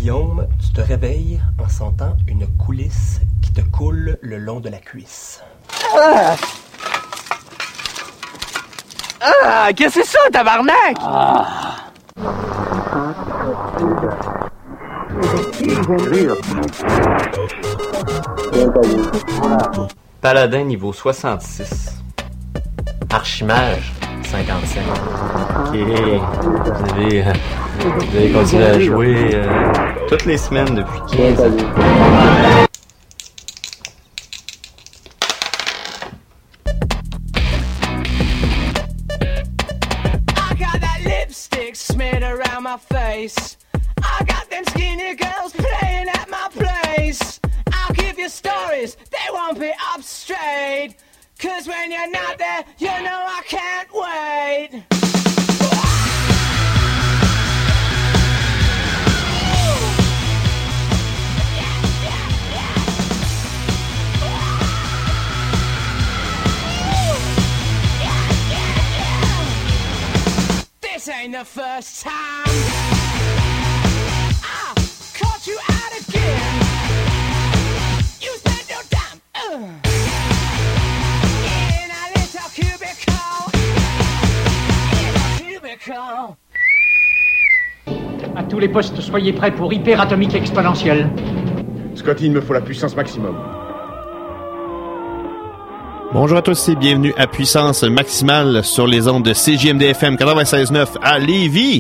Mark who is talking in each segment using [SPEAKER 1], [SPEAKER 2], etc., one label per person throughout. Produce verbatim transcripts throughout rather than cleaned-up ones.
[SPEAKER 1] Guillaume, tu te réveilles en sentant une coulisse qui te coule le long de la cuisse.
[SPEAKER 2] Ah! Ah! Qu'est-ce que c'est ça, tabarnak? Ah!
[SPEAKER 3] Paladin niveau soixante-six. Archimage cinquante-cinq. Ok. Vous avez, euh, vous avez continué à jouer euh, toutes les semaines depuis quinze ans.
[SPEAKER 4] I got that lipstick smeared around my face. I got them skinny girls playing at my place. I'll give you stories, they won't be up straight. Cause when you're not there, you know I can't wait. This ain't the first time I caught you out again. You spent your time uh, in a little cubicle. In a cubicle.
[SPEAKER 5] À tous les postes, soyez prêts pour hyperatomique exponentielle.
[SPEAKER 6] Scotty, il me faut la puissance maximum.
[SPEAKER 7] Bonjour à tous et bienvenue à Puissance Maximale sur les ondes de C J M D F M quatre-vingt-seize neuf à Lévis.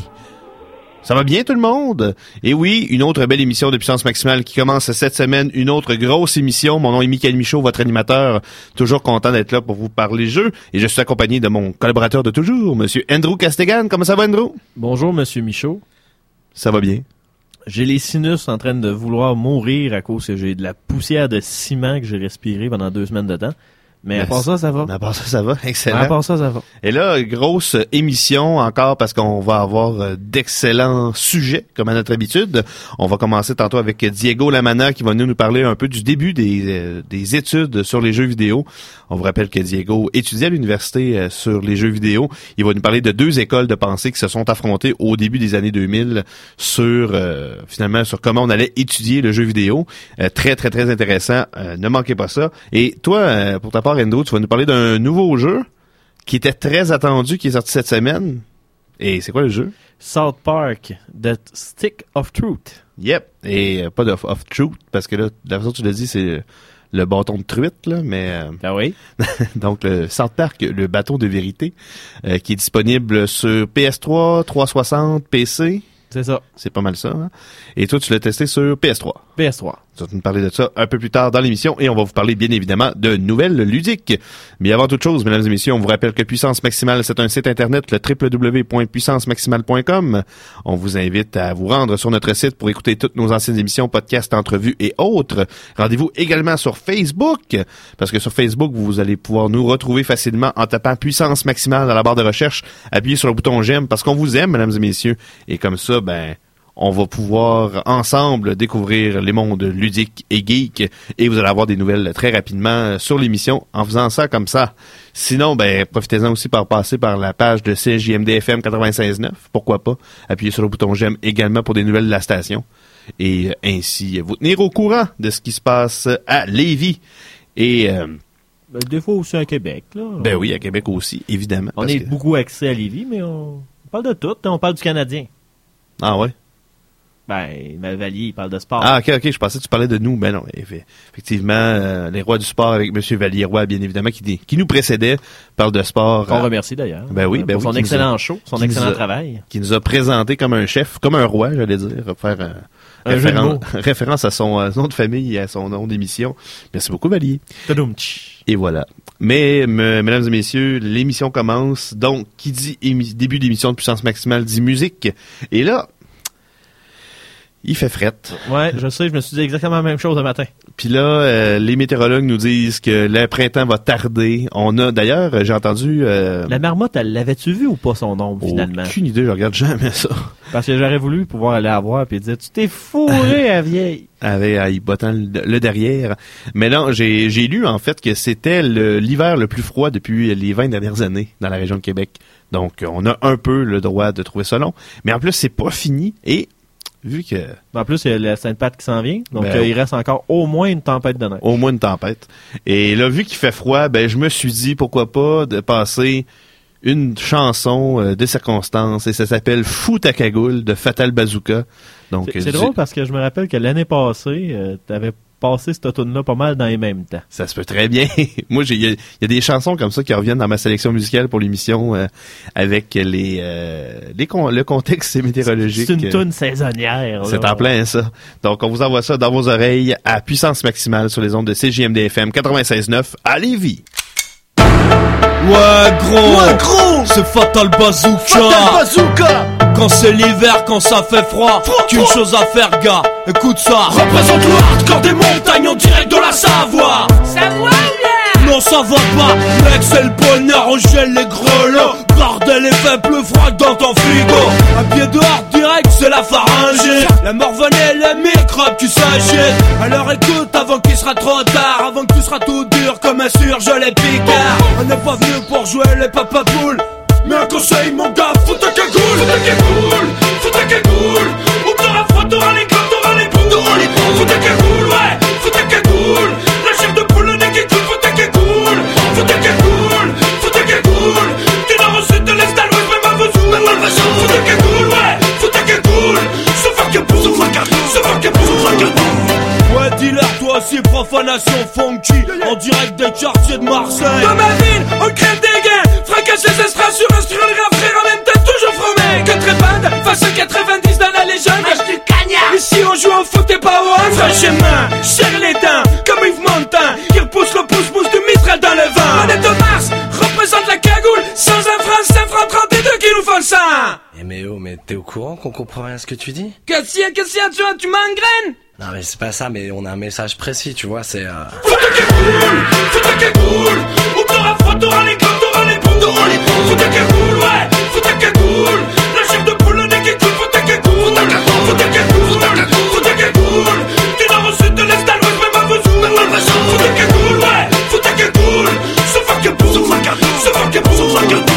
[SPEAKER 7] Ça va bien tout le monde? Et oui, une autre belle émission de Puissance Maximale qui commence cette semaine, une autre grosse émission. Mon nom est Michael Michaud, votre animateur. Toujours content d'être là pour vous parler jeux. Et je suis accompagné de mon collaborateur de toujours, Monsieur Andrew Castegan. Comment ça va, Andrew?
[SPEAKER 8] Bonjour, Monsieur Michaud.
[SPEAKER 7] Ça va bien?
[SPEAKER 8] J'ai les sinus en train de vouloir mourir à cause que j'ai de la poussière de ciment que j'ai respiré pendant deux semaines de temps. Mais à part ça, ça va.
[SPEAKER 7] À part ça, ça va. Excellent.
[SPEAKER 8] À part ça, ça va.
[SPEAKER 7] Et là, grosse émission encore parce qu'on va avoir d'excellents sujets, comme à notre habitude. On va commencer tantôt avec Diego Lamana qui va venir nous parler un peu du début des, euh, des études sur les jeux vidéo. On vous rappelle que Diego étudie à l'université euh, sur les jeux vidéo. Il va nous parler de deux écoles de pensée qui se sont affrontées au début des années deux mille sur, euh, finalement, sur comment on allait étudier le jeu vidéo. Euh, très, très, très intéressant. Euh, ne manquez pas ça. Et toi, euh, pour ta part, Endo, tu vas nous parler d'un nouveau jeu qui était très attendu, qui est sorti cette semaine. Et c'est quoi le jeu?
[SPEAKER 8] South Park, The Stick of Truth.
[SPEAKER 7] Yep. Et euh, pas de of truth, parce que là, de la façon dont tu l'as dit, c'est le bâton de truite, là, mais... Euh,
[SPEAKER 8] ah oui?
[SPEAKER 7] donc, le South Park, le bâton de vérité, euh, qui est disponible sur P S trois, trois cent soixante, P C.
[SPEAKER 8] C'est ça.
[SPEAKER 7] C'est pas mal ça. Hein? Et toi, tu l'as testé sur P S trois.
[SPEAKER 8] P S trois.
[SPEAKER 7] Tu vas nous parler de ça un peu plus tard dans l'émission et on va vous parler bien évidemment de nouvelles ludiques. Mais avant toute chose, mesdames et messieurs, on vous rappelle que Puissance Maximale, c'est un site internet, le w w w point puissance maximale point com. On vous invite à vous rendre sur notre site pour écouter toutes nos anciennes émissions, podcasts, entrevues et autres. Rendez-vous également sur Facebook, parce que sur Facebook, vous allez pouvoir nous retrouver facilement en tapant Puissance Maximale dans la barre de recherche. Appuyez sur le bouton j'aime parce qu'on vous aime, mesdames et messieurs. Et comme ça, ben... on va pouvoir ensemble découvrir les mondes ludiques et geeks et vous allez avoir des nouvelles très rapidement sur l'émission en faisant ça comme ça. Sinon, ben profitez-en aussi par passer par la page de C J M D F M quatre-vingt-seize neuf. Pourquoi pas? Appuyez sur le bouton j'aime également pour des nouvelles de la station et ainsi vous tenir au courant de ce qui se passe à Lévis. Et euh,
[SPEAKER 8] ben, des fois aussi à Québec, là.
[SPEAKER 7] Ben oui, à Québec aussi, évidemment.
[SPEAKER 8] On est
[SPEAKER 7] que...
[SPEAKER 8] beaucoup axé à Lévis, mais on, on parle de tout. On parle du Canadien.
[SPEAKER 7] Ah ouais?
[SPEAKER 8] Ben, Valier, il parle de sport.
[SPEAKER 7] Ah, ok, ok, je pensais que tu parlais de nous. Ben non, effectivement, euh, les rois du sport avec M. Vallier-Roy, bien évidemment, qui, qui nous précédait, parle de sport.
[SPEAKER 8] Qu'on
[SPEAKER 7] euh,
[SPEAKER 8] remercie d'ailleurs.
[SPEAKER 7] Ben oui, ben
[SPEAKER 8] pour
[SPEAKER 7] oui.
[SPEAKER 8] son excellent
[SPEAKER 7] a,
[SPEAKER 8] show, son excellent
[SPEAKER 7] a,
[SPEAKER 8] travail.
[SPEAKER 7] Qui nous a présenté comme un chef, comme un roi, j'allais dire, faire euh,
[SPEAKER 8] un
[SPEAKER 7] référence, référence à son euh, nom de famille et à son nom d'émission. Merci beaucoup, Vallier. Et voilà. Mais, me, mesdames et messieurs, l'émission commence. Donc, qui dit émi- début d'émission de Puissance Maximale dit musique. Et là, il fait frette.
[SPEAKER 8] Ouais, je sais, je me suis dit exactement la même chose le matin.
[SPEAKER 7] Puis là, euh, les météorologues nous disent que le printemps va tarder. On a, d'ailleurs, j'ai entendu... Euh,
[SPEAKER 8] la marmotte, elle l'avais-tu vu ou pas son ombre, finalement?
[SPEAKER 7] Aucune idée, je regarde jamais ça.
[SPEAKER 8] Parce que j'aurais voulu pouvoir aller la voir puis dire, tu t'es fourré à vieille.
[SPEAKER 7] Avec, en y bottant le, le derrière. Mais là, j'ai, j'ai lu, en fait, que c'était le, l'hiver le plus froid depuis les vingt dernières années dans la région de Québec. Donc, on a un peu le droit de trouver ça long. Mais en plus, c'est pas fini et... vu que...
[SPEAKER 8] En plus, il y a la Sainte-Pat qui s'en vient, donc
[SPEAKER 7] Ben,
[SPEAKER 8] euh, il reste encore au moins une tempête de neige.
[SPEAKER 7] Au moins une tempête. Et là, vu qu'il fait froid, ben je me suis dit, pourquoi pas, de passer une chanson euh, de circonstance, et ça s'appelle « Fous ta cagoule » de Fatal Bazooka. Donc,
[SPEAKER 8] C'est, c'est
[SPEAKER 7] euh,
[SPEAKER 8] drôle parce que je me rappelle que l'année passée, euh, t'avais passé cette automne-là pas mal dans les mêmes temps.
[SPEAKER 7] Ça se peut très bien. Moi, il y, y a des chansons comme ça qui reviennent dans ma sélection musicale pour l'émission euh, avec les, euh, les con- le contexte météorologique.
[SPEAKER 8] C'est une toune saisonnière.
[SPEAKER 7] C'est
[SPEAKER 8] là.
[SPEAKER 7] en plein ça. Donc, on vous envoie ça dans vos oreilles à puissance maximale sur les ondes de C J M D F M quatre-vingt-seize neuf à Lévis.
[SPEAKER 9] Ouais gros,
[SPEAKER 10] Ouais gros,
[SPEAKER 9] c'est Fatal Bazooka.
[SPEAKER 10] Fatal Bazooka.
[SPEAKER 9] Quand c'est l'hiver, quand ça fait froid,
[SPEAKER 10] Froid,
[SPEAKER 9] qu'une
[SPEAKER 10] froid.
[SPEAKER 9] chose à faire gars, écoute ça.
[SPEAKER 10] Représente le hardcore des montagnes en direct de la Savoie.
[SPEAKER 4] Savoie ou
[SPEAKER 9] Non ça va pas, mec c'est le bonheur, on gèle les grelots. Bordel et fait plus froid que dans ton frigo. Un pied dehors direct c'est la pharyngée. La morvonnée et les microbes qui s'agitent. Alors écoute avant qu'il sera trop tard, avant que tu seras tout dur comme un surgelé picard. On n'est pas venu pour jouer les papapoules, mais un conseil mon gars, fous ta cagoule.
[SPEAKER 10] Fous ta cagoule, fous ta cagoule. Ou t'auras froid, t'auras les glands, t'auras les boules. T'auras les boules. Fous ta cagoule, ouais, fous ta cagoule. La chair de poule, le nez qui coule, fous ta cagoule. Fous ta cagoule, fous ta cagoule. Du nord au sud, de l'est à l'ouest, même à Vesoul. Même à Vesoul. Fous ta cagoule, ouais, fous ta cagoule. Sauf un cabou, sauf un cabou, sauf un cabou, sauf un cabou.
[SPEAKER 9] Ouais dealer toi aussi profanation funky, en direct des quartiers de Marseille.
[SPEAKER 10] Dans ma ville, on crève des gains. Fracasse les estrades sur un structure, frère en même temps toujours fromé. Que trépade, façon quatre-vingt-dix dans la légende. Lâche du cagnard. Ici on joue au foot et pas au hand. Franchement, serre les dents, comme Yves Montand, qui repousse le pouce-pouce du mitrel dans le vent. Monnaie de Mars, représente la cagoule. Sans un franc, cinq francs trente-deux qui nous font le sang.
[SPEAKER 11] Eh mais oh, mais t'es au courant qu'on comprend rien à ce que tu dis?
[SPEAKER 10] Qu'est-ce qu'il y a, qu'est-ce qu'il y a, tu vois, tu m'engraines?
[SPEAKER 11] Non mais c'est pas ça, mais on a un message précis, tu vois, c'est... Euh...
[SPEAKER 10] Fous ta cagoule, fous ta cagoule. Ou t'auras froid, t'auras les glands, t'auras les boules. T'auras les boules. Fous ta cagoule, ouais, fous ta cagoule. La chair de poule, le nez qui coule, fous ta cagoule. Fous ta cagoule, fous ta cagoule, fous ta cagoule, fous ta cagoule. Du nord au sud, de l'est à l'ouest, même à Vesoul. Même à Vesoul. Fous ta cagoule, ouais, fous ta cagoule. Sauf un cabou, sauf un cabou, sauf un cabou, sauf un cabou.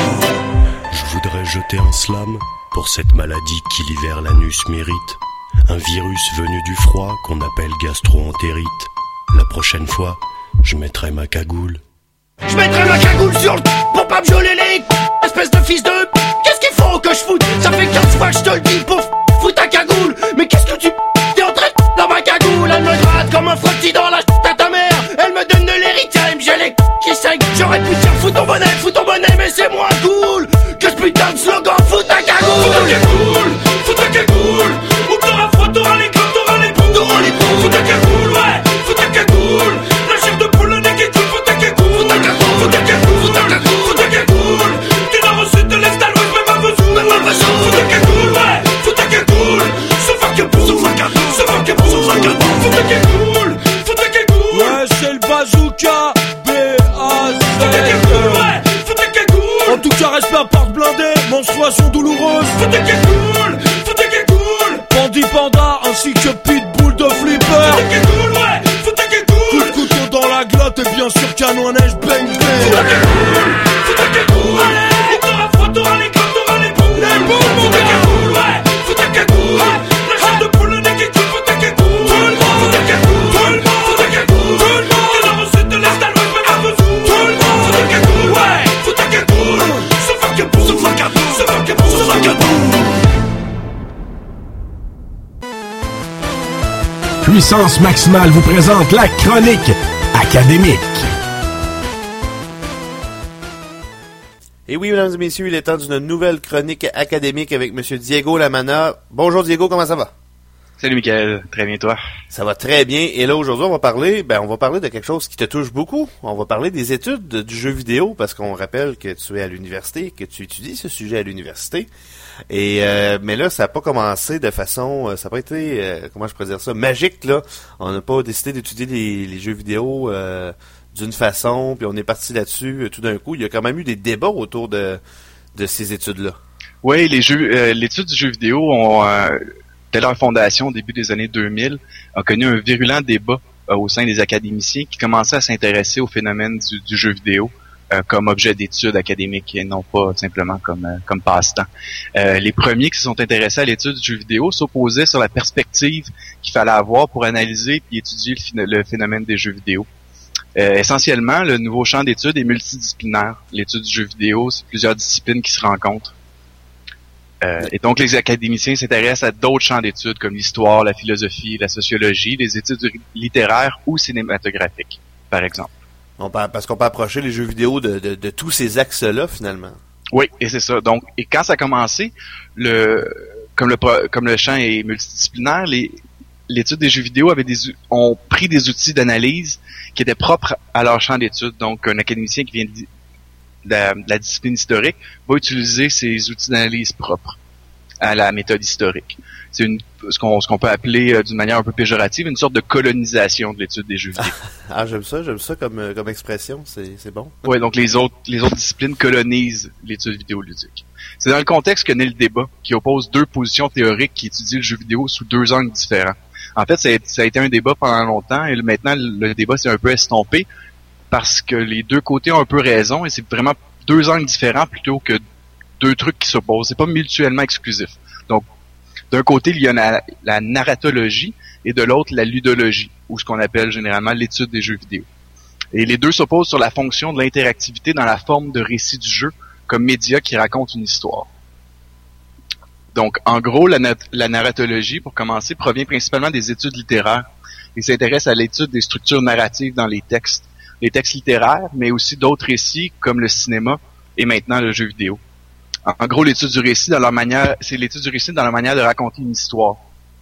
[SPEAKER 12] Je voudrais jeter un slam pour cette maladie qui l'hiver l'anus mérite. Un virus venu du froid qu'on appelle gastro-entérite. La prochaine fois, je mettrai ma cagoule.
[SPEAKER 10] Je mettrai ma cagoule sur le pour pas me geler les espèce de fils de... Qu'est-ce qu'il faut que je foute? Ça fait quinze fois que je te le dis pour fous ta cagoule. Mais qu'est-ce que tu... T'es en train de... dans ma cagoule. Elle me gratte comme un frottis dans la à ta mère. Elle me donne de l'héritage, elle me gèle les qui saignent. J'aurais pu dire fous ton bonnet, fous ton bonnet, mais c'est moins cool que ce putain de slogan fous ta cagoule. Fous ta cagoule, fous ta cagoule. Ou t'auras froid, t'auras les glands, t'auras les boules. T'auras les boules. Fous ta cagoule, ouais, fous ta cagoule. La chair de poule, le nez qui coule, fous ta cagoule. Fous ta cagoule, fous ta cagoule, fous ta cagoule, fous ta cagoule. Du nord au sud, de l'est à l'ouest, même à Vesoul. Même à Vesoul. Fous ta cagoule, ouais, fous ta cagoule. Sauf un cabou, sauf un cabou, sauf un cabou, sauf un cabou. Fous ta cagoule, fous ta cagoule.
[SPEAKER 9] Ouais c'est le bazooka, B A Z.
[SPEAKER 10] Fous ta cagoule, ouais, fous ta cagoule.
[SPEAKER 9] En tout cas respect à porte blindée, menstruation douloureuse.
[SPEAKER 10] Fous ta cagoule, fous ta cagoule.
[SPEAKER 9] Bandit panda ainsi que pitbull de flipper.
[SPEAKER 10] Fous ta cagoule, ouais, fous ta cagoule.
[SPEAKER 9] Coup de couteau dans la glotte et bien sûr canon à neige bang
[SPEAKER 10] Fous
[SPEAKER 9] bang.
[SPEAKER 10] ta cagoule, fous ta cagoule. Allez, t'auras froid, t'auras les glands, t'auras les boules. Les boules, fous ta cagoule, ouais, fous ta cagoule. La chair de poule, le nez qui coule, fous ta cagoule. Tout le monde, fous ta cagoule. Tout le monde, fous ta cagoule. Tout le monde, du nord au sud, de l'est à l'ouest, même à Vesoul. Tout le monde, fous ta cagoule, ouais, fous ta cagoule. Sauf un cabou, sauf un cabou, sauf un cabou, sauf un cabou.
[SPEAKER 13] Puissance Maximale vous présente la chronique académique.
[SPEAKER 7] Et oui, mesdames et messieurs, il est temps d'une nouvelle chronique académique avec Monsieur Diego Lamana. Bonjour Diego, comment ça va?
[SPEAKER 14] Salut Mickaël, très bien toi?
[SPEAKER 7] Ça va très bien. Et là, aujourd'hui, on va parler, ben, on va parler de quelque chose qui te touche beaucoup. On va parler des études de, du jeu vidéo, parce qu'on rappelle que tu es à l'université, que tu étudies ce sujet à l'université. Et euh, mais là, ça n'a pas commencé de façon, ça n'a pas été, euh, comment je pourrais dire ça, magique là. On n'a pas décidé d'étudier les, les jeux vidéo euh, d'une façon, puis on est parti là-dessus euh, tout d'un coup. Il y a quand même eu des débats autour de de ces études-là.
[SPEAKER 14] Oui, les jeux, euh, l'étude du jeu vidéo ont, euh, dès leur fondation au début des années deux mille, a connu un virulent débat euh, au sein des académiciens qui commençaient à s'intéresser au phénomène du, du jeu vidéo. euh, comme objet d'étude académique et non pas simplement comme euh, comme passe-temps. Euh, les premiers qui se sont intéressés à l'étude du jeu vidéo s'opposaient sur la perspective qu'il fallait avoir pour analyser et étudier le, phéno- le phénomène des jeux vidéo. Euh, essentiellement, le nouveau champ d'étude est multidisciplinaire. L'étude du jeu vidéo, c'est plusieurs disciplines qui se rencontrent. Euh, et donc, les académiciens s'intéressent à d'autres champs d'études comme l'histoire, la philosophie, la sociologie, les études littéraires ou cinématographiques, par exemple.
[SPEAKER 7] On peut, parce qu'on peut approcher les jeux vidéo de, de, de tous ces axes-là, finalement.
[SPEAKER 14] Oui, et c'est ça. Donc, et quand ça a commencé, le, comme le, comme le champ est multidisciplinaire, les, l'étude des jeux vidéo avait des, ont pris des outils d'analyse qui étaient propres à leur champ d'étude. Donc, un académicien qui vient de la, de la discipline historique va utiliser ces outils d'analyse propres à la méthode historique. C'est une, ce qu'on, ce qu'on peut appeler euh, d'une manière un peu péjorative, une sorte de colonisation de l'étude des jeux vidéo.
[SPEAKER 7] Ah, j'aime ça, j'aime ça comme, comme expression, c'est, c'est bon.
[SPEAKER 14] Oui, donc les autres, les autres disciplines colonisent l'étude vidéoludique. C'est dans le contexte que naît le débat, qui oppose deux positions théoriques qui étudient le jeu vidéo sous deux angles différents. En fait, ça a, ça a été un débat pendant longtemps, et maintenant, le débat s'est un peu estompé, parce que les deux côtés ont un peu raison, et c'est vraiment deux angles différents plutôt que deux trucs qui s'opposent. C'est pas mutuellement exclusif. Donc, d'un côté, il y a la, la narratologie, et de l'autre, la ludologie, ou ce qu'on appelle généralement l'étude des jeux vidéo. Et les deux s'opposent sur la fonction de l'interactivité dans la forme de récit du jeu, comme média qui raconte une histoire. Donc, en gros, la, nat- la narratologie, pour commencer, provient principalement des études littéraires et s'intéresse à l'étude des structures narratives dans les textes. Les textes littéraires, mais aussi d'autres récits, comme le cinéma et maintenant le jeu vidéo. En, en gros, l'étude du récit dans leur manière, c'est l'étude du récit dans la manière de raconter une histoire.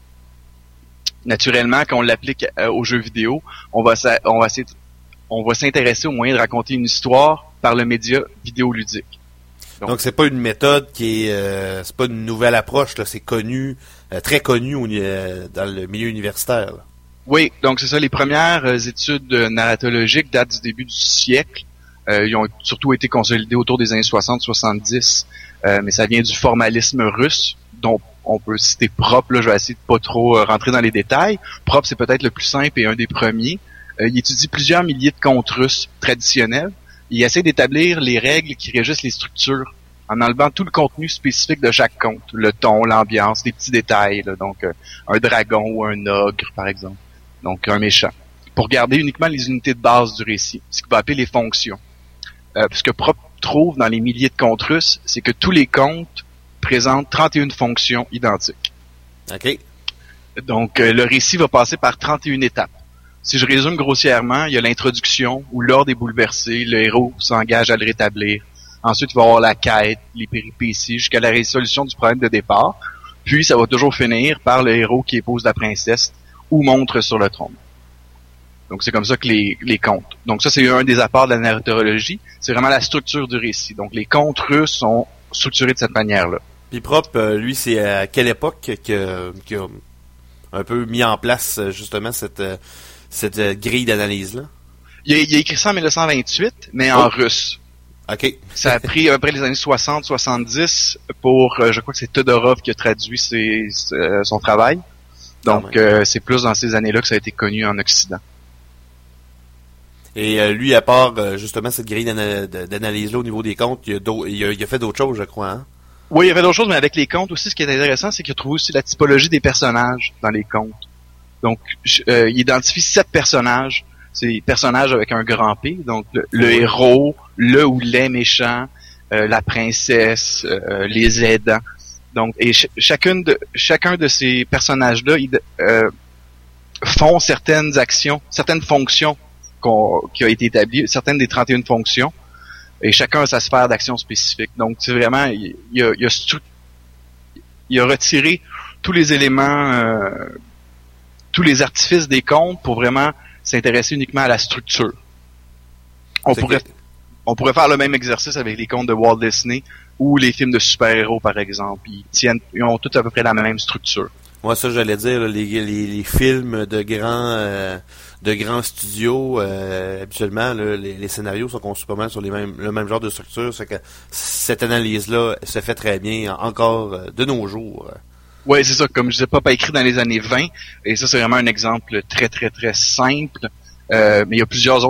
[SPEAKER 14] Naturellement, quand on l'applique euh, aux jeux vidéo, on va, s'a- on va, s'int- on va s'intéresser aux moyens de raconter une histoire par le média vidéoludique.
[SPEAKER 7] Donc, Donc c'est pas une méthode qui est, euh, c'est pas une nouvelle approche, là, c'est connu, euh, très connu au, euh, dans le milieu universitaire. Là.
[SPEAKER 14] Oui, donc c'est ça, les premières euh, études euh, narratologiques datent du début du siècle. Euh, ils ont surtout été consolidées autour des années soixante soixante-dix, euh, mais ça vient du formalisme russe, dont on peut citer Propp, là, je vais essayer de pas trop euh, rentrer dans les détails. Propp, c'est peut-être le plus simple et un des premiers. Euh, il étudie plusieurs milliers de contes russes traditionnels. Il essaie d'établir les règles qui régissent les structures en enlevant tout le contenu spécifique de chaque conte, le ton, l'ambiance, les petits détails, là, donc euh, un dragon ou un ogre, par exemple, donc un méchant, pour garder uniquement les unités de base du récit, ce qu'il va appeler les fonctions. Euh, ce que Propp trouve dans les milliers de contes russes, c'est que tous les contes présentent trente et une fonctions identiques.
[SPEAKER 7] OK.
[SPEAKER 14] Donc, euh, le récit va passer par trente et une étapes. Si je résume grossièrement, il y a l'introduction, où l'ordre est bouleversé, le héros s'engage à le rétablir. Ensuite, il va y avoir la quête, les péripéties, jusqu'à la résolution du problème de départ. Puis, ça va toujours finir par le héros qui épouse la princesse ou montre sur le trône. Donc, c'est comme ça que les, les contes. Donc, ça, c'est un des apports de la narratologie. C'est vraiment la structure du récit. Donc, les contes russes sont structurés de cette manière-là.
[SPEAKER 7] Puis Propp, euh, lui, c'est à quelle époque que, que a un peu mis en place justement cette, cette grille d'analyse-là?
[SPEAKER 14] Il a, il a écrit ça en dix-neuf cent vingt-huit, mais oh. en russe.
[SPEAKER 7] OK.
[SPEAKER 14] Ça a pris à peu près les années soixante soixante-dix pour, euh, je crois que c'est Todorov qui a traduit ses, euh, son travail. Donc, euh, c'est plus dans ces années-là que ça a été connu en Occident.
[SPEAKER 7] Et euh, lui, à part euh, justement cette grille d'ana- d'analyse-là au niveau des comptes, il a, il, a, il a fait d'autres choses, je crois, hein?
[SPEAKER 14] Oui, il y avait d'autres choses, mais avec les contes aussi, ce qui est intéressant, c'est qu'il a trouvé aussi la typologie des personnages dans les contes. Donc, euh, il identifie sept personnages. C'est des personnages avec un grand P, donc le, le oui. héros, le ou les méchants, euh, la princesse, euh, les aidants. Donc, et ch- chacune de, chacun de ces personnages-là, ils euh, font certaines actions, certaines fonctions qu'on, qui ont été établies, certaines des trente et une fonctions. Et chacun a sa sphère d'action spécifique. Donc, c'est vraiment, il, il, a, il, a, il a retiré tous les éléments, euh, tous les artifices des contes pour vraiment s'intéresser uniquement à la structure. On pourrait, que... on pourrait faire le même exercice avec les contes de Walt Disney ou les films de super-héros, par exemple. Ils tiennent, ils ont tous à peu près la même structure.
[SPEAKER 7] Moi, ça, j'allais dire, là, les, les, les films de grands, euh, de grands studios, euh, habituellement, là, les, les scénarios sont conçus pas mal sur les mêmes, le même genre de structure. C'est que cette analyse-là se fait très bien encore euh, de nos jours.
[SPEAKER 14] Oui, c'est ça. Comme je disais, Propp a écrit dans les années vingt, et ça, c'est vraiment un exemple très, très, très simple. Euh, mais il y a plusieurs autres nat-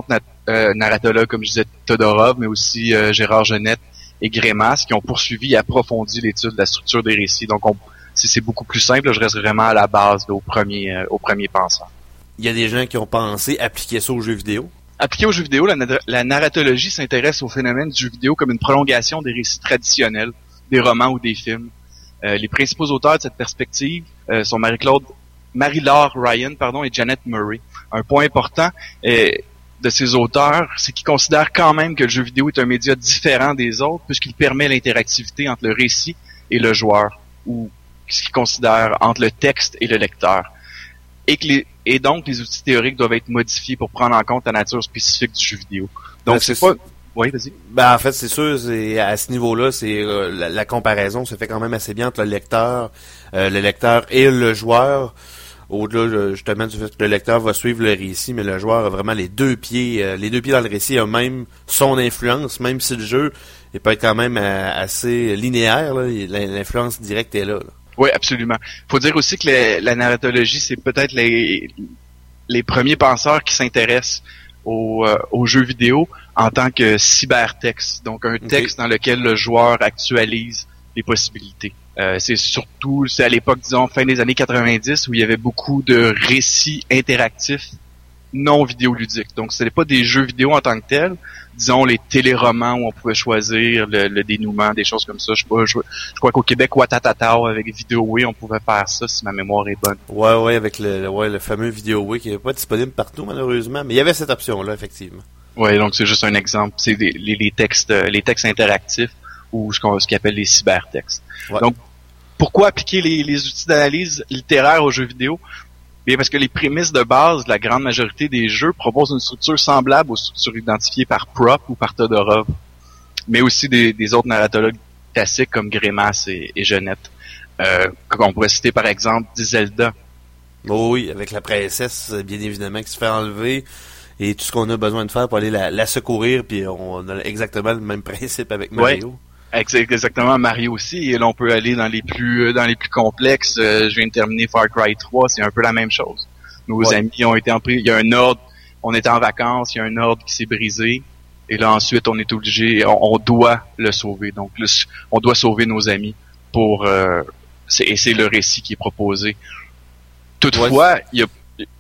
[SPEAKER 14] euh, narratologues, comme je disais, Todorov, mais aussi euh, Gérard Genette et Grémas, qui ont poursuivi et approfondi l'étude de la structure des récits. Donc, on, si c'est beaucoup plus simple, là, je reste vraiment à la base, là, au premier, euh, au premier penseur.
[SPEAKER 7] Il y a des gens qui ont pensé appliquer ça aux jeux vidéo.
[SPEAKER 14] Appliqué aux jeux vidéo, la, la narratologie s'intéresse au phénomène du jeu vidéo comme une prolongation des récits traditionnels, des romans ou des films. Euh, les principaux auteurs de cette perspective euh, sont Marie-Claude, Marie-Laure Ryan, pardon, et Janet Murray. Un point important euh, de ces auteurs, c'est qu'ils considèrent quand même que le jeu vidéo est un média différent des autres, puisqu'il permet l'interactivité entre le récit et le joueur, ou ce qu'ils considèrent entre le texte et le lecteur. Et que les, et donc, les outils théoriques doivent être modifiés pour prendre en compte la nature spécifique du jeu vidéo. Donc, ben, c'est, c'est pas... Oui, vas-y.
[SPEAKER 7] Ben, en fait, c'est sûr, c'est, à ce niveau-là, c'est euh, la, la comparaison se fait quand même assez bien entre le lecteur, euh, le lecteur et le joueur. Au-delà, justement, du fait que le lecteur va suivre le récit, mais le joueur a vraiment les deux pieds, euh, les deux pieds dans le récit, a même son influence, même si le jeu il peut être quand même euh, assez linéaire, là, l'influence directe est là, là.
[SPEAKER 14] Oui, absolument. Faut dire aussi que les, la narratologie, c'est peut-être les, les premiers penseurs qui s'intéressent aux, euh, aux jeux vidéo en tant que cybertexte. Donc, un texte okay. dans lequel le joueur actualise les possibilités. Euh, c'est surtout, c'est à l'époque, disons, fin des années quatre-vingt-dix, où il y avait beaucoup de récits interactifs non vidéoludiques. Donc, ce n'est pas des jeux vidéo en tant que tels, disons les téléromans où on pouvait choisir le, le dénouement, des choses comme ça. Je sais pas, je, je crois qu'au Québec, Watatatao, avec Vidéoway, on pouvait faire ça, si ma mémoire est bonne.
[SPEAKER 7] Ouais, ouais, avec le, le, ouais, le fameux Vidéoway qui n'est pas disponible partout, malheureusement, mais il y avait cette option-là, effectivement.
[SPEAKER 14] Ouais, donc c'est juste un exemple. C'est des, les, les textes, les textes interactifs, ou ce qu'on, ce qu'on appelle les cybertextes. Ouais. Donc, pourquoi appliquer les, les outils d'analyse littéraire aux jeux vidéo? Bien, parce que les prémices de base de la grande majorité des jeux proposent une structure semblable aux structures identifiées par Propp ou par Todorov, mais aussi des, des autres narratologues classiques comme Grémas et, et Genette. Euh, on pourrait citer par exemple Zelda.
[SPEAKER 7] Oh oui, avec la princesse, bien évidemment, qui se fait enlever, et tout ce qu'on a besoin de faire pour aller la, la secourir, puis on a exactement le même principe avec Mario.
[SPEAKER 14] Ouais. Exactement, Mario aussi. Et là, on peut aller dans les plus dans les plus complexes. Euh, je viens de terminer Far Cry trois, c'est un peu la même chose. Nos ouais. amis ont été en pris. Il y a un ordre. On était en vacances, il y a un ordre qui s'est brisé. Et là, ensuite, on est obligé, on, on doit le sauver. Donc, le, on doit sauver nos amis pour. Euh, c'est, et c'est le récit qui est proposé. Toutefois, ouais. il y a,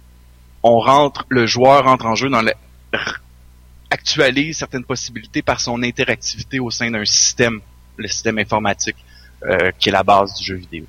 [SPEAKER 14] on rentre, le joueur rentre en jeu dans le actualise certaines possibilités par son interactivité au sein d'un système, le système informatique, euh, qui est la base du jeu vidéo.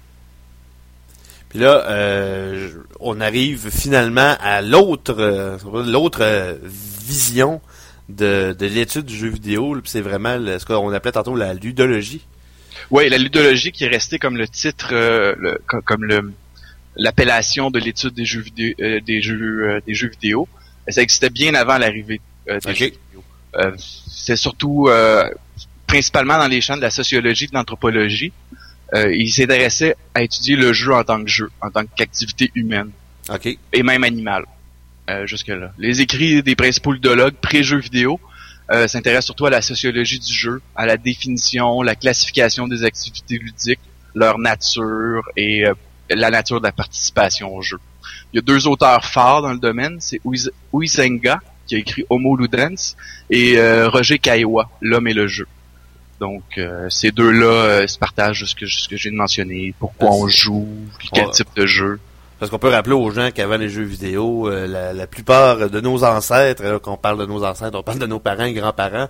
[SPEAKER 7] Puis là, euh, on arrive finalement à l'autre, euh, l'autre euh, vision de, de l'étude du jeu vidéo. Puis c'est vraiment le, ce qu'on appelait tantôt la ludologie.
[SPEAKER 14] Oui, la ludologie qui est restée comme le titre, euh, le, comme le l'appellation de l'étude des jeux vidéo, euh, des jeux, euh, des jeux vidéo. Ça existait bien avant l'arrivée Euh, des
[SPEAKER 7] okay.
[SPEAKER 14] jeux vidéo. Euh, c'est surtout euh, principalement dans les champs de la sociologie et de l'anthropologie. Euh, il s'intéressait à étudier le jeu en tant que jeu, en tant qu'activité humaine.
[SPEAKER 7] Okay.
[SPEAKER 14] Et même animale. Euh, jusque-là. Les écrits des principaux ludologues pré-jeux vidéo euh, s'intéressent surtout à la sociologie du jeu, à la définition, la classification des activités ludiques, leur nature et euh, la nature de la participation au jeu. Il y a deux auteurs phares dans le domaine, c'est Huizenga, qui a écrit Homo Ludens, et euh, Roger Caillois, L'homme et le jeu. Donc, euh, ces deux-là euh, se partagent ce que, ce que j'ai mentionné, pourquoi on joue, quel ouais. type de jeu.
[SPEAKER 7] Parce qu'on peut rappeler aux gens qu'avant les jeux vidéo, euh, la, la plupart de nos ancêtres, là, quand on parle de nos ancêtres, on parle de nos parents et grands-parents,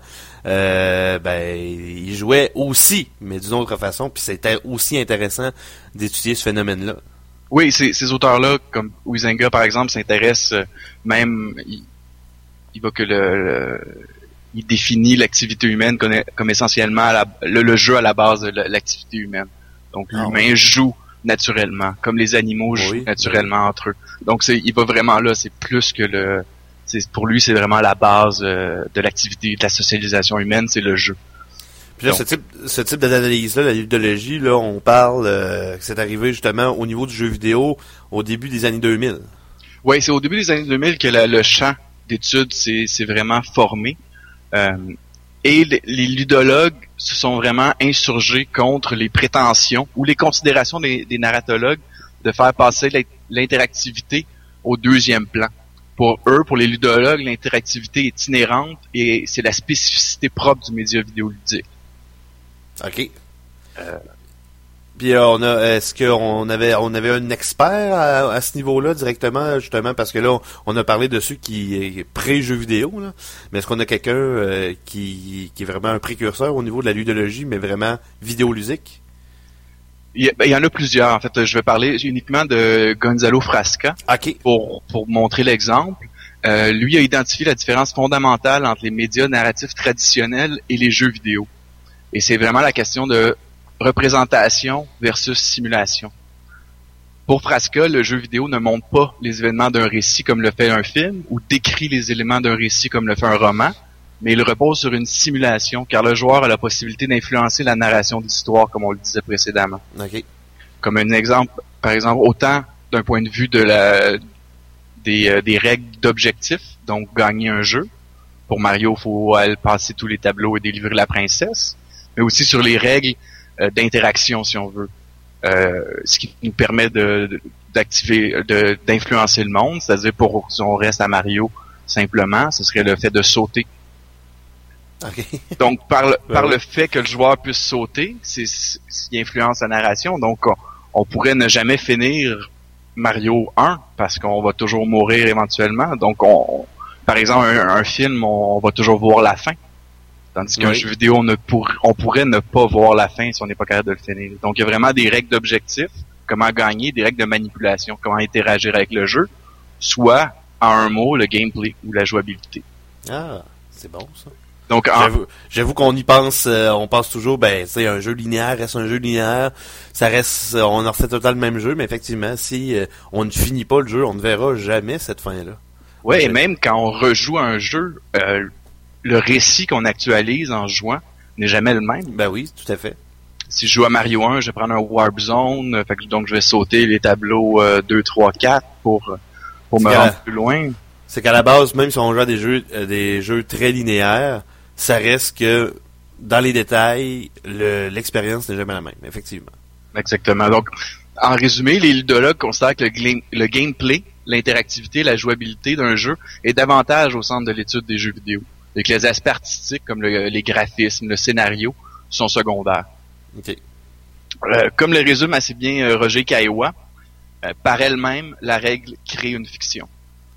[SPEAKER 7] euh, ben, ils jouaient aussi, mais d'une autre façon, puis c'était aussi intéressant d'étudier ce phénomène-là.
[SPEAKER 14] Oui, ces, ces auteurs-là, comme Huizenga par exemple, s'intéressent euh, même... Il, il va que le, le il définit l'activité humaine comme, comme essentiellement la, le, le jeu à la base de l'activité humaine. Donc ah, l'humain oui. joue naturellement, comme les animaux oui, jouent naturellement oui. entre eux. Donc c'est, il va vraiment là, c'est plus que le, c'est pour lui c'est vraiment la base euh, de l'activité, de la socialisation humaine, c'est le jeu.
[SPEAKER 7] Puis là, Donc, ce type, ce type d'analyse-là, la ludologie, là, on parle euh, que c'est arrivé justement au niveau du jeu vidéo au début des années deux mille.
[SPEAKER 14] Oui, c'est au début des années deux mille que la, le champ d'études s'est, s'est vraiment formé. Euh, et les, les ludologues se sont vraiment insurgés contre les prétentions ou les considérations des, des narratologues de faire passer l'interactivité au deuxième plan. Pour eux, pour les ludologues, l'interactivité est inhérente et c'est la spécificité propre du média vidéoludique.
[SPEAKER 7] OK. Euh... Puis euh, on a, est-ce qu'on avait, on avait un expert à, à ce niveau-là directement, justement, parce que là, on a parlé de ceux qui pré-jeux vidéo, là. Mais est-ce qu'on a quelqu'un euh, qui, qui est vraiment un précurseur au niveau de la ludologie, mais vraiment vidéoludique?
[SPEAKER 14] Il y, il y en a plusieurs. En fait, je vais parler uniquement de Gonzalo Frasca.
[SPEAKER 7] OK.
[SPEAKER 14] Pour pour montrer l'exemple. Euh, lui a identifié la différence fondamentale entre les médias narratifs traditionnels et les jeux vidéo. Et c'est vraiment la question de représentation versus simulation. Pour Frasca, le jeu vidéo ne montre pas les événements d'un récit comme le fait un film, ou décrit les éléments d'un récit comme le fait un roman, mais il repose sur une simulation, car le joueur a la possibilité d'influencer la narration de l'histoire, comme on le disait précédemment.
[SPEAKER 7] Okay.
[SPEAKER 14] Comme un exemple, par exemple, autant d'un point de vue de la des, euh, des règles d'objectif, donc gagner un jeu. Pour Mario, il faut aller passer tous les tableaux et délivrer la princesse, mais aussi sur les règles Euh, d'interaction, si on veut, euh, ce qui nous permet de, de d'activer, de d'influencer le monde. C'est-à-dire, pour si on reste à Mario simplement, ce serait le fait de sauter.
[SPEAKER 7] Okay.
[SPEAKER 14] Donc par le,
[SPEAKER 7] ben
[SPEAKER 14] par
[SPEAKER 7] oui.
[SPEAKER 14] le fait que le joueur puisse sauter, c'est ce qui influence la narration. Donc on, on pourrait ne jamais finir Mario un parce qu'on va toujours mourir éventuellement. Donc on, par exemple, un, un film, on, on va toujours voir la fin. Tandis qu'un
[SPEAKER 7] oui.
[SPEAKER 14] jeu vidéo, on, ne pour, on pourrait ne pas voir la fin si on n'est pas capable de le finir. Donc, il y a vraiment des règles d'objectif, comment gagner, des règles de manipulation, comment interagir avec le jeu, soit, en un mot, le gameplay ou la jouabilité.
[SPEAKER 7] Ah, c'est bon, ça.
[SPEAKER 14] Donc, en...
[SPEAKER 7] J'avoue, j'avoue qu'on y pense, euh, on pense toujours, ben, c'est un jeu linéaire reste un jeu linéaire, ça reste, on en refait tout le temps le même jeu, mais effectivement, si euh, on ne finit pas le jeu, on ne verra jamais cette fin-là.
[SPEAKER 14] Ouais, et même quand on rejoue un jeu, euh, le récit qu'on actualise en jouant n'est jamais le même.
[SPEAKER 7] Ben oui, tout à fait.
[SPEAKER 14] Si je joue à Mario un, je vais prendre un Warp Zone, fait que, donc je vais sauter les tableaux euh, deux, trois, quatre pour, pour me rendre plus loin.
[SPEAKER 7] C'est qu'à la base, même si on joue à des jeux, euh, des jeux très linéaires, ça reste que, dans les détails, le, l'expérience n'est jamais la même, effectivement.
[SPEAKER 14] Exactement. Donc, en résumé, les ludologues considèrent que le, gla- le gameplay, l'interactivité, la jouabilité d'un jeu est davantage au centre de l'étude des jeux vidéo. Et que les aspects artistiques, comme le, les graphismes, le scénario, sont secondaires.
[SPEAKER 7] Okay.
[SPEAKER 14] Euh, comme le résume assez bien euh, Roger Caillois, euh, par elle-même, la règle crée une fiction.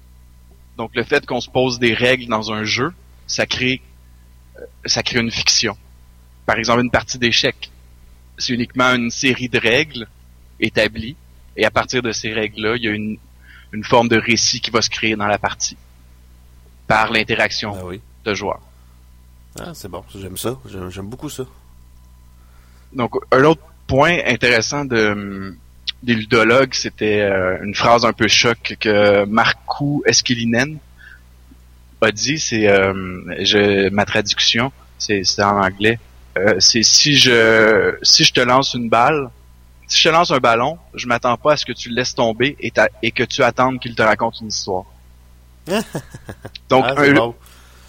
[SPEAKER 14] Donc le fait qu'on se pose des règles dans un jeu, ça crée, euh, ça crée une fiction. Par exemple, une partie d'échecs, c'est uniquement une série de règles établies, et à partir de ces règles-là, il y a une, une forme de récit qui va se créer dans la partie, par l'interaction.
[SPEAKER 7] Ah oui.
[SPEAKER 14] De joueurs.
[SPEAKER 7] Ah, c'est bon, j'aime ça, j'aime, j'aime beaucoup ça.
[SPEAKER 14] Donc, un autre point intéressant de, des ludologues, c'était euh, une phrase un peu choc que Markku Eskelinen a dit, c'est, euh, je, ma traduction, c'est, c'est en anglais, euh, c'est si je, si je te lance une balle, si je te lance un ballon, je m'attends pas à ce que tu le laisses tomber et, et que tu attendes qu'il te raconte une histoire. Donc,
[SPEAKER 7] ah,
[SPEAKER 14] un,
[SPEAKER 7] bon.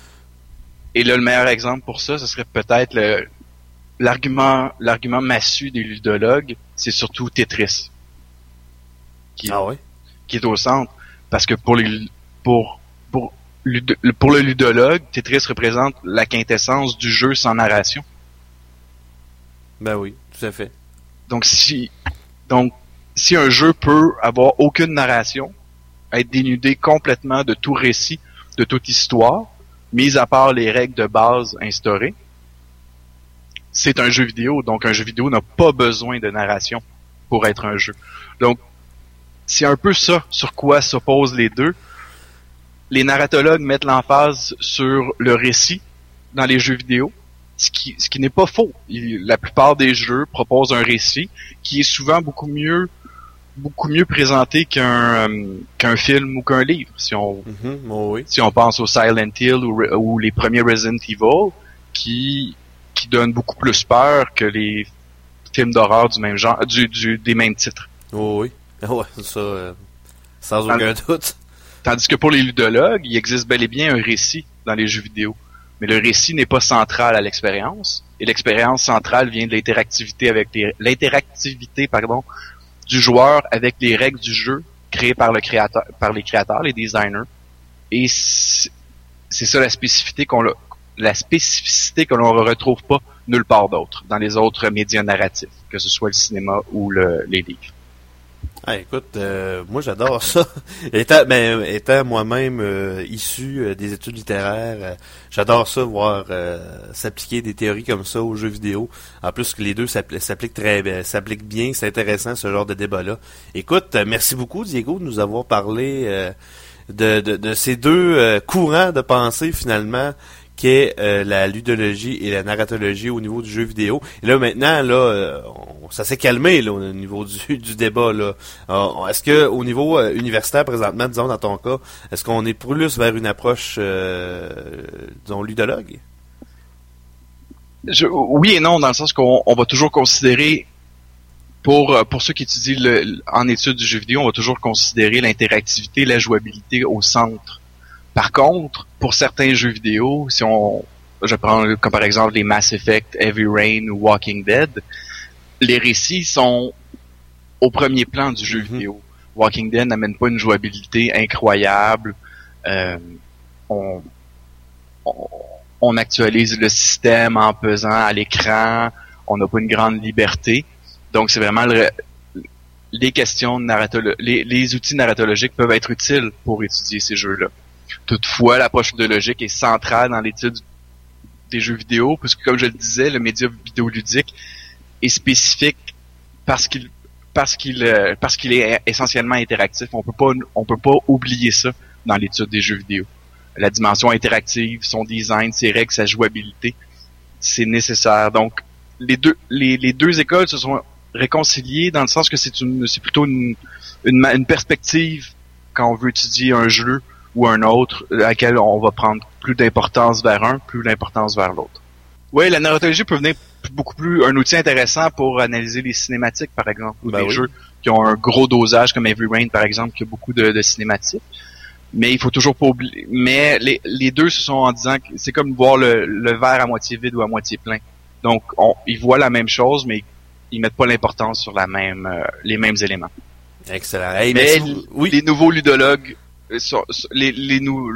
[SPEAKER 14] Et là, le meilleur exemple pour ça, ce serait peut-être le, l'argument, l'argument massu des ludologues, c'est surtout Tetris. Qui,
[SPEAKER 7] ah oui?
[SPEAKER 14] Qui est au centre. Parce que pour les, pour, pour, pour le ludologue, Tetris représente la quintessence du jeu sans narration.
[SPEAKER 7] Ben oui, tout à fait.
[SPEAKER 14] Donc si, donc, si un jeu peut avoir aucune narration, être dénudé complètement de tout récit, de toute histoire, mis à part les règles de base instaurées, c'est un jeu vidéo. Donc, un jeu vidéo n'a pas besoin de narration pour être un jeu. Donc, c'est un peu ça sur quoi s'opposent les deux. Les narratologues mettent l'emphase sur le récit dans les jeux vidéo, ce qui, ce qui n'est pas faux. Il, la plupart des jeux proposent un récit qui est souvent beaucoup mieux beaucoup mieux présenté qu'un euh, qu'un film ou qu'un livre. Si on
[SPEAKER 7] mm-hmm, oh oui.
[SPEAKER 14] si on pense au Silent Hill ou, ou les premiers Resident Evil, qui qui donnent beaucoup plus peur que les films d'horreur du même genre, du, du des mêmes titres.
[SPEAKER 7] Oh oui, ouais, ça euh, sans aucun
[SPEAKER 14] Tandis,
[SPEAKER 7] doute.
[SPEAKER 14] Tandis que pour les ludologues, il existe bel et bien un récit dans les jeux vidéo, mais le récit n'est pas central à l'expérience, et l'expérience centrale vient de l'interactivité avec les l'interactivité pardon du joueur avec les règles du jeu créées par le créateur, par les créateurs, les designers. Et c'est, c'est ça la spécificité qu'on l'a, la spécificité que l'on ne retrouve pas nulle part d'autre dans les autres médias narratifs, que ce soit le cinéma ou le, les livres.
[SPEAKER 7] Ah, écoute, euh, moi j'adore ça. étant, ben, étant moi-même euh, issu euh, des études littéraires, euh, j'adore ça, voir euh, s'appliquer des théories comme ça aux jeux vidéo. En plus que les deux s'appli- s'appliquent très, euh, s'appliquent bien, c'est intéressant ce genre de débat-là. Écoute, euh, merci beaucoup Diego de nous avoir parlé euh, de, de, de ces deux euh, courants de pensée finalement, qu'est euh, la ludologie et la narratologie au niveau du jeu vidéo. Et là maintenant, là, euh, on, ça s'est calmé là au niveau du, du débat là. Alors, est-ce que au niveau euh, universitaire présentement, disons dans ton cas, est-ce qu'on est plus vers une approche, euh, disons ludologue?
[SPEAKER 14] Je, oui et non, dans le sens qu'on on va toujours considérer, pour pour ceux qui étudient le, en études du jeu vidéo, on va toujours considérer l'interactivité, la jouabilité au centre. Par contre, pour certains jeux vidéo, si on, je prends comme par exemple les Mass Effect, Heavy Rain ou Walking Dead, les récits sont au premier plan du jeu mm-hmm. vidéo. Walking Dead n'amène pas une jouabilité incroyable. Euh, on, on, on actualise le système en pesant à l'écran. On n'a pas une grande liberté. Donc c'est vraiment le, les questions narratolo- les, les outils narratologiques peuvent être utiles pour étudier ces jeux-là. Toutefois, l'approche ludologique est centrale dans l'étude des jeux vidéo, puisque comme je le disais, le média vidéoludique est spécifique parce qu'il parce qu'il euh, parce qu'il est essentiellement interactif. On peut pas on peut pas oublier ça dans l'étude des jeux vidéo. La dimension interactive, son design, ses règles, sa jouabilité, c'est nécessaire. Donc les deux les, les deux écoles se sont réconciliées dans le sens que c'est une c'est plutôt une une, une perspective quand on veut étudier un jeu ou un autre, à laquelle on va prendre plus d'importance vers un, plus d'importance vers l'autre. Oui, la narratologie peut venir beaucoup plus un outil intéressant pour analyser les cinématiques, par exemple, ou
[SPEAKER 7] ben
[SPEAKER 14] des
[SPEAKER 7] oui.
[SPEAKER 14] jeux qui ont un gros dosage, comme Heavy Rain, par exemple, qui a beaucoup de, de cinématiques. Mais il faut toujours pas oublier. Mais les, les deux se sont en disant que c'est comme voir le, le verre à moitié vide ou à moitié plein. Donc, on, ils voient la même chose, mais ils mettent pas l'importance sur la même, euh, les mêmes éléments.
[SPEAKER 7] Excellent. Hey,
[SPEAKER 14] mais
[SPEAKER 7] merci. Oui.
[SPEAKER 14] Les nouveaux ludologues, sur, sur, les, les nou,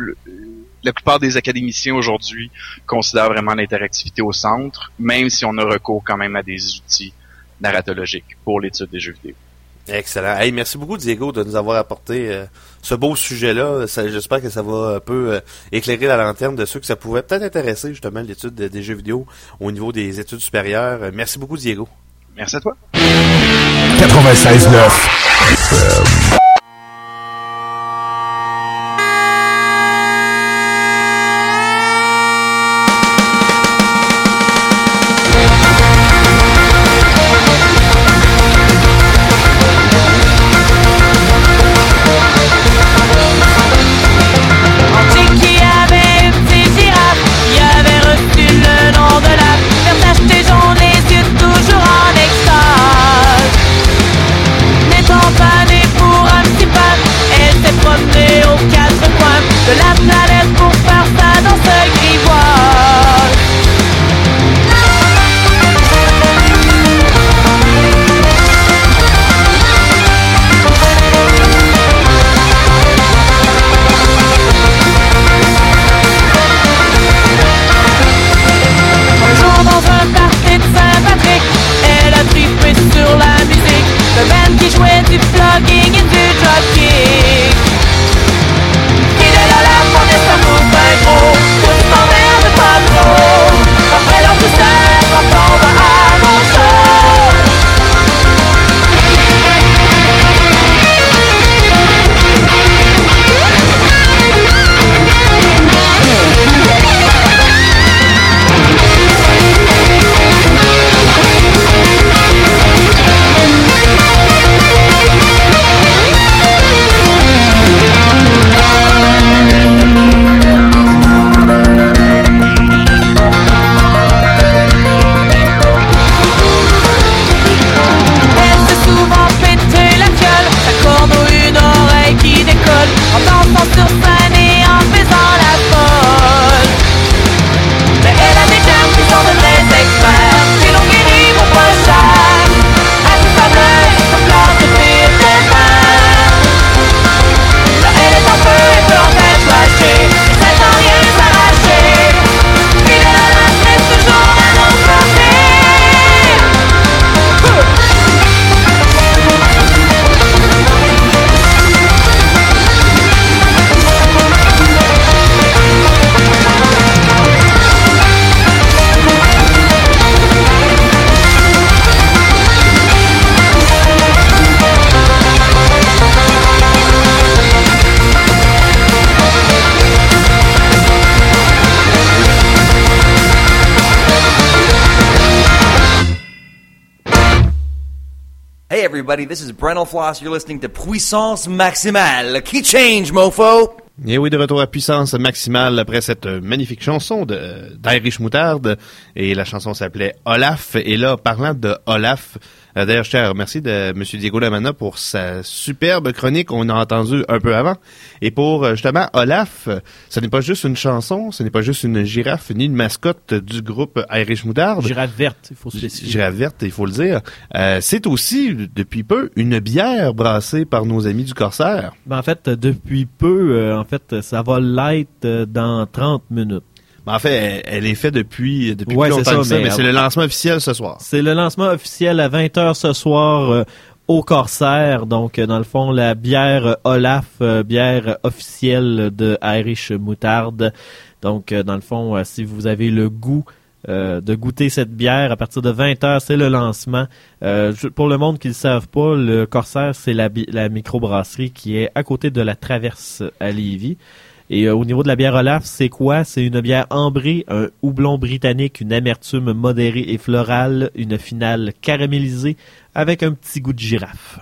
[SPEAKER 14] la plupart des académiciens aujourd'hui considèrent vraiment l'interactivité au centre, même si on a recours quand même à des outils narratologiques pour l'étude des jeux vidéo.
[SPEAKER 7] Excellent. Hey, merci beaucoup Diego de nous avoir apporté euh, ce beau sujet-là. Ça, j'espère que ça va un peu euh, éclairer la lanterne de ceux que ça pouvait peut-être intéresser justement l'étude de, des jeux vidéo au niveau des études supérieures. Euh, merci beaucoup Diego.
[SPEAKER 14] Merci à toi.
[SPEAKER 13] quatre-vingt-seize neuf
[SPEAKER 4] N'étant pas né pour
[SPEAKER 15] everybody. This is Brennel Floss. You're listening to Puissance Maximale. Key change, mofo!
[SPEAKER 7] Et oui, de retour à Puissance Maximale après cette magnifique chanson de d'Irish Moutarde. Et la chanson s'appelait Olaf. Et là, parlant de Olaf, euh, d'ailleurs, je tiens à remercier de M. Diego Lamana pour sa superbe chronique qu'on a entendue un peu avant. Et pour, justement, Olaf, ce n'est pas juste une chanson, ce n'est pas juste une girafe, ni une mascotte du groupe Irish Moutarde.
[SPEAKER 8] Girafe verte, il faut se spécifier.
[SPEAKER 7] Girafe verte, il faut le dire. Euh, c'est aussi, depuis peu, une bière brassée par nos amis du Corsaire.
[SPEAKER 8] Ben, en fait, depuis peu, euh, en fait, ça va l'être euh, dans trente minutes.
[SPEAKER 7] Ben, en fait, elle, elle est faite depuis, depuis
[SPEAKER 8] ouais,
[SPEAKER 7] plus longtemps
[SPEAKER 8] ça,
[SPEAKER 7] que ça, mais, mais
[SPEAKER 8] euh,
[SPEAKER 7] c'est le lancement officiel ce soir.
[SPEAKER 8] C'est le lancement officiel à vingt heures ce soir euh, au Corsaire. Donc, euh, dans le fond, la bière euh, Olaf, euh, bière officielle de Irish Moutarde. Donc, euh, dans le fond, euh, si vous avez le goût Euh, de goûter cette bière à partir de vingt heures, c'est le lancement. Euh, pour le monde qui ne le savent pas, le Corsaire, c'est la, bi- la microbrasserie qui est à côté de la Traverse à Lévis. Et euh, au niveau de la bière Olaf, c'est quoi? C'est une bière ambrée, un houblon britannique, une amertume modérée et florale, une finale caramélisée avec un petit goût de girafe.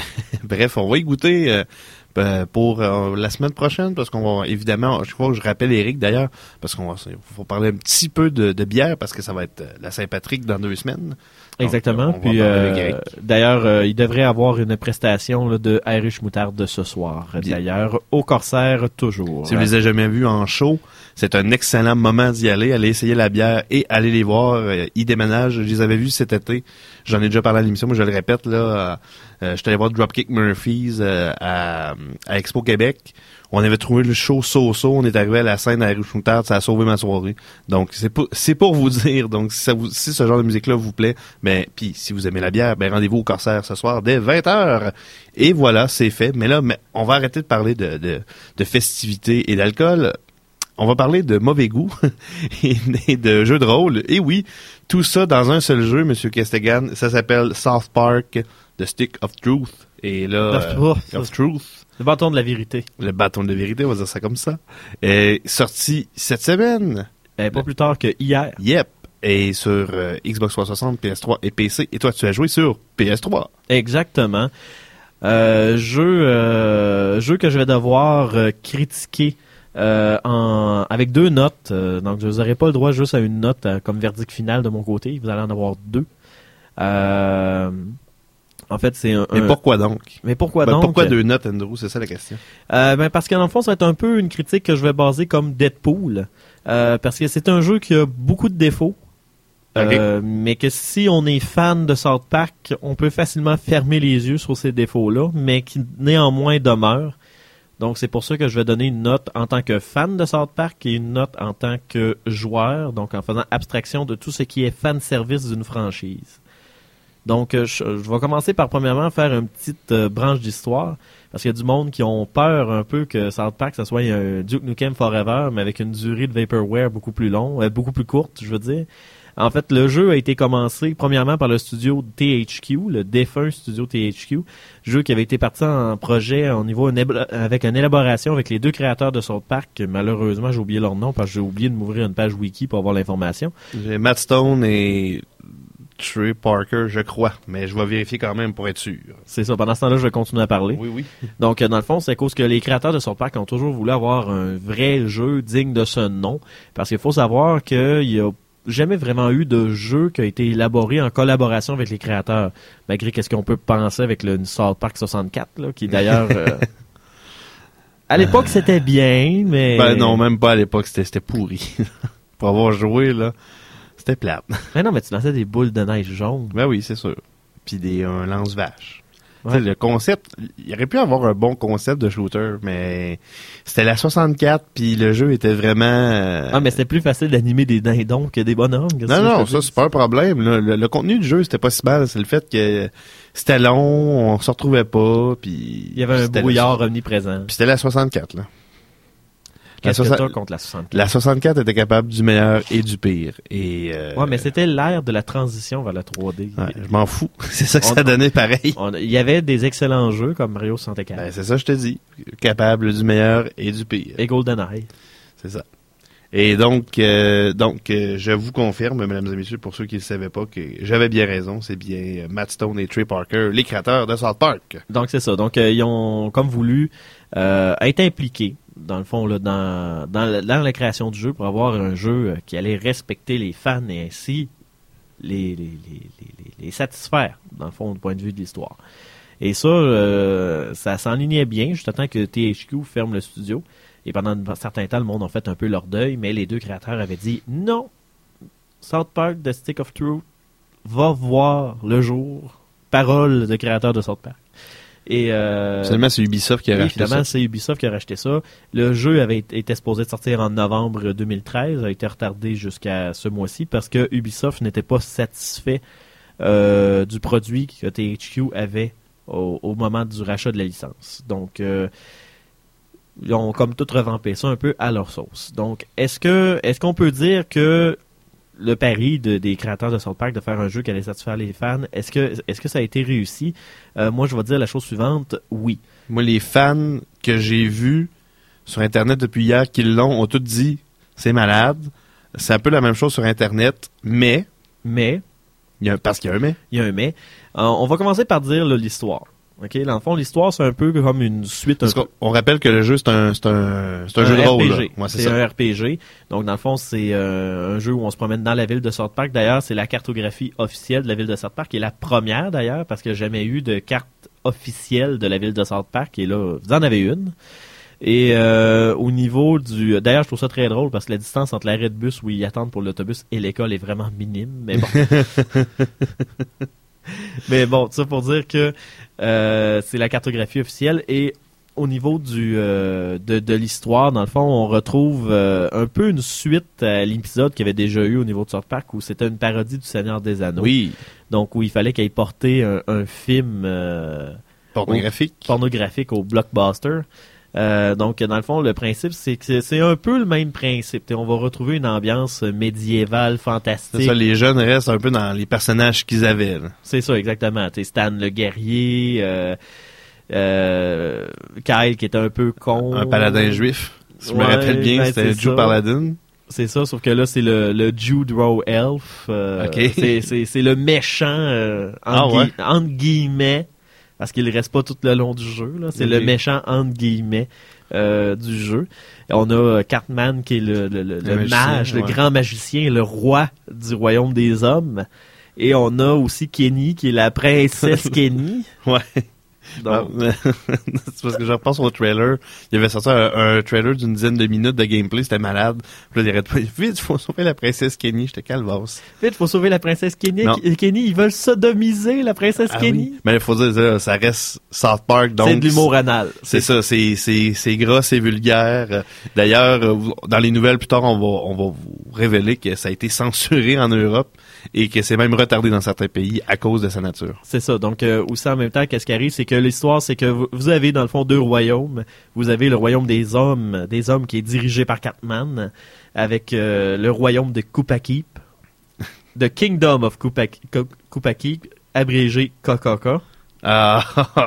[SPEAKER 7] Bref, on va y goûter euh, pour euh, la semaine prochaine, parce qu'on va, évidemment, je crois que je rappelle Eric d'ailleurs, parce qu'on va, faut parler un petit peu de, de bière, parce que ça va être la Saint-Patrick dans deux semaines.
[SPEAKER 8] Exactement.
[SPEAKER 7] Donc,
[SPEAKER 8] Puis euh, d'ailleurs, euh, il devrait avoir une prestation là, de Irish Moutarde ce soir. Bien. D'ailleurs, au Corsaire toujours.
[SPEAKER 7] Si vous les avez jamais vus en show, c'est un excellent moment d'y aller, aller essayer la bière et aller les voir. Euh, ils déménagent. Je les avais vus cet été. J'en ai déjà parlé à l'émission, mais je le répète là. Euh, je suis allé voir Dropkick Murphys euh, à, à Expo Québec. On avait trouvé le show so-so, on est arrivé à la scène à Irish Moutarde, ça a sauvé ma soirée. Donc c'est pour c'est pour vous dire, donc si ça vous si ce genre de musique là vous plaît, ben puis si vous aimez la bière, ben rendez-vous au Corsaire ce soir dès vingt heures. Et voilà, c'est fait. Mais là, mais on va arrêter de parler de de, de festivités et d'alcool. On va parler de mauvais goût et de jeux de rôle. Et oui, tout ça dans un seul jeu, Monsieur Kestegan. Ça s'appelle South Park, The Stick of Truth. Et là,
[SPEAKER 8] euh,
[SPEAKER 7] of Truth.
[SPEAKER 8] Le bâton de la vérité.
[SPEAKER 7] Le bâton de la vérité, on va dire ça comme ça. Est sorti cette semaine.
[SPEAKER 8] Eh, pas plus tard que hier.
[SPEAKER 7] Yep. Et sur euh, Xbox trois cent soixante, P S trois et P C. Et toi, tu as joué sur P S trois.
[SPEAKER 8] Exactement. Euh, jeu, euh, jeu que je vais devoir euh, critiquer euh, en, avec deux notes. Euh, donc, je n'aurai pas le droit juste à une note euh, comme verdict final de mon côté. Vous allez en avoir deux. Euh... En fait, c'est un,
[SPEAKER 7] Mais
[SPEAKER 8] un...
[SPEAKER 7] pourquoi donc?
[SPEAKER 8] Mais pourquoi
[SPEAKER 7] ben,
[SPEAKER 8] donc?
[SPEAKER 7] Pourquoi deux notes, Andrew? C'est ça la question.
[SPEAKER 8] Euh, ben parce qu'en le fond, ça va être un peu une critique que je vais baser comme Deadpool. Euh, parce que c'est un jeu qui a beaucoup de défauts.
[SPEAKER 7] Okay.
[SPEAKER 8] Euh, mais que si on est fan de South Park, on peut facilement fermer les yeux sur ces défauts-là, mais qui néanmoins demeurent. Donc c'est pour ça que je vais donner une note en tant que fan de South Park et une note en tant que joueur, donc en faisant abstraction de tout ce qui est fan service d'une franchise. Donc, je, je vais commencer par, premièrement, faire une petite euh, branche d'histoire, parce qu'il y a du monde qui ont peur un peu que South Park, ça soit un Duke Nukem Forever, mais avec une durée de Vaporware beaucoup plus longue, euh, beaucoup plus courte, je veux dire. En fait, le jeu a été commencé, premièrement, par le studio T H Q, le défunt studio T H Q, jeu qui avait été parti en projet au niveau avec une élaboration avec les deux créateurs de South Park. Malheureusement, j'ai oublié leur nom, parce que j'ai oublié de m'ouvrir une page wiki pour avoir l'information.
[SPEAKER 7] J'ai Matt Stone et Trey Parker, je crois, mais je vais vérifier quand même pour être sûr.
[SPEAKER 8] C'est ça. Pendant ce temps-là, je vais continuer à parler.
[SPEAKER 7] Oui, oui.
[SPEAKER 8] Donc, dans le fond, c'est à cause que les créateurs de South Park ont toujours voulu avoir un vrai jeu digne de ce nom. Parce qu'il faut savoir qu'il y a jamais vraiment eu de jeu qui a été élaboré en collaboration avec les créateurs. Malgré qu'est-ce qu'on peut penser avec le South Park soixante-quatre, là, qui d'ailleurs... euh, à l'époque, c'était bien, mais...
[SPEAKER 7] Ben non, même pas à l'époque, c'était, c'était pourri. Pour avoir joué, là... C'était plate.
[SPEAKER 8] Mais non, mais tu lançais des boules de neige jaunes.
[SPEAKER 7] Ben oui, c'est sûr. Puis des un lance-vache. Ouais. Le concept, il aurait pu avoir un bon concept de shooter, mais c'était la soixante-quatre, puis le jeu était vraiment... Euh...
[SPEAKER 8] Ah, mais c'était plus facile d'animer des dindons que des bonhommes.
[SPEAKER 7] Non, non, ça, c'est pas un problème. Le, le, le contenu du jeu, c'était pas si mal. C'est le fait que c'était long, on se retrouvait pas, puis...
[SPEAKER 8] Il y avait un brouillard omniprésent.
[SPEAKER 7] Puis c'était la soixante-quatre, là.
[SPEAKER 8] Qu'est-ce que t'as contre la soixante-quatre?
[SPEAKER 7] La soixante-quatre était capable du meilleur et du pire. Et euh...
[SPEAKER 8] ouais, mais c'était l'ère de la transition vers la trois D.
[SPEAKER 7] Ouais, je m'en fous. C'est ça que on, ça donnait pareil.
[SPEAKER 8] Il y avait des excellents jeux comme Mario soixante-quatre.
[SPEAKER 7] Ben, c'est ça, je te dis. Capable du meilleur et du pire.
[SPEAKER 8] Et GoldenEye.
[SPEAKER 7] C'est ça. Et donc, euh, donc euh, je vous confirme, mesdames et messieurs, pour ceux qui ne le savaient pas, que j'avais bien raison. C'est bien Matt Stone et Trey Parker, les créateurs de South Park.
[SPEAKER 8] Donc, c'est ça. Donc, euh, ils ont, comme voulu, euh, être impliqués, dans le fond, là, dans, dans, la, dans la création du jeu pour avoir un jeu qui allait respecter les fans et ainsi les, les, les, les, les satisfaire, dans le fond, du point de vue de l'histoire. Et ça, euh, ça s'enlignait bien, juste à temps que T H Q ferme le studio. Et pendant un certain temps, le monde a fait un peu leur deuil, mais les deux créateurs avaient dit « Non, South Park, The Stick of Truth, va voir le jour. » Parole de créateur de South Park. Et euh,
[SPEAKER 7] Finalement, c'est Ubisoft qui a racheté
[SPEAKER 8] finalement,
[SPEAKER 7] ça.
[SPEAKER 8] c'est Ubisoft qui a racheté ça. Le jeu avait été supposé de sortir en novembre deux mille treize, a été retardé jusqu'à ce mois-ci parce que Ubisoft n'était pas satisfait euh, du produit que T H Q avait au, au moment du rachat de la licence. Donc, euh, ils ont comme tout revampé ça un peu à leur sauce. Donc, est-ce que est-ce qu'on peut dire que le pari de, des créateurs de South Park de faire un jeu qui allait satisfaire les fans, est-ce que est-ce que ça a été réussi? Euh, moi, je vais dire la chose suivante, oui.
[SPEAKER 7] Moi, les fans que j'ai vus sur Internet depuis hier qui l'ont, ont tous dit c'est malade. C'est un peu la même chose sur Internet, mais...
[SPEAKER 8] Mais...
[SPEAKER 7] Il y a, parce qu'il y a un mais.
[SPEAKER 8] Il y a un mais. Euh, on va commencer par dire là, l'histoire. OK, dans le fond, l'histoire, c'est un peu comme une suite.
[SPEAKER 7] Parce qu'on on rappelle que le jeu, c'est un, c'est un, c'est un, un jeu de rôle.
[SPEAKER 8] R P G.
[SPEAKER 7] Ouais, c'est
[SPEAKER 8] c'est
[SPEAKER 7] ça.
[SPEAKER 8] un R P G. Donc, dans le fond, c'est euh, un jeu où on se promène dans la ville de South Park. D'ailleurs, c'est la cartographie officielle de la ville de South Park, qui est la première, d'ailleurs, parce qu'il n'y a jamais eu de carte officielle de la ville de South Park. Et là, vous en avez une. Et euh, au niveau du... D'ailleurs, je trouve ça très drôle, parce que la distance entre l'arrêt de bus où ils attendent pour l'autobus et l'école est vraiment minime. Mais bon... Mais bon, ça pour dire que euh, c'est la cartographie officielle et au niveau du euh, de, de l'histoire, dans le fond, on retrouve euh, un peu une suite à l'épisode qu'il y avait déjà eu au niveau de South Park où c'était une parodie du Seigneur des Anneaux.
[SPEAKER 7] Oui.
[SPEAKER 8] Donc où il fallait qu'il ait porté un, un film euh,
[SPEAKER 7] pornographique.
[SPEAKER 8] Au, pornographique au Blockbuster. Euh, donc, dans le fond, le principe, c'est que c'est un peu le même principe. T'sais, on va retrouver une ambiance médiévale, fantastique.
[SPEAKER 7] C'est ça, les jeunes restent un peu dans les personnages qu'ils avaient. Là.
[SPEAKER 8] C'est ça, exactement. T'sais, Stan le guerrier, euh, euh, Kyle qui était un peu con.
[SPEAKER 7] Un paladin juif. Si je
[SPEAKER 8] ouais,
[SPEAKER 7] me rappelle bien,
[SPEAKER 8] ben,
[SPEAKER 7] c'était Jew Paladin.
[SPEAKER 8] C'est ça, sauf que là, c'est le, le Jude Row Elf. Euh,
[SPEAKER 7] okay.
[SPEAKER 8] c'est, c'est, c'est le méchant, euh,
[SPEAKER 7] ah,
[SPEAKER 8] entre,
[SPEAKER 7] ouais.
[SPEAKER 8] gui- entre guillemets, parce qu'il reste pas tout le long du jeu. Là. C'est okay. le méchant, entre guillemets, euh, du jeu. Et on a euh, Cartman, qui est le, le, le, le mage, ouais. le grand magicien, le roi du royaume des hommes. Et on a aussi Kenny, qui est la princesse Kenny.
[SPEAKER 7] Ouais.
[SPEAKER 8] Donc,
[SPEAKER 7] c'est parce que je repense au trailer. Il y avait sorti un, un trailer d'une dizaine de minutes de gameplay, c'était malade. Puis là, il arrête pas. Vite, il faut sauver la princesse Kenny. J'étais calvasse.
[SPEAKER 8] Vite, il faut sauver la princesse Kenny. Non. Kenny, ils veulent sodomiser la princesse ah, Kenny.
[SPEAKER 7] Oui. Mais il faut dire, ça reste South Park. Donc
[SPEAKER 8] c'est de l'humour anal.
[SPEAKER 7] C'est, c'est ça, c'est, c'est, c'est gras, c'est vulgaire. D'ailleurs, dans les nouvelles plus tard, on va, on va vous révéler que ça a été censuré en Europe et que c'est même retardé dans certains pays à cause de sa nature.
[SPEAKER 8] C'est ça. Donc, euh, aussi en même temps, qu'est-ce qui arrive, c'est que l'histoire, c'est que vous avez dans le fond deux royaumes. Vous avez le royaume des hommes, des hommes qui est dirigé par Cartman, avec euh, le royaume de Kupakip, The Kingdom of Kupakip, abrégé K K K.
[SPEAKER 7] Ah.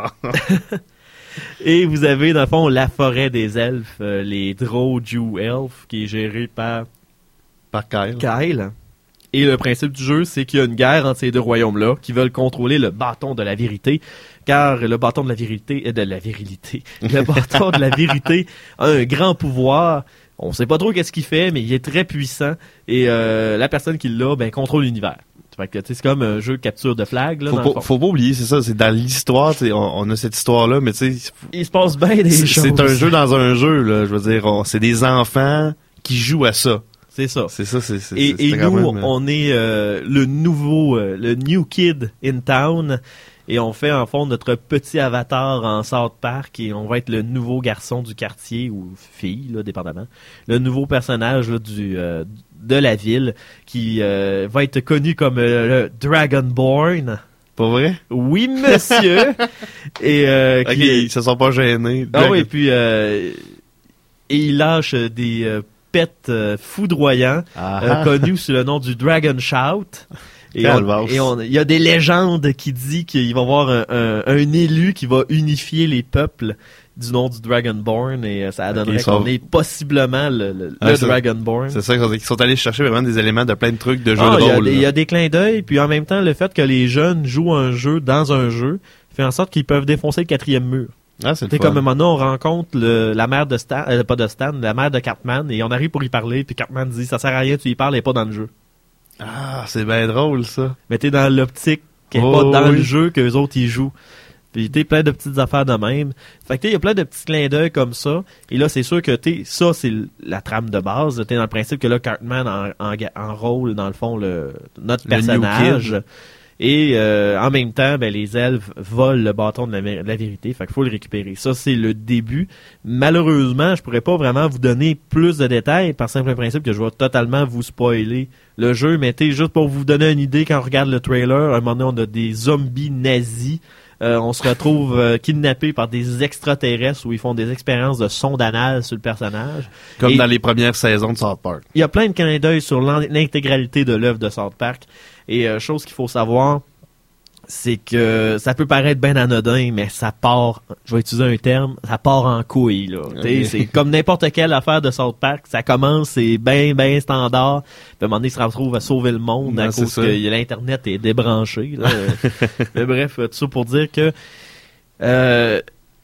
[SPEAKER 8] Et vous avez dans le fond la forêt des elfes, euh, les Drow Jew Elf, qui est géré par
[SPEAKER 7] par Kyle.
[SPEAKER 8] Kyle. Et le principe du jeu, c'est qu'il y a une guerre entre ces deux royaumes-là qui veulent contrôler le bâton de la vérité, car le bâton de la vérité, euh, de la virilité, le bâton de la vérité a un grand pouvoir. On sait pas trop qu'est-ce qu'il fait, mais il est très puissant. Et euh, la personne qui l'a, ben, contrôle l'univers. Fait que, c'est comme un jeu de capture de flag. Là,
[SPEAKER 7] faut,
[SPEAKER 8] dans
[SPEAKER 7] pas,
[SPEAKER 8] le fond.
[SPEAKER 7] faut pas oublier, c'est ça, c'est dans l'histoire, on, on a cette histoire-là, mais tu sais...
[SPEAKER 8] Il se passe bien des
[SPEAKER 7] c'est,
[SPEAKER 8] choses.
[SPEAKER 7] C'est un jeu dans un jeu, là, je veux dire, on, c'est des enfants qui jouent à ça.
[SPEAKER 8] C'est ça.
[SPEAKER 7] C'est ça, c'est, c'est,
[SPEAKER 8] et,
[SPEAKER 7] c'est
[SPEAKER 8] et nous,
[SPEAKER 7] même...
[SPEAKER 8] on est euh, le nouveau, euh, le new kid in town, et on fait en fond notre petit avatar en South Park, et on va être le nouveau garçon du quartier, ou fille, là, dépendamment. Le nouveau personnage là, du euh, de la ville, qui euh, va être connu comme euh, le Dragonborn.
[SPEAKER 7] Pas vrai?
[SPEAKER 8] Oui, monsieur! et euh,
[SPEAKER 7] okay,
[SPEAKER 8] qui...
[SPEAKER 7] ils se sont pas gênés.
[SPEAKER 8] Ah oui, et puis euh, et il lâche des... Euh, pète euh, foudroyant, euh, connu sous le nom du Dragon Shout. Et il y a des légendes qui disent qu'il va y avoir un, un, un élu qui va unifier les peuples du nom du Dragonborn et euh, ça donnerait
[SPEAKER 7] okay, sont...
[SPEAKER 8] qu'on est possiblement le, le,
[SPEAKER 7] ah,
[SPEAKER 8] le
[SPEAKER 7] c'est
[SPEAKER 8] Dragonborn.
[SPEAKER 7] C'est ça, ils sont allés chercher vraiment des éléments de plein de trucs de jeux
[SPEAKER 8] ah,
[SPEAKER 7] de rôle.
[SPEAKER 8] Il y, y a des clins d'œil, puis en même temps, le fait que les jeunes jouent un jeu dans un jeu fait en sorte qu'ils peuvent défoncer le quatrième mur.
[SPEAKER 7] Ah, c'est
[SPEAKER 8] le fun. Comme maintenant, on rencontre le, la mère de Stan, euh, pas de Stan, la mère de Cartman, et on arrive pour y parler, puis Cartman dit, ça sert à rien, tu y parles, elle est pas dans le jeu.
[SPEAKER 7] Ah, c'est bien drôle, ça.
[SPEAKER 8] Mais t'es dans l'optique qui est
[SPEAKER 7] oh,
[SPEAKER 8] pas dans
[SPEAKER 7] oui.
[SPEAKER 8] le jeu qu'eux autres y jouent. Puis t'es plein de petites affaires de même. Fait que t'es, y a plein de petits clins d'œil comme ça. Et là, c'est sûr que t'es, ça, c'est la trame de base. T'es dans le principe que là, Cartman en, en, en rôle, dans le fond, le, notre le personnage. Et euh, en même temps, ben, les elfes volent le bâton de la, de la vérité. Fait qu'il faut le récupérer. Ça, c'est le début. Malheureusement, je pourrais pas vraiment vous donner plus de détails par simple principe que je vais totalement vous spoiler le jeu. Mais t'es juste pour vous donner une idée, quand on regarde le trailer, à un moment donné, on a des zombies nazis. Euh, on se retrouve euh, kidnappé par des extraterrestres où ils font des expériences de sonde anale sur le personnage.
[SPEAKER 7] Comme
[SPEAKER 8] Et
[SPEAKER 7] dans les premières saisons de South Park.
[SPEAKER 8] Il y a plein de clins d'œil sur l'intégralité de l'œuvre de South Park. Et euh, chose qu'il faut savoir, c'est que ça peut paraître bien anodin, mais ça part, je vais utiliser un terme, ça part en couille, là. Okay. C'est comme n'importe quelle affaire de South Park, ça commence, c'est bien, bien standard, puis à un moment donné, il se retrouve à sauver le monde non, à cause ça. que l'Internet est débranché, là. Mais bref, tout ça pour dire que euh,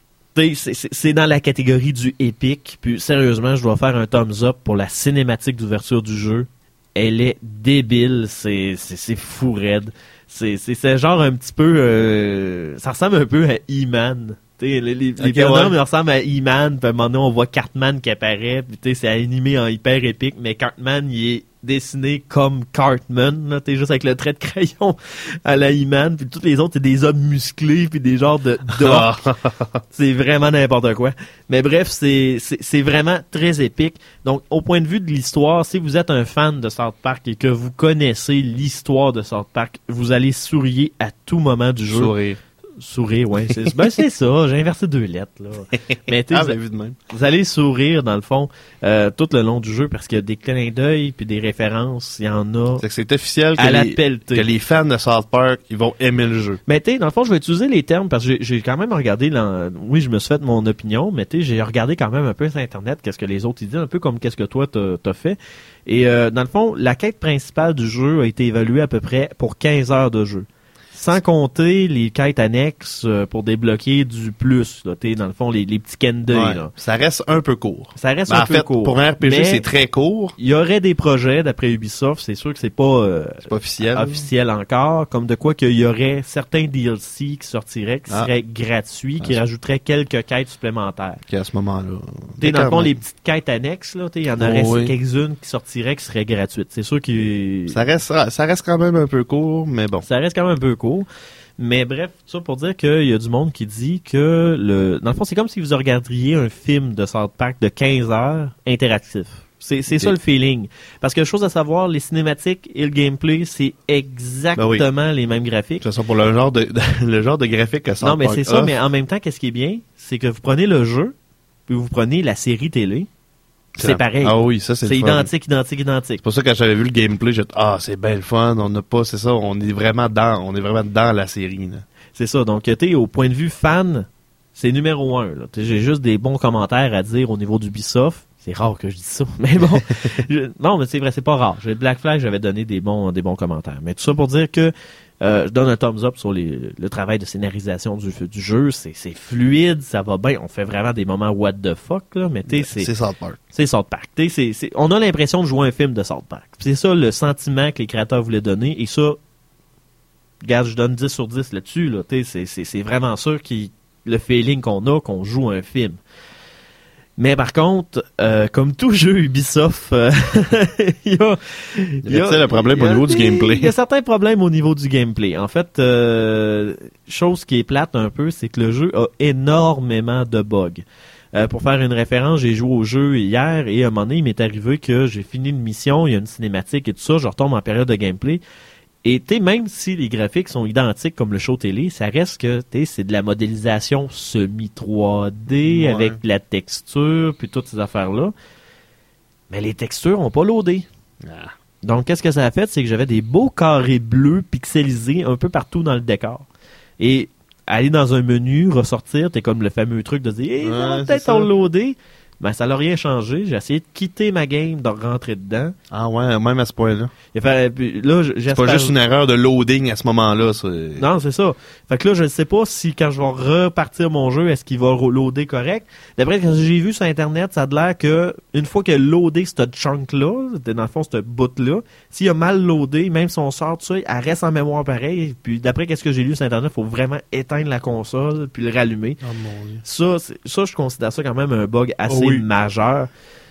[SPEAKER 8] c'est dans la catégorie du épique, puis sérieusement, je dois faire un thumbs up pour la cinématique d'ouverture du jeu. Elle est débile, c'est fou raide. C'est c'est genre un petit peu... Euh, ça ressemble un peu à E-Man. T'sais, les les, okay, les bonhommes ouais. ressemblent à E-Man, puis à un moment donné, on voit Cartman qui apparaît, puis c'est animé en hyper épique, mais Cartman, il est dessiné comme Cartman, là, t'es juste avec le trait de crayon à la E-Man, puis tous les autres, c'est des hommes musclés, puis des genres de d'orques. C'est vraiment n'importe quoi. Mais bref, c'est c'est vraiment très épique. Donc, au point de vue de l'histoire, si vous êtes un fan de South Park et que vous connaissez l'histoire de South Park, vous allez sourire à tout moment du jeu.
[SPEAKER 7] Sourire.
[SPEAKER 8] Sourire, ouais. C'est ben, c'est ça, j'ai inversé deux lettres, là. Mais ah, ben, vu de même. Vous allez sourire, dans le fond, euh, tout le long du jeu, parce qu'il y a des clins d'œil puis des références, il y en a.
[SPEAKER 7] C'est que c'est officiel que,
[SPEAKER 8] à
[SPEAKER 7] les,
[SPEAKER 8] que
[SPEAKER 7] les fans de South Park, ils vont aimer le jeu.
[SPEAKER 8] Mais tu sais, dans le fond, je vais utiliser les termes, parce que j'ai quand même regardé, là, oui, je me suis fait mon opinion, mais tu sais, j'ai regardé quand même un peu sur Internet, qu'est-ce que les autres ils disent, un peu comme qu'est-ce que toi t'as t'as fait. Et euh, dans le fond, la quête principale du jeu a été évaluée à peu près pour quinze heures de jeu. Sans compter les quêtes annexes pour débloquer du plus, là, t'es dans le fond les, les petits candies.
[SPEAKER 7] Ouais,
[SPEAKER 8] là.
[SPEAKER 7] ça reste un peu court.
[SPEAKER 8] Ça reste
[SPEAKER 7] ben,
[SPEAKER 8] un
[SPEAKER 7] en
[SPEAKER 8] peu
[SPEAKER 7] fait,
[SPEAKER 8] court.
[SPEAKER 7] Pour un R P G, c'est très court.
[SPEAKER 8] Il y aurait des projets d'après Ubisoft, c'est sûr que c'est pas, euh,
[SPEAKER 7] pas officiel.
[SPEAKER 8] officiel encore, comme de quoi qu'il y aurait certains D L C qui sortiraient, qui ah. seraient gratuits, ah, qui rajouteraient quelques quêtes supplémentaires.
[SPEAKER 7] Qui à ce moment-là.
[SPEAKER 8] T'es dans le fond les petites quêtes annexes, là, il y en aurait
[SPEAKER 7] oh, oui.
[SPEAKER 8] quelques-unes qui sortiraient, qui seraient gratuites. C'est sûr que
[SPEAKER 7] ça reste, ça reste quand même un peu court, mais bon.
[SPEAKER 8] Ça reste quand même un peu court. Mais bref, ça pour dire qu'il y a du monde qui dit que le, dans le fond, c'est comme si vous regarderiez un film de South Park de quinze heures interactif. C'est c'est okay. ça le feeling. Parce que chose à savoir, les cinématiques et le gameplay, c'est exactement ben oui. les mêmes graphiques.
[SPEAKER 7] C'est ça pour le genre de le genre de graphique que South Park.
[SPEAKER 8] Non, mais c'est ça. Mais en même temps, qu'est-ce qui est bien, c'est que vous prenez le jeu, puis vous prenez la série télé. C'est pareil.
[SPEAKER 7] Ah oui, ça c'est
[SPEAKER 8] C'est identique, identique, identique.
[SPEAKER 7] C'est pour ça que quand j'avais vu le gameplay, j'ai dit ah c'est bien le fun. On n'a pas, c'est ça, on est vraiment dans, on est vraiment dans la série.
[SPEAKER 8] C'est ça. Donc tu au point de vue fan, c'est numéro un. J'ai juste des bons commentaires à dire au niveau d'Ubisoft. C'est rare que je dise ça, mais bon. je, non, mais c'est vrai, c'est pas rare. Black Flag, j'avais donné des bons, des bons commentaires. Mais tout ça pour dire que euh, je donne un thumbs up sur les, le travail de scénarisation du, du jeu. C'est fluide, ça va bien. On fait vraiment des moments what the fuck, là, mais tu sais, c'est...
[SPEAKER 7] C'est South Park.
[SPEAKER 8] C'est South Park. Tu sais, on a l'impression de jouer un film de South Park. C'est ça le sentiment que les créateurs voulaient donner. Et ça, regarde, je donne dix sur dix là-dessus, là. Tu sais, c'est vraiment sûr qui le feeling qu'on a, qu'on joue un film. Mais par contre, euh, comme tout jeu Ubisoft, euh, il y a,
[SPEAKER 7] il y a, y a le problème au niveau du gameplay.
[SPEAKER 8] Il y a certains problèmes au niveau du gameplay. En fait, euh, chose qui est plate un peu, c'est que le jeu a énormément de bugs. Euh, pour faire une référence, j'ai joué au jeu hier et à un moment donné, il m'est arrivé que j'ai fini une mission, il y a une cinématique et tout ça, je retombe en période de gameplay. Et tu sais, même si les graphiques sont identiques comme le show télé, ça reste que c'est de la modélisation semi trois D ouais. avec la texture puis toutes ces affaires-là. Mais les textures ont pas loadé. Ah. Donc, qu'est-ce que ça a fait? C'est que j'avais des beaux carrés bleus pixelisés un peu partout dans le décor. Et aller dans un menu, ressortir, t'es comme le fameux truc de dire, hey,
[SPEAKER 7] Ouais,
[SPEAKER 8] on va
[SPEAKER 7] c'est
[SPEAKER 8] peut-être
[SPEAKER 7] ça.
[SPEAKER 8] downloader. Ben, ça n'a rien changé. J'ai essayé de quitter ma game, de rentrer dedans.
[SPEAKER 7] Ah ouais, même à ce point-là.
[SPEAKER 8] Il fait, puis là,
[SPEAKER 7] C'est
[SPEAKER 8] j'espère...
[SPEAKER 7] pas juste une erreur de loading à ce moment-là. C'est...
[SPEAKER 8] Non, c'est ça. Fait que là, je ne sais pas si quand je vais repartir mon jeu, est-ce qu'il va loader correct. D'après ce que j'ai vu sur Internet, ça a l'air que une fois que loadé ce chunk-là, dans le fond, ce bout-là, s'il a mal loadé, même si on sort tout ça, elle reste en mémoire pareil. Puis d'après ce que j'ai lu sur Internet, il faut vraiment éteindre la console puis le rallumer.
[SPEAKER 7] Oh mon Dieu.
[SPEAKER 8] Ça, c'est, ça, je considère ça quand même un bug assez
[SPEAKER 7] Oh oui.
[SPEAKER 8] majeur.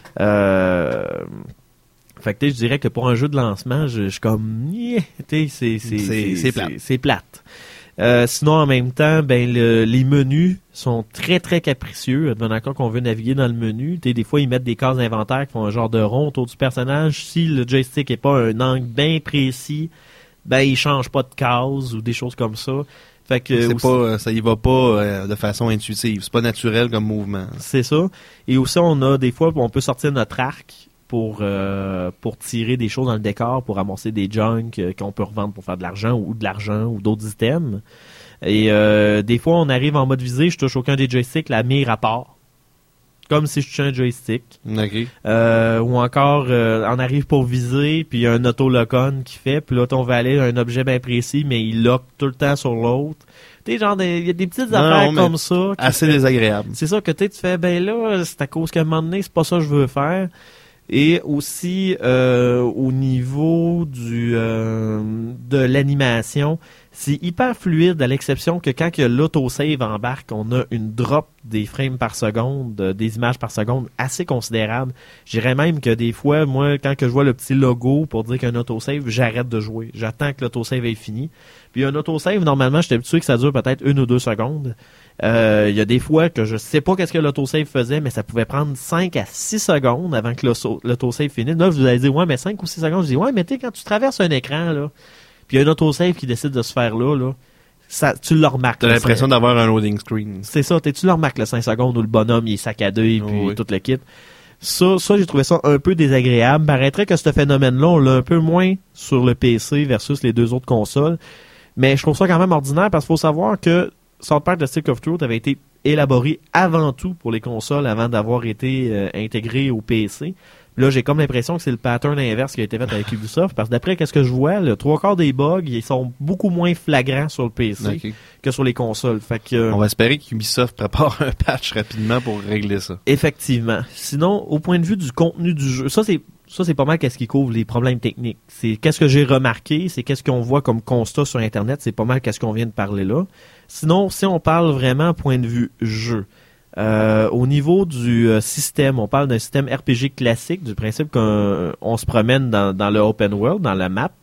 [SPEAKER 8] Euh... Fait que tu sais, je dirais que pour un jeu de lancement, je je suis comme, yeah, tu sais, c'est c'est
[SPEAKER 7] C'est- c'est plate.
[SPEAKER 8] c'est- c'est plate. Euh, sinon, en même temps, ben le, les menus sont très très capricieux. Advenant qu'on veut naviguer dans le menu, tu sais, des fois ils mettent des cases d'inventaire qui font un genre de rond autour du personnage. Si le joystick est pas un angle bien précis, ben il change pas de case ou des choses comme ça. Fait que
[SPEAKER 7] C'est
[SPEAKER 8] aussi-
[SPEAKER 7] pas, ça y va pas euh, de façon intuitive. C'est pas naturel comme mouvement.
[SPEAKER 8] C'est ça. Et aussi, on a des fois, on peut sortir notre arc pour euh, pour tirer des choses dans le décor, pour ramasser des junk euh, qu'on peut revendre pour faire de l'argent ou de l'argent ou d'autres items. Et euh, des fois, on arrive en mode visée, je touche aucun des joysticks, la mire à part. Comme si je touchais un joystick.
[SPEAKER 7] OK.
[SPEAKER 8] Euh, ou encore, euh, on arrive pour viser, puis il y a un auto-lock-on qui fait, puis là, on va aller à un objet bien précis, mais il lock tout le temps sur l'autre. Tu sais, genre, il y a des petites
[SPEAKER 7] Non,
[SPEAKER 8] affaires
[SPEAKER 7] mais
[SPEAKER 8] comme ça. qui
[SPEAKER 7] assez
[SPEAKER 8] fait-
[SPEAKER 7] désagréable.
[SPEAKER 8] C'est ça que tu sais, tu fais, ben là, c'est à cause qu'à un moment donné, c'est pas ça que je veux faire. Et aussi, euh, au niveau du euh, de l'animation, c'est hyper fluide, à l'exception que quand que l'autosave embarque, on a une drop des frames par seconde, euh, des images par seconde assez considérable. Je dirais même que des fois, moi, quand que je vois le petit logo pour dire qu'il y a un autosave, j'arrête de jouer. J'attends que l'autosave ait fini. Puis un autosave, normalement, je suis habitué que ça dure peut-être une ou deux secondes. Euh, Il y a des fois que je sais pas qu'est-ce que l'autosave faisait, mais ça pouvait prendre cinq à six secondes avant que l'auto- l'autosave finisse. Là, vous allez dire, ouais, mais cinq ou six secondes. Je dis, ouais, mais tu sais, quand tu traverses un écran, là, puis il y a un autosave qui décide de se faire là, là, ça, tu le remarques.
[SPEAKER 7] T'as
[SPEAKER 8] là,
[SPEAKER 7] l'impression
[SPEAKER 8] c'est-
[SPEAKER 7] d'avoir un loading screen.
[SPEAKER 8] C'est ça, t'es- tu le remarques, le cinq secondes où le bonhomme, il est saccadé, puis
[SPEAKER 7] oui.
[SPEAKER 8] toute l'équipe. Ça, ça j'ai trouvé ça un peu désagréable. Paraîtrait que ce phénomène-là, on l'a un peu moins sur le P C versus les deux autres consoles. Mais je trouve ça quand même ordinaire parce qu'il faut savoir que South Park The Stick of Truth avait été élaboré avant tout pour les consoles avant d'avoir été euh, intégré au P C. Là, j'ai comme l'impression que c'est le pattern inverse qui a été fait avec Ubisoft parce que d'après qu'est-ce que je vois, le trois quarts des bugs, ils sont beaucoup moins flagrants sur le P C
[SPEAKER 7] Ok.
[SPEAKER 8] que sur les consoles. Fait que euh,
[SPEAKER 7] On va espérer qu'Ubisoft prépare un patch rapidement pour régler ça.
[SPEAKER 8] effectivement. Sinon, au point de vue du contenu du jeu, ça c'est ça c'est pas mal qu'est-ce qui couvre les problèmes techniques. C'est qu'est-ce que j'ai remarqué, c'est qu'est-ce qu'on voit comme constat sur Internet, c'est pas mal qu'est-ce qu'on vient de parler là. Sinon, si on parle vraiment point de vue jeu, euh, au niveau du euh, système, on parle d'un système R P G classique, du principe qu'on on se promène dans, dans le open world, dans la map,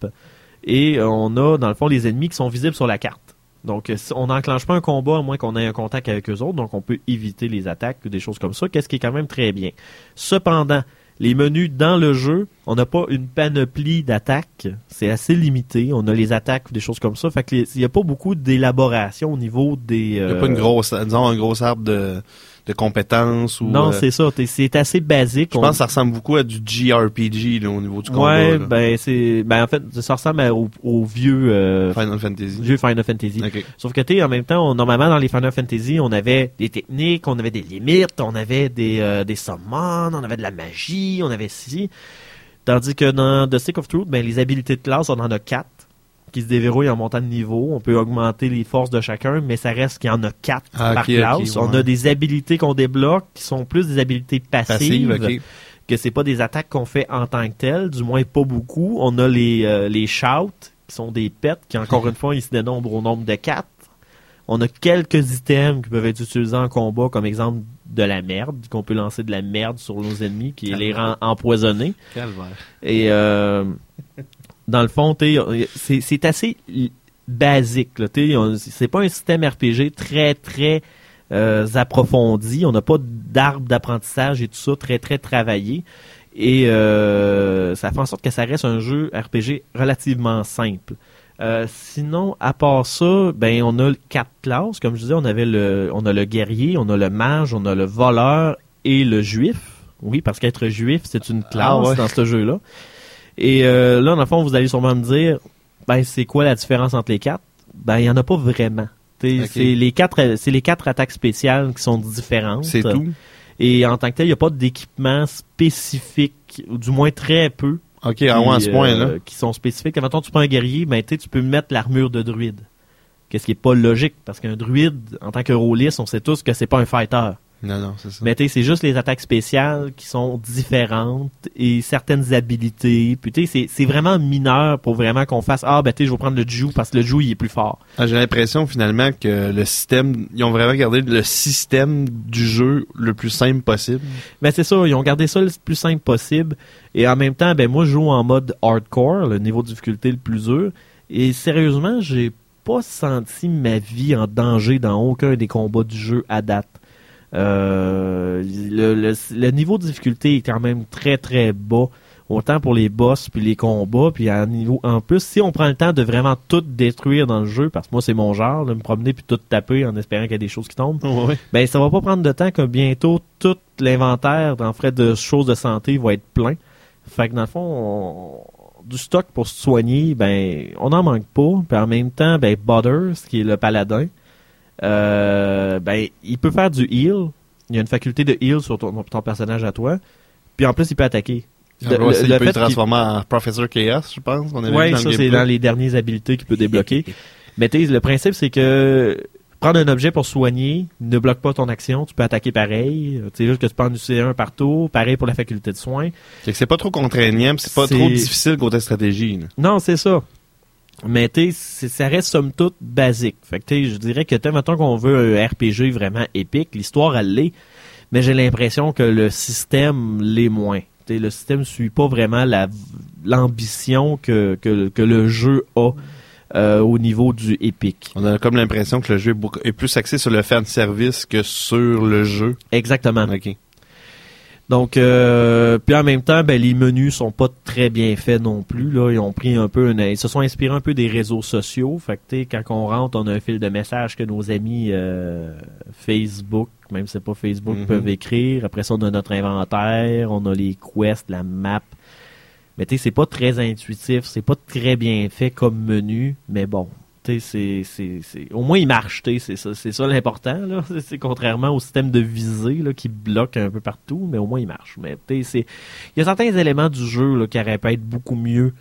[SPEAKER 8] et on a dans le fond les ennemis qui sont visibles sur la carte. Donc, euh, si on n'enclenche pas un combat à moins qu'on ait un contact avec eux autres, donc on peut éviter les attaques ou des choses comme ça, qu'est-ce qui est quand même très bien. Cependant, les menus dans le jeu, on n'a pas une panoplie d'attaques, c'est assez limité. On a les attaques ou des choses comme ça, fait que les- il n'y a pas beaucoup d'élaboration au niveau des.
[SPEAKER 7] Il n'y a
[SPEAKER 8] euh,
[SPEAKER 7] pas une grosse, disons, un gros arbre de, de compétences ou.
[SPEAKER 8] Non,
[SPEAKER 7] euh,
[SPEAKER 8] c'est ça. t'es- C'est assez basique.
[SPEAKER 7] Je
[SPEAKER 8] On-
[SPEAKER 7] pense que ça ressemble beaucoup à du J R P G là, au niveau du combat.
[SPEAKER 8] Ouais,
[SPEAKER 7] là.
[SPEAKER 8] ben c'est, ben en fait, ça ressemble à- au, au vieux euh,
[SPEAKER 7] Final Fantasy.
[SPEAKER 8] vieux Final Fantasy.
[SPEAKER 7] Ok.
[SPEAKER 8] Sauf que tu sais, en même temps, on- normalement dans les Final Fantasy, on avait des techniques, on avait des limites, on avait des euh, des summons, on avait de la magie, on avait ci. Tandis que dans The Stick of Truth, ben les habilités de classe, on en a quatre qui se déverrouillent en montant de niveau. On peut augmenter les forces de chacun, mais ça reste qu'il y en a quatre
[SPEAKER 7] Ah,
[SPEAKER 8] par
[SPEAKER 7] ok, ok,
[SPEAKER 8] classe. On
[SPEAKER 7] ouais.
[SPEAKER 8] a des habilités qu'on débloque qui sont plus des habilités passives.
[SPEAKER 7] Passive, ok.
[SPEAKER 8] Que c'est pas des attaques qu'on fait en tant que telles, du moins pas beaucoup. On a les euh, les shouts qui sont des pets qui encore une fois ils se dénombrent au nombre de quatre. On a quelques items qui peuvent être utilisés en combat, comme exemple de la merde, qu'on peut lancer de la merde sur nos ennemis qui les rend empoisonnés.
[SPEAKER 7] Calvaire.
[SPEAKER 8] Et euh, dans le fond, t'sais, c'est c'est assez l- basique. Là, t'sais, on- c'est pas un système R P G très très euh, approfondi. On n'a pas d'arbre d'apprentissage et tout ça très très travaillé. Et euh, ça fait en sorte que ça reste un jeu R P G relativement simple. Euh, sinon, à part ça, ben on a quatre classes. Comme je disais, on avait le, on a le guerrier, on a le mage, on a le voleur et le juif. Oui, parce qu'être juif, c'est une classe
[SPEAKER 7] Ah ouais.
[SPEAKER 8] dans ce jeu-là. Et euh, là, dans le fond, vous allez sûrement me dire, ben c'est quoi la différence entre les quatre? Ben il y en a pas vraiment. Okay. C'est les quatre, c'est les quatre attaques spéciales qui sont différentes.
[SPEAKER 7] C'est tout.
[SPEAKER 8] Et en tant que tel, il n'y a pas d'équipement spécifique, ou du moins très peu.
[SPEAKER 7] OK,
[SPEAKER 8] qui,
[SPEAKER 7] à ce point-là.
[SPEAKER 8] Euh, qui sont spécifiques. Quand tu prends un guerrier, ben, tu peux mettre l'armure de druide. Qu'est-ce qui est pas logique, parce qu'un druide, en tant que rôliste, on sait tous que c'est pas un fighter.
[SPEAKER 7] Non, non, c'est ça.
[SPEAKER 8] Mais tu sais, c'est juste les attaques spéciales qui sont différentes et certaines habilités. Puis tu sais, c'est, c'est vraiment mineur pour vraiment qu'on fasse « Ah, ben tu sais, je vais prendre le Jiu parce que le Jiu, il est plus fort.
[SPEAKER 7] Ah, » J'ai l'impression finalement que le système, ils ont vraiment gardé le système du jeu le plus simple possible.
[SPEAKER 8] Ben c'est ça, ils ont gardé ça le plus simple possible. Et en même temps, ben moi, je joue en mode hardcore, le niveau de difficulté le plus dur. Et sérieusement, j'ai pas senti ma vie en danger dans aucun des combats du jeu à date. Euh, le, le, le niveau de difficulté est quand même très très bas, autant pour les boss puis les combats, puis à niveau en plus si on prend le temps de vraiment tout détruire dans le jeu, parce que moi c'est mon genre de me promener puis tout taper en espérant qu'il y a des choses qui tombent,
[SPEAKER 7] oh oui.
[SPEAKER 8] Ben ça va pas prendre de temps que bientôt tout l'inventaire en frais de choses de santé va être plein. Fait que dans le fond on, du stock pour se soigner, ben on n'en manque pas, puis en même temps ben Butters qui est le paladin, Euh, ben, il peut faire du heal. Il y a une faculté de heal sur ton, ton personnage à toi. Puis en plus, il peut attaquer.
[SPEAKER 7] De, le, il le peut se transformer en Professor Chaos, je pense.
[SPEAKER 8] Oui, ça, c'est dans les dernières habiletés qu'il peut débloquer. Mais tu sais, le principe, c'est que prendre un objet pour soigner ne bloque pas ton action. Tu peux attaquer pareil. C'est juste que tu peux en utiliser un partout. Pareil pour la faculté de soin.
[SPEAKER 7] C'est que c'est pas trop contraignant, c'est pas c'est... trop difficile côté stratégie. Là.
[SPEAKER 8] Non, c'est ça. Mais tu sais, ça reste somme toute basique. Fait que tu sais, je dirais que mettons qu'on veut un R P G vraiment épique, l'histoire elle l'est, mais j'ai l'impression que le système l'est moins. T'sais, le système suit pas vraiment la l'ambition que que, que le jeu a euh, au niveau du épique.
[SPEAKER 7] On a comme l'impression que le jeu est, beaucoup, est plus axé sur le fan service que sur le jeu.
[SPEAKER 8] Exactement.
[SPEAKER 7] Ok.
[SPEAKER 8] Donc, euh, puis en même temps, ben les menus sont pas très bien faits non plus. Là, ils ont pris un peu, une, ils se sont inspirés un peu des réseaux sociaux. Fait que tu sais, quand on rentre, on a un fil de messages que nos amis euh, Facebook, même si c'est pas Facebook, mm-hmm. peuvent écrire. Après ça, on a notre inventaire, on a les quests, la map. Mais tu sais, c'est pas très intuitif, c'est pas très bien fait comme menu. Mais bon. C'est, c'est, c'est, au moins il marche, c'est ça, c'est ça l'important là. C'est, c'est contrairement au système de visée là, qui bloque un peu partout, mais au moins il marche. Mais c'est, il y a certains éléments du jeu là, qui auraient pu être beaucoup mieux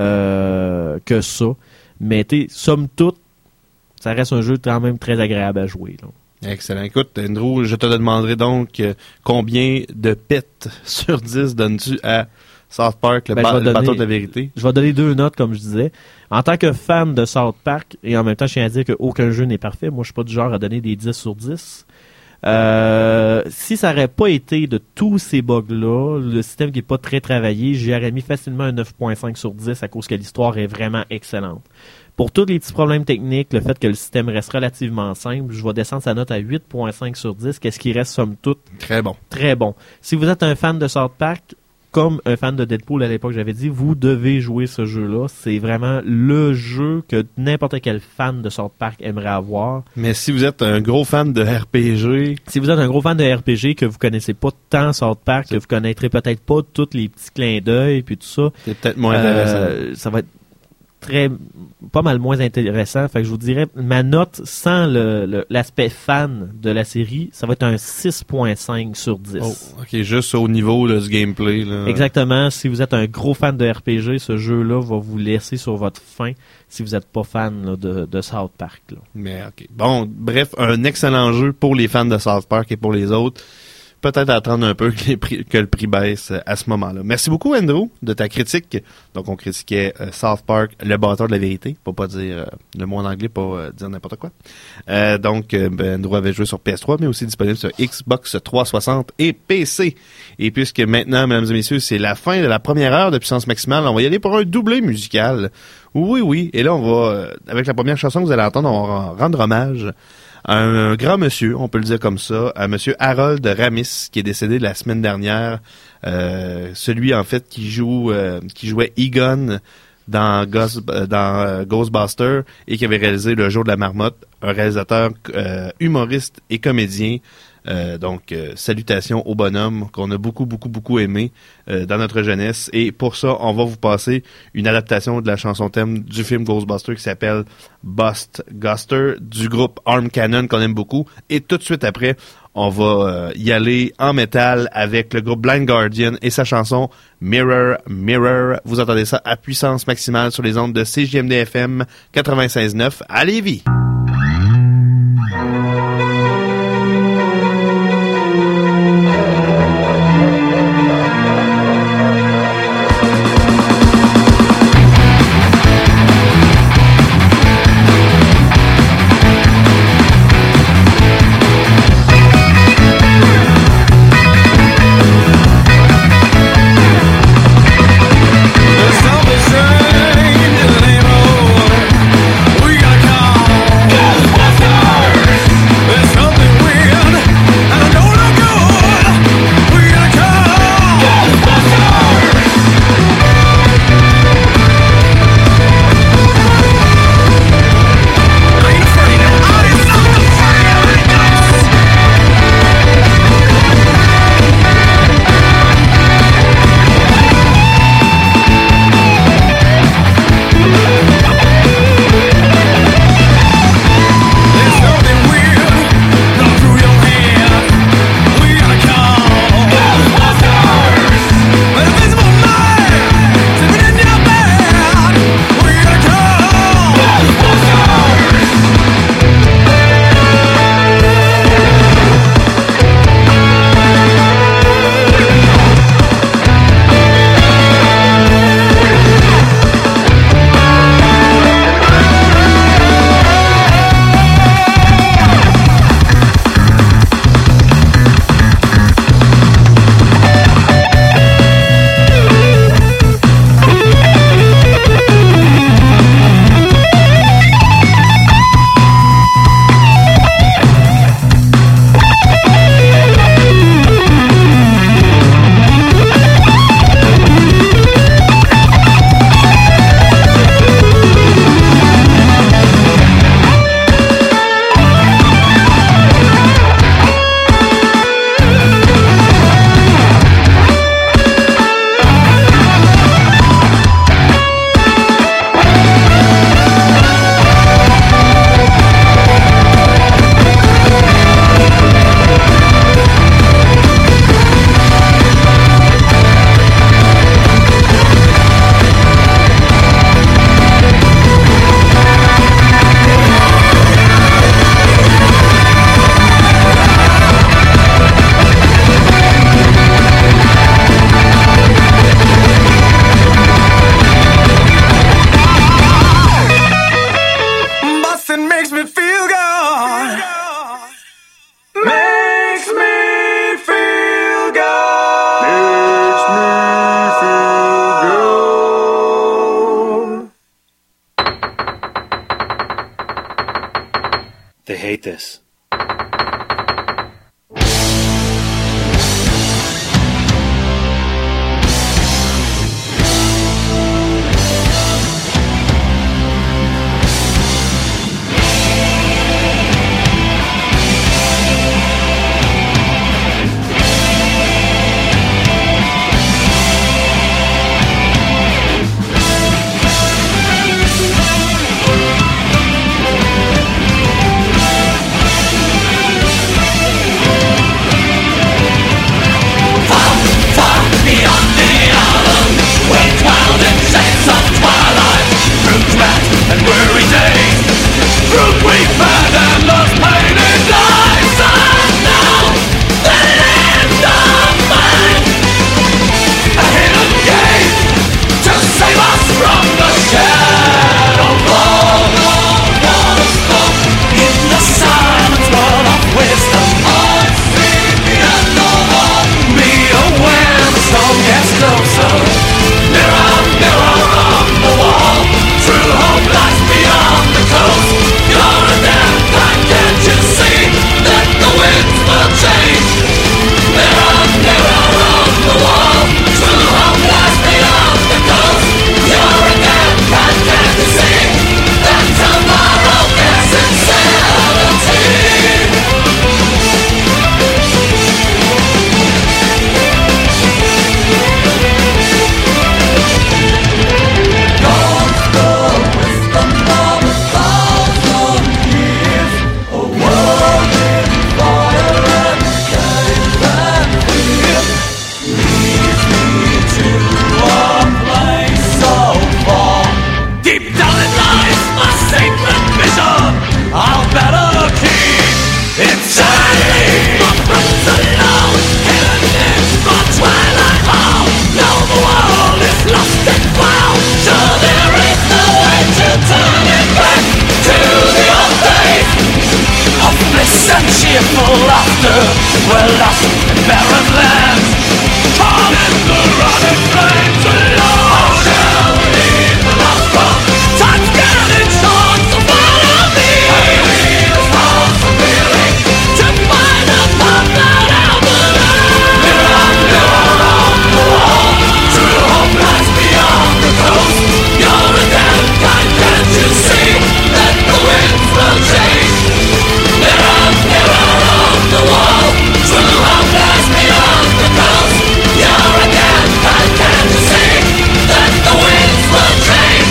[SPEAKER 8] euh, que ça. Mais somme toute, ça reste un jeu quand même très agréable à jouer. Là.
[SPEAKER 7] Excellent. Écoute, Andrew, je te demanderai donc euh, combien de pets sur dix donnes-tu à South Park, le,
[SPEAKER 8] ben,
[SPEAKER 7] ba-
[SPEAKER 8] donner,
[SPEAKER 7] le bateau de la vérité?
[SPEAKER 8] Je vais donner deux notes, comme je disais. En tant que fan de South Park, et en même temps, je tiens à dire qu'aucun jeu n'est parfait. Moi, je suis pas du genre à donner des dix sur dix. Euh, si ça n'aurait pas été de tous ces bugs-là, le système qui n'est pas très travaillé, j'y aurais mis facilement un neuf virgule cinq sur dix à cause que l'histoire est vraiment excellente. Pour tous les petits problèmes techniques, le fait que le système reste relativement simple, je vais descendre sa note à huit virgule cinq sur dix, qu'est-ce qui reste somme toute
[SPEAKER 7] très bon.
[SPEAKER 8] Très bon. Si vous êtes un fan de South Park, comme un fan de Deadpool à l'époque, j'avais dit, vous devez jouer ce jeu-là. C'est vraiment le jeu que n'importe quel fan de South Park aimerait avoir.
[SPEAKER 7] Mais si vous êtes un gros fan de R P G...
[SPEAKER 8] Si vous êtes un gros fan de R P G, que vous connaissez pas tant South Park, c'est... que vous connaîtrez peut-être pas tous les petits clins d'œil puis tout ça...
[SPEAKER 7] C'est peut-être moins intéressant.
[SPEAKER 8] Euh, ça va être très pas mal moins intéressant. Fait que je vous dirais, ma note sans le, le l'aspect fan de la série, ça va être un six virgule cinq sur dix.
[SPEAKER 7] Oh, ok, juste au niveau là, du gameplay. Là.
[SPEAKER 8] Exactement. Si vous êtes un gros fan de R P G, ce jeu-là va vous laisser sur votre faim si vous n'êtes pas fan là, de, de South Park. Là.
[SPEAKER 7] Mais ok. Bon, bref, un excellent jeu pour les fans de South Park et pour les autres. Peut-être attendre un peu que, les prix, que le prix baisse à ce moment-là. Merci beaucoup, Andrew, de ta critique. Donc, on critiquait euh, South Park, le bâtard de la vérité. Pour pas dire euh, le mot en anglais, pas euh, dire n'importe quoi. Euh, donc, euh, ben, Andrew avait joué sur P S trois, mais aussi disponible sur Xbox trois cent soixante et P C. Et puisque maintenant, mesdames et messieurs, c'est la fin de la première heure de Puissance Maximale, on va y aller pour un doublé musical. Oui, oui. Et là, on va, euh, avec la première chanson que vous allez entendre, on va rendre hommage un grand monsieur, on peut le dire comme ça, à monsieur Harold Ramis, qui est décédé la semaine dernière. Euh, celui, en fait, qui joue, euh, qui jouait Egon dans, Ghost, dans euh, Ghostbusters et qui avait réalisé Le Jour de la Marmotte, un réalisateur, euh, humoriste et comédien Euh, donc, euh, salutations au bonhomme qu'on a beaucoup, beaucoup, beaucoup aimé euh, dans notre jeunesse. Et pour ça, on va vous passer une adaptation de la chanson thème du film Ghostbusters qui s'appelle Bust Guster du groupe Arm Cannon qu'on aime beaucoup. Et tout de suite après, on va euh, y aller en métal avec le groupe Blind Guardian et sa chanson Mirror, Mirror. Vous entendez ça à puissance maximale sur les ondes de C J M D F M quatre-vingt-seize neuf à Lévis.
[SPEAKER 12] They hate this.
[SPEAKER 10] We'll be right back.
[SPEAKER 4] we're lost in barren lands. Caught in the running flames alone. Shall leave the lost road. Time's getting short, so follow me. I leave the falls of feeling to find a path that out the light. Mirror, mirror on the wall, true hope lies beyond the coast. You're a damn kind, can't you see that the winds will change? Mirror, mirror on the wall, true hope lies beyond the coast. You're a damn kind, can't you see that the winds will change?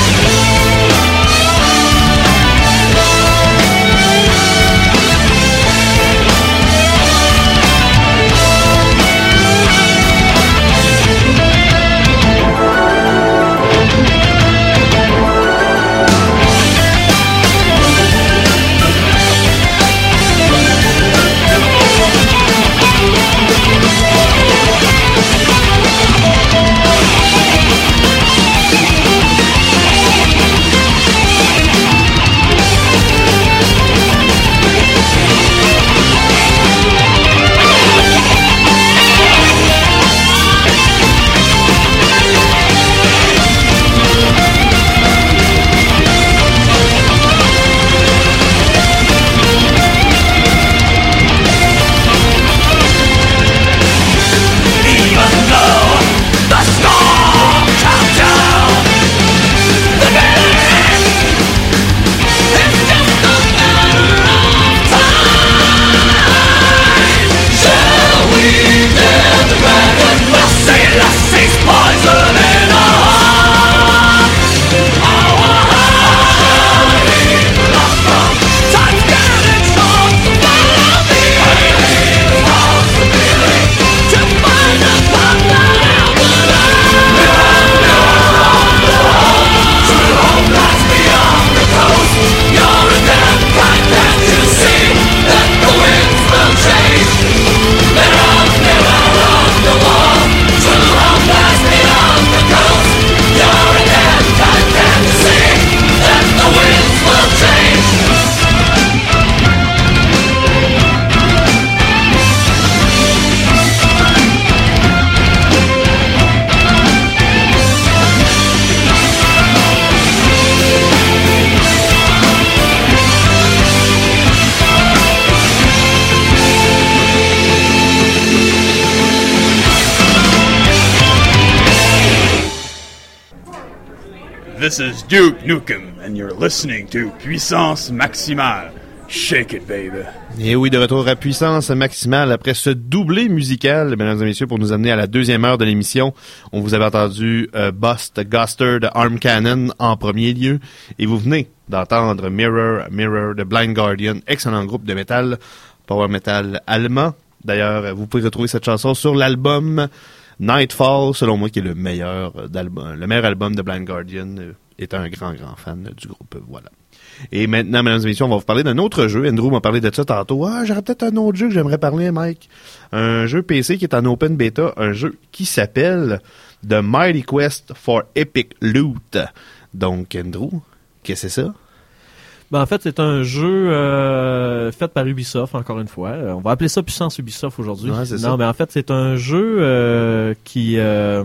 [SPEAKER 16] This is Duke Nukem, and you're listening to Puissance Maximale. Shake it, baby.
[SPEAKER 7] Et oui, de retour à Puissance Maximale après ce doublé musical, mesdames et messieurs, pour nous amener à la deuxième heure de l'émission. On vous avait entendu euh, Bust Guster de Arm Cannon en premier lieu, et vous venez d'entendre Mirror, Mirror de Blind Guardian, excellent groupe de métal, power metal allemand. D'ailleurs, vous pouvez retrouver cette chanson sur l'album Nightfall, selon moi, qui est le meilleur d'album, le meilleur album de Blind Guardian, euh, est un grand, grand fan du groupe, voilà. Et maintenant, mesdames et messieurs, on va vous parler d'un autre jeu. Andrew m'a parlé de ça tantôt. Ah, j'aurais peut-être un autre jeu que j'aimerais parler, Mike. Un jeu P C qui est en open beta, un jeu qui s'appelle The Mighty Quest for Epic Loot. Donc, Andrew, qu'est-ce que c'est ça?
[SPEAKER 8] Ben, en fait, c'est un jeu euh, fait par Ubisoft, encore une fois. Euh, on va appeler ça Puissance Ubisoft aujourd'hui.
[SPEAKER 7] Ouais, c'est
[SPEAKER 8] non,
[SPEAKER 7] ça.
[SPEAKER 8] mais en fait, c'est un jeu euh, qui... Euh,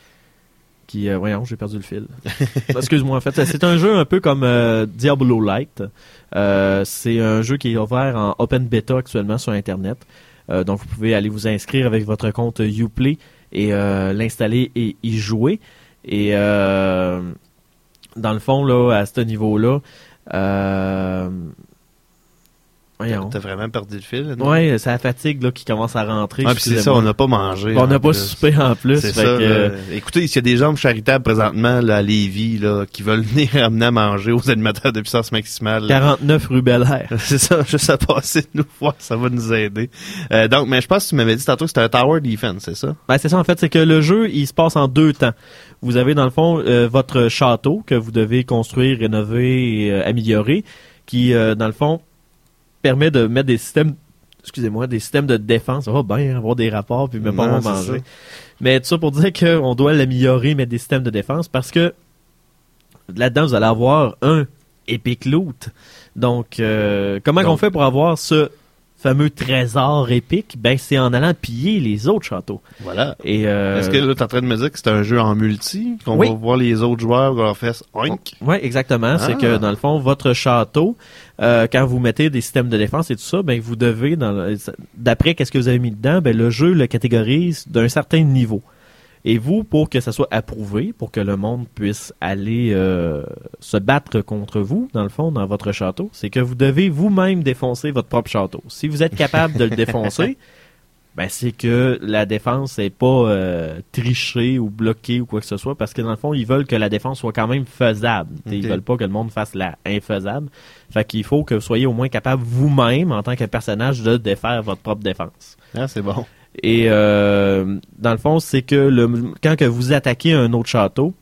[SPEAKER 8] qui euh, voyons, j'ai perdu le fil. Excuse-moi, en fait, c'est un jeu un peu comme euh, Diablo Light. Euh, c'est un jeu qui est ouvert en open beta actuellement sur Internet. Euh, donc, vous pouvez aller vous inscrire avec votre compte Uplay et euh, l'installer et y jouer. Et euh, dans le fond, là, à ce niveau-là, Euh...
[SPEAKER 7] T'as vraiment perdu le fil? Non?
[SPEAKER 8] Ouais, c'est la fatigue là, qui commence à rentrer.
[SPEAKER 7] Ouais, puis c'est ça, on n'a pas mangé.
[SPEAKER 8] On n'a pas soupé en plus.
[SPEAKER 7] C'est
[SPEAKER 8] fait
[SPEAKER 7] ça.
[SPEAKER 8] Que...
[SPEAKER 7] Là, écoutez, s'il y a des gens charitables présentement là, à Lévis là, qui veulent venir amener à manger aux animateurs de Puissance Maximale.
[SPEAKER 8] quarante-neuf rue Bel-Air.
[SPEAKER 7] C'est ça, juste à passer de nous voir, ça va nous aider. Euh, donc, mais je pense que tu m'avais dit tantôt que c'était un Tower Defense, c'est ça?
[SPEAKER 8] Ben, c'est ça, en fait, c'est que le jeu, il se passe en deux temps. Vous avez, dans le fond, euh, votre château que vous devez construire, rénover et euh, améliorer, qui, euh, dans le fond, permet de mettre des systèmes, excusez-moi, des systèmes de défense. On va bien avoir des rapports puis même pas
[SPEAKER 7] Non,
[SPEAKER 8] on va manger. Ça. Mais tout ça pour dire qu'on doit l'améliorer, mettre des systèmes de défense parce que là-dedans, vous allez avoir un Epic Loot. Donc, euh, comment
[SPEAKER 7] Donc,
[SPEAKER 8] on fait pour avoir ce fameux trésor épique, ben c'est en allant piller les autres châteaux.
[SPEAKER 7] Voilà.
[SPEAKER 8] Et euh,
[SPEAKER 7] Est-ce que là, t'es en train de me dire que c'est un jeu en multi, qu'on
[SPEAKER 8] oui.
[SPEAKER 7] va voir les autres joueurs leur faire oink?
[SPEAKER 8] Oui, exactement.
[SPEAKER 7] Ah.
[SPEAKER 8] C'est que dans le fond, votre château, euh, quand vous mettez des systèmes de défense et tout ça, ben vous devez, dans le, d'après qu'est-ce que vous avez mis dedans, ben le jeu le catégorise d'un certain niveau. Et vous, pour que ça soit approuvé, pour que le monde puisse aller euh, se battre contre vous, dans le fond, dans votre château, c'est que vous devez vous-même défoncer votre propre château. Si vous êtes capable de le défoncer, ben c'est que la défense n'est pas euh, trichée ou bloquée ou quoi que ce soit, parce que dans le fond, ils veulent que la défense soit quand même faisable. Okay. Ils veulent pas que le monde fasse la infaisable. Fait qu'il faut que vous soyez au moins capable vous-même, en tant que personnage, de défaire votre propre défense.
[SPEAKER 7] Ah, c'est bon.
[SPEAKER 8] Et euh, dans le fond, c'est que le, quand que vous attaquez un autre château,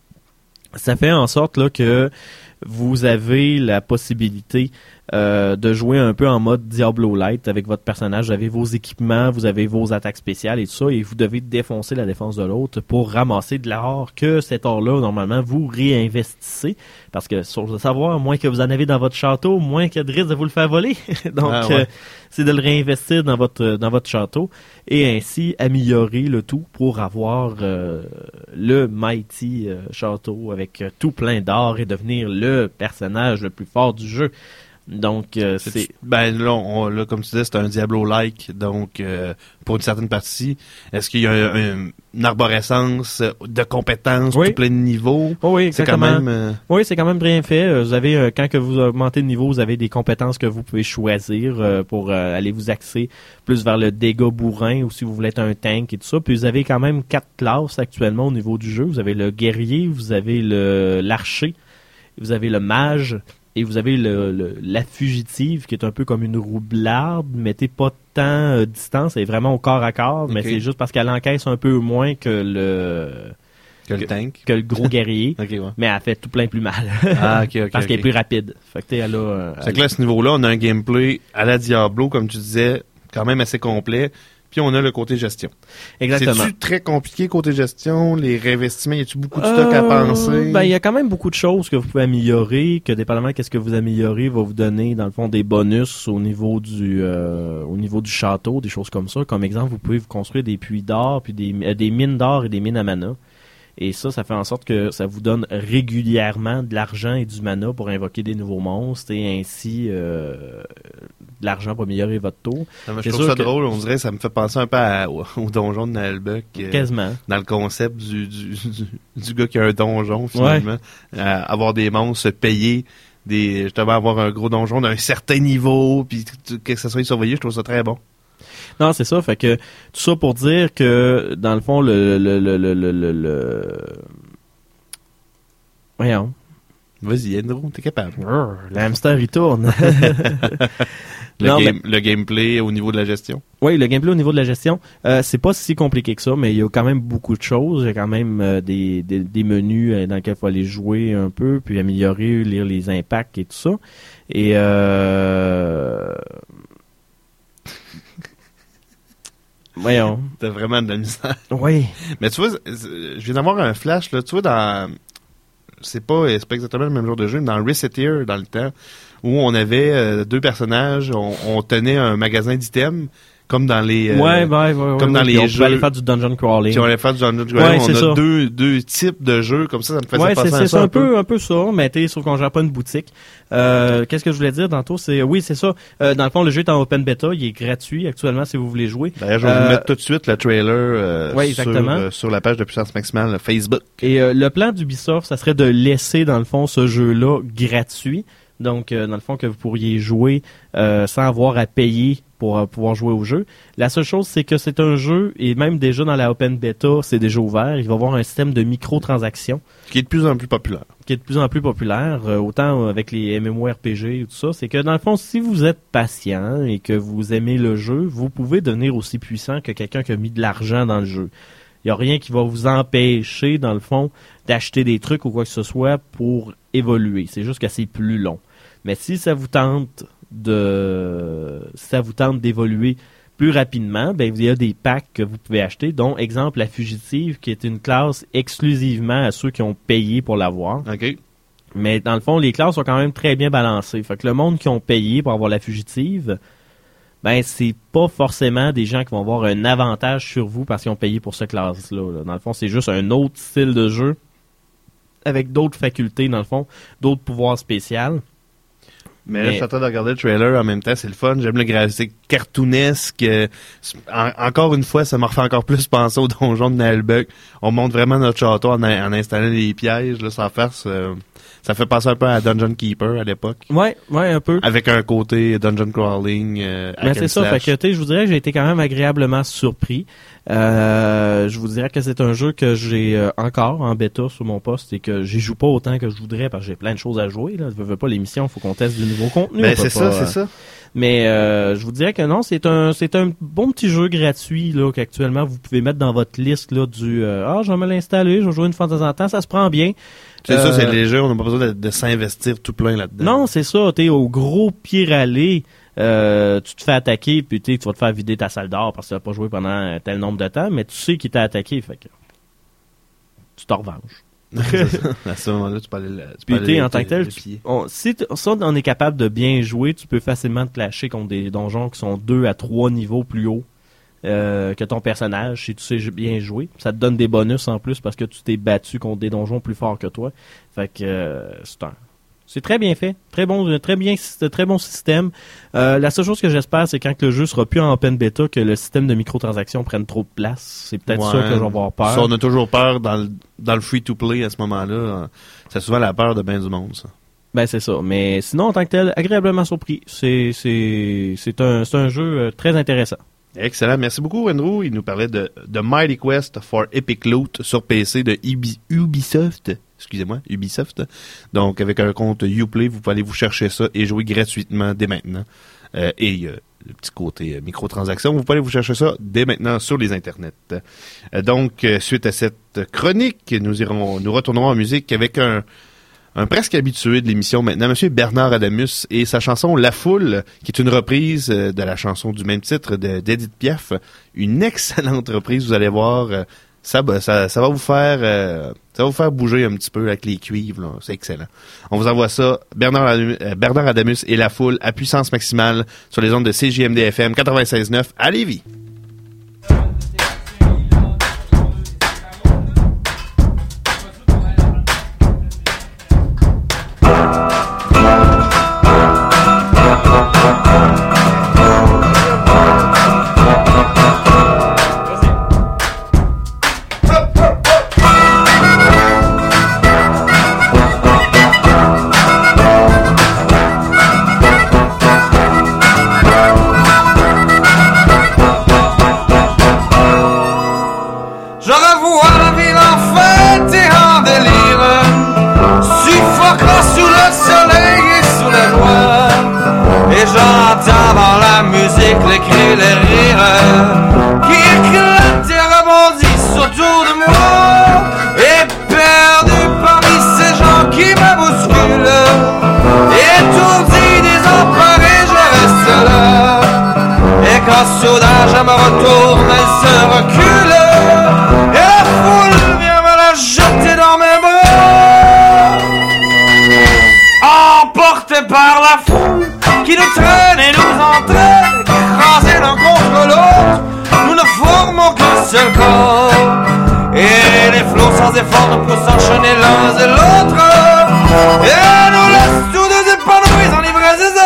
[SPEAKER 8] ça fait en sorte là que vous avez la possibilité euh, de jouer un peu en mode Diablo Light avec votre personnage. Vous avez vos équipements, vous avez vos attaques spéciales et tout ça, et vous devez défoncer la défense de l'autre pour ramasser de l'or que cet or-là, normalement, vous réinvestissez. Parce que, sur le savoir, moins que vous en avez dans votre château, moins qu'il y a de risque de vous le faire voler. Donc, ah ouais. euh, c'est de le réinvestir dans votre dans votre château et ainsi améliorer le tout pour avoir euh, le mighty euh, château avec euh, tout plein d'or et devenir le personnage le plus fort du jeu. Donc, euh, c'est... c'est...
[SPEAKER 7] Ben là, on, là, comme tu disais, c'est un Diablo-like, donc euh, pour une certaine partie. Est-ce qu'il y a un, un, une arborescence de compétences,
[SPEAKER 8] oui.
[SPEAKER 7] tout plein de niveaux?
[SPEAKER 8] Oh oui,
[SPEAKER 7] c'est
[SPEAKER 8] exactement.
[SPEAKER 7] quand même... Euh...
[SPEAKER 8] Oui, c'est quand même bien fait. Vous avez, euh, quand que vous augmentez de niveau, vous avez des compétences que vous pouvez choisir euh, pour euh, aller vous axer plus vers le dégât bourrin ou si vous voulez être un tank et tout ça. Puis vous avez quand même quatre classes actuellement au niveau du jeu. Vous avez le guerrier, vous avez le l'archer, vous avez le mage, et vous avez le, le, la fugitive, qui est un peu comme une roublarde, mais t'es pas tant euh, distance, elle est vraiment au corps à corps, okay. mais c'est juste parce qu'elle encaisse un peu moins que le...
[SPEAKER 7] Que le tank.
[SPEAKER 8] Que le gros guerrier.
[SPEAKER 7] Okay, ouais.
[SPEAKER 8] Mais elle fait tout plein plus mal.
[SPEAKER 7] Ah, ok, ok.
[SPEAKER 8] Parce
[SPEAKER 7] okay.
[SPEAKER 8] qu'elle est plus rapide. Fait que elle a... Euh,
[SPEAKER 7] c'est que là, à ce niveau-là, on a un gameplay à la Diablo, comme tu disais, quand même assez complet. Puis on a le côté gestion.
[SPEAKER 8] Exactement.
[SPEAKER 7] C'est-tu très compliqué côté gestion? Les réinvestissements, y a-tu beaucoup de stock euh, à penser?
[SPEAKER 8] Ben, il y a quand même beaucoup de choses que vous pouvez améliorer, que dépendamment de qu'est-ce que vous améliorez, va vous donner, dans le fond, des bonus au niveau du euh, au niveau du château, des choses comme ça. Comme exemple, vous pouvez vous construire des puits d'or, puis des, euh, des mines d'or et des mines à mana. Et ça, ça fait en sorte que ça vous donne régulièrement de l'argent et du mana pour invoquer des nouveaux monstres et ainsi euh, de l'argent pour améliorer votre tour.
[SPEAKER 7] Non, je trouve ça que... drôle, on dirait ça me fait penser un peu à, au, au donjon de Nalbuck. Euh,
[SPEAKER 8] Quasiment.
[SPEAKER 7] Dans le concept du, du, du, du gars qui a un donjon, finalement. Ouais. Euh, avoir des monstres, se payer, des, justement avoir un gros donjon d'un certain niveau, puis que ça soit surveillé, je trouve ça très bon.
[SPEAKER 8] Non, c'est ça. Fait que tout ça pour dire que dans le fond, le le le le le le, le... voyons.
[SPEAKER 7] Vas-y, Andrew, t'es capable.
[SPEAKER 8] Urgh, le hamster il tourne.
[SPEAKER 7] le,
[SPEAKER 8] non,
[SPEAKER 7] game,
[SPEAKER 8] mais...
[SPEAKER 7] le gameplay au niveau de la gestion.
[SPEAKER 8] Oui, le gameplay au niveau de la gestion, euh, c'est pas si compliqué que ça, mais il y a quand même beaucoup de choses. Il y a quand même euh, des, des des menus euh, dans lesquels il faut aller jouer un peu, puis améliorer, lire les impacts et tout ça. Et euh Voyons.
[SPEAKER 7] T'as vraiment de la misère.
[SPEAKER 8] Oui.
[SPEAKER 7] Mais tu vois, je viens d'avoir un flash, là. Tu vois, dans... C'est pas, c'est pas exactement le même genre de jeu, mais dans Reseteer, dans le temps, où on avait euh, deux personnages, on, on tenait un magasin d'items, comme dans les... Euh,
[SPEAKER 8] ouais, ouais, ouais.
[SPEAKER 7] Comme
[SPEAKER 8] ouais,
[SPEAKER 7] dans
[SPEAKER 8] ouais,
[SPEAKER 7] les
[SPEAKER 8] on
[SPEAKER 7] jeux...
[SPEAKER 8] pouvait aller faire du dungeon crawling.
[SPEAKER 7] Puis on allait faire du dungeon crawling.
[SPEAKER 8] Ouais,
[SPEAKER 7] on a
[SPEAKER 8] ça.
[SPEAKER 7] deux, deux types de jeux, comme ça, ça me faisait
[SPEAKER 8] ouais,
[SPEAKER 7] penser
[SPEAKER 8] c'est,
[SPEAKER 7] à
[SPEAKER 8] c'est
[SPEAKER 7] ça
[SPEAKER 8] un,
[SPEAKER 7] un peu.
[SPEAKER 8] peu, un peu ça, mais t'es sauf qu'on gère pas une boutique. Euh, qu'est-ce que je voulais dire tantôt, c'est, oui, c'est ça. Euh, dans le fond, le jeu est en open beta, il est gratuit actuellement si vous voulez jouer.
[SPEAKER 7] D'ailleurs, je vais
[SPEAKER 8] euh,
[SPEAKER 7] vous mettre tout de suite le trailer euh,
[SPEAKER 8] ouais,
[SPEAKER 7] sur, euh, sur la page de Puissance Maximale Facebook.
[SPEAKER 8] Et euh, le plan d'Ubisoft, ça serait de laisser, dans le fond, ce jeu-là gratuit. Donc, euh, dans le fond, que vous pourriez jouer euh, sans avoir à payer pour euh, pouvoir jouer au jeu. La seule chose, c'est que c'est un jeu, et même déjà dans la open beta, c'est déjà ouvert. Il va y avoir un système de microtransactions.
[SPEAKER 7] Qui est de plus en plus populaire.
[SPEAKER 8] Qui est de plus en plus populaire, euh, autant avec les MMORPG et tout ça. C'est que dans le fond, si vous êtes patient et que vous aimez le jeu, vous pouvez devenir aussi puissant que quelqu'un qui a mis de l'argent dans le jeu. Il n'y a rien qui va vous empêcher, dans le fond, d'acheter des trucs ou quoi que ce soit pour évoluer. C'est juste que c'est plus long. Mais si ça vous tente de, si ça vous tente d'évoluer plus rapidement, ben il y a des packs que vous pouvez acheter, dont exemple la fugitive, qui est une classe exclusivement à ceux qui ont payé pour l'avoir.
[SPEAKER 7] OK.
[SPEAKER 8] Mais dans le fond, les classes sont quand même très bien balancées. Fait que le monde qui ont payé pour avoir la fugitive, ben c'est pas forcément des gens qui vont avoir un avantage sur vous parce qu'ils ont payé pour ce classe-là. Là. Dans le fond, c'est juste un autre style de jeu avec d'autres facultés, dans le fond, d'autres pouvoirs spéciaux.
[SPEAKER 7] Mais, mais là, je suis en train de regarder le trailer en même temps, c'est le fun. J'aime le graphique cartoonesque. Euh, en, encore une fois, ça me refait encore plus penser au donjon de Nalbuck. On monte vraiment notre château en, en installant les pièges, là, sans farce. Euh, ça fait penser un peu à Dungeon Keeper à l'époque.
[SPEAKER 8] Ouais, ouais, un peu.
[SPEAKER 7] Avec un côté dungeon crawling. Euh,
[SPEAKER 8] mais c'est ça, fait que, tu sais, je vous dirais que j'ai été quand même agréablement surpris. Euh, je vous dirais que c'est un jeu que j'ai euh, encore en bêta sur mon poste et que j'y joue pas autant que je voudrais parce que j'ai plein de choses à jouer. Là. Je veux pas l'émission, faut qu'on teste du nouveau contenu.
[SPEAKER 7] Ben, c'est ça,
[SPEAKER 8] pas,
[SPEAKER 7] c'est
[SPEAKER 8] euh,
[SPEAKER 7] ça.
[SPEAKER 8] Mais euh, je vous dirais que non, c'est un c'est un bon petit jeu gratuit là qu'actuellement vous pouvez mettre dans votre liste là du euh, ah je vais me l'installer, je vais jouer une fois de temps en temps, ça se prend bien.
[SPEAKER 7] C'est
[SPEAKER 8] euh,
[SPEAKER 7] ça, c'est léger, on n'a pas besoin de, de s'investir tout plein là-dedans.
[SPEAKER 8] Non, c'est ça, t'es au gros pied râlé. Euh, tu te fais attaquer puis tu vas te faire vider ta salle d'or parce que tu n'as pas joué pendant tel nombre de temps, mais tu sais qu'il t'a attaqué, fait que tu t'en revanches.
[SPEAKER 7] À ce moment-là, tu peux aller, tu
[SPEAKER 8] puis
[SPEAKER 7] peux aller
[SPEAKER 8] en tant que tel, tu, on, si, t- si on est capable de bien jouer, tu peux facilement te clasher contre des donjons qui sont deux à trois niveaux plus hauts euh, que ton personnage, si tu sais bien jouer. Ça te donne des bonus en plus parce que tu t'es battu contre des donjons plus forts que toi. Fait que euh, c'est un... C'est très bien fait, très bon, très bien, très bon système. Euh, la seule chose que j'espère, c'est quand le jeu sera plus en open bêta, que le système de microtransactions prenne trop de place. C'est peut-être
[SPEAKER 7] ouais.
[SPEAKER 8] ça que je vais avoir peur.
[SPEAKER 7] Ça, on a toujours peur dans le, dans le free-to-play à ce moment-là. C'est souvent la peur de bien du monde, ça.
[SPEAKER 8] Ben c'est ça. Mais sinon, en tant que tel, agréablement surpris. C'est c'est c'est un c'est un jeu très intéressant.
[SPEAKER 7] Excellent. Merci beaucoup, Andrew. Il nous parlait de The Mighty Quest for Epic Loot sur P C de Ubisoft. Excusez-moi, Ubisoft. Donc, avec un compte Uplay, vous pouvez aller vous chercher ça et jouer gratuitement dès maintenant. Euh, et euh, le petit côté euh, microtransactions, vous pouvez aller vous chercher ça dès maintenant sur les internets. Euh, donc, euh, suite à cette chronique, nous irons, nous retournerons en musique avec un, un presque habitué de l'émission maintenant, Monsieur Bernard Adamus et sa chanson La Foule, qui est une reprise de la chanson du même titre de, d'Edith Piaf. Une excellente reprise, vous allez voir. Euh, Ça, ça, ça va vous faire, euh, ça va vous faire bouger un petit peu avec les cuivres, là. C'est excellent. On vous envoie ça, Bernard, Adamus, euh, Bernard Adamus et La Foule à puissance maximale sur les ondes de C J M D F M quatre-vingt-seize neuf à Lévis.
[SPEAKER 17] les cris, les rires qui éclatent et rebondissent autour de moi. Et perdu parmi ces gens qui me bousculent, étourdi, désemparé, je reste là. Et quand soudain je me retourne, elle se recule, et la foule vient me la jeter dans mes bras. Emporté par la foule qui nous traîne et nous entraîne, écrasés l'un contre l'autre, nous ne formons qu'un seul corps. Et les flots sans effort nous poussent enchaîner l'un et l'autre, et nous laissent tous deux épanouis en ivresse et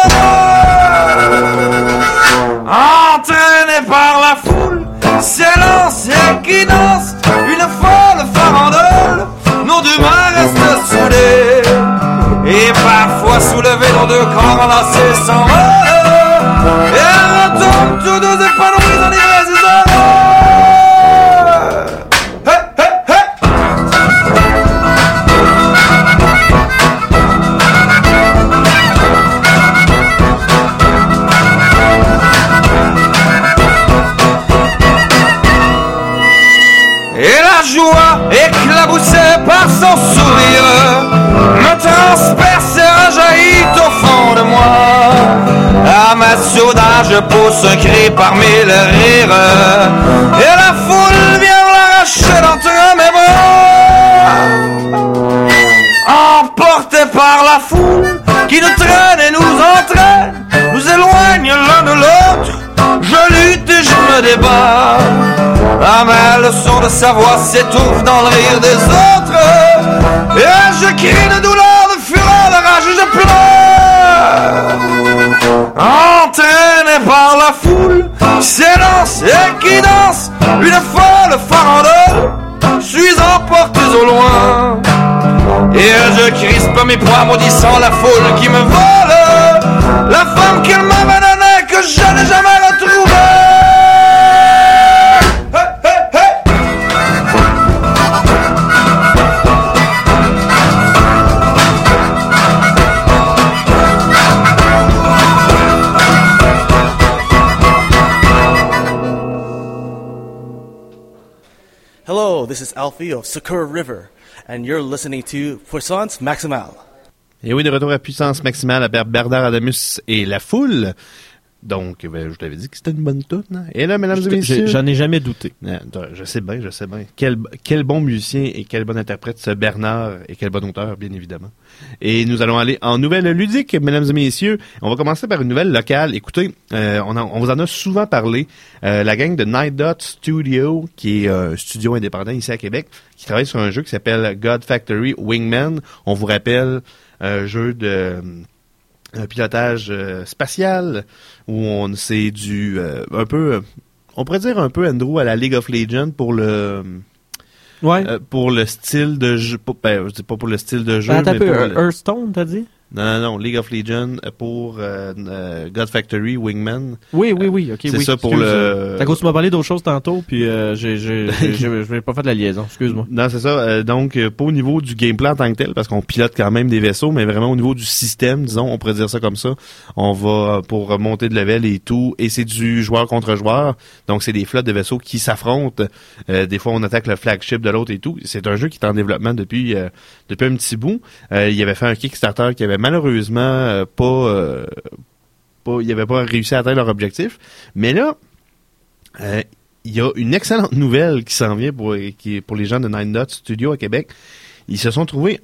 [SPEAKER 17] entraînés par la foule, s'élance et qui danse une folle farandole, nos deux mains restent soudées, et parfois soulevés nos deux corps enlacés s'envolent, et retombent tous deux épanouis en ivresse et et la joie éclaboussée par son sourire me transperce et rejaillit au fond de moi. À ma soudain je pousse un cri parmi les rires, et la foule vient l'arracher d'entre mes bras. Emportés par la foule qui nous traîne et nous entraîne, nous éloigne l'un de l'autre, débat. Ah, ma leçon de savoir s'étouffe dans le rire des autres. Et je crie de douleur, de fureur, de rage, et je pleure. Entraîné par la foule qui s'élance et qui danse une folle farandole, je suis emporté au loin. Et je crispe mes poings maudissant la foule qui me vole la femme qu'elle m'avait donnée que je n'ai jamais retrouvée. Hey, hey, hey.
[SPEAKER 18] Hello, this is Alfie of Sakura River, and you're listening to Puissance Maximale.
[SPEAKER 7] Et oui, de retour à Puissance Maximale à Bernard Adamus et la foule. Donc, ben, je t'avais dit que c'était une bonne toune. Hein? Et là, mesdames et messieurs...
[SPEAKER 8] J'en ai jamais douté.
[SPEAKER 7] Je sais bien, je sais bien. Quel, quel bon musicien et quel bon interprète ce Bernard et quel bon auteur, bien évidemment. Et nous allons aller en nouvelles ludiques, mesdames et messieurs. On va commencer par une nouvelle locale. Écoutez, euh, on, en, on vous en a souvent parlé. Euh, la gang de Night Dot Studio, qui est un studio indépendant ici à Québec, qui travaille sur un jeu qui s'appelle God Factory Wingman. On vous rappelle un jeu de... un pilotage euh, spatial où on c'est du euh, un peu euh, on pourrait dire un peu Andrew à la League of Legends pour le
[SPEAKER 8] ouais
[SPEAKER 7] euh, pour le style de jeu pas, ben, je dis pas pour le style de jeu
[SPEAKER 8] ben,
[SPEAKER 7] mais
[SPEAKER 8] peu,
[SPEAKER 7] pour
[SPEAKER 8] le... Hearthstone t'as dit
[SPEAKER 7] non non non League of Legends pour euh, euh, God Factory Wingman
[SPEAKER 8] oui oui oui ok
[SPEAKER 7] c'est
[SPEAKER 8] oui,
[SPEAKER 7] ça pour
[SPEAKER 8] excuse,
[SPEAKER 7] le
[SPEAKER 8] t'as cause tu m'as parlé d'autres choses tantôt puis euh, j'ai j'ai je vais pas faire de la liaison excuse-moi
[SPEAKER 7] non c'est ça euh, donc euh, pas au niveau du gameplay en tant que tel parce qu'on pilote quand même des vaisseaux mais vraiment au niveau du système disons on pourrait dire ça comme ça on va pour monter de level et tout et c'est du joueur contre joueur donc c'est des flottes de vaisseaux qui s'affrontent euh, des fois on attaque le flagship de l'autre et tout c'est un jeu qui est en développement depuis euh, depuis un petit bout euh, il avait fait un Kickstarter qui avait malheureusement Euh, pas, euh, pas, ils n'avaient pas réussi à atteindre leur objectif. Mais là, euh, il y a une excellente nouvelle qui s'en vient pour, qui, pour les gens de Nine Dot Studio à Québec. Ils se sont trouvés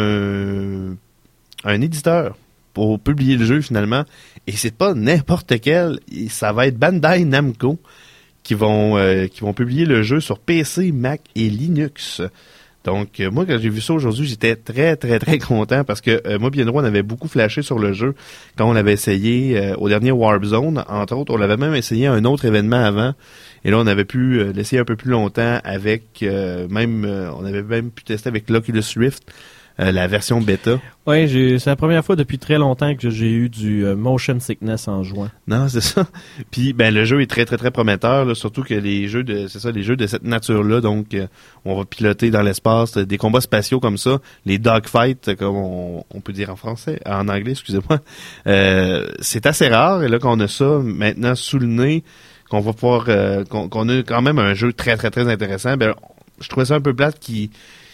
[SPEAKER 7] un, un éditeur pour publier le jeu finalement. Et c'est pas n'importe quel. Ça va être Bandai Namco qui vont, euh, qui vont publier le jeu sur P C, Mac et Linux. Donc, euh, moi, quand j'ai vu ça aujourd'hui, j'étais très, très, très content parce que euh, moi, bien droit, on avait beaucoup flashé sur le jeu quand on l'avait essayé euh, au dernier Warp Zone. Entre autres, on l'avait même essayé à un autre événement avant. Et là, on avait pu euh, l'essayer un peu plus longtemps avec, euh, même, euh, on avait même pu tester avec l'Oculus Rift, euh, la version bêta.
[SPEAKER 8] Oui, j'ai, c'est la première fois depuis très longtemps que j'ai eu du euh, motion sickness en jouant.
[SPEAKER 7] Non, c'est ça. Puis ben le jeu est très très très prometteur, là, surtout que les jeux de c'est ça, les jeux de cette nature-là, donc euh, on va piloter dans l'espace des combats spatiaux comme ça, les dogfights comme on, on peut dire en français, en anglais, excusez-moi. Euh, c'est assez rare et là qu'on a ça maintenant sous le nez, qu'on va pouvoir euh, qu'on, qu'on a quand même un jeu très très très intéressant. Ben je trouvais ça un peu plate qui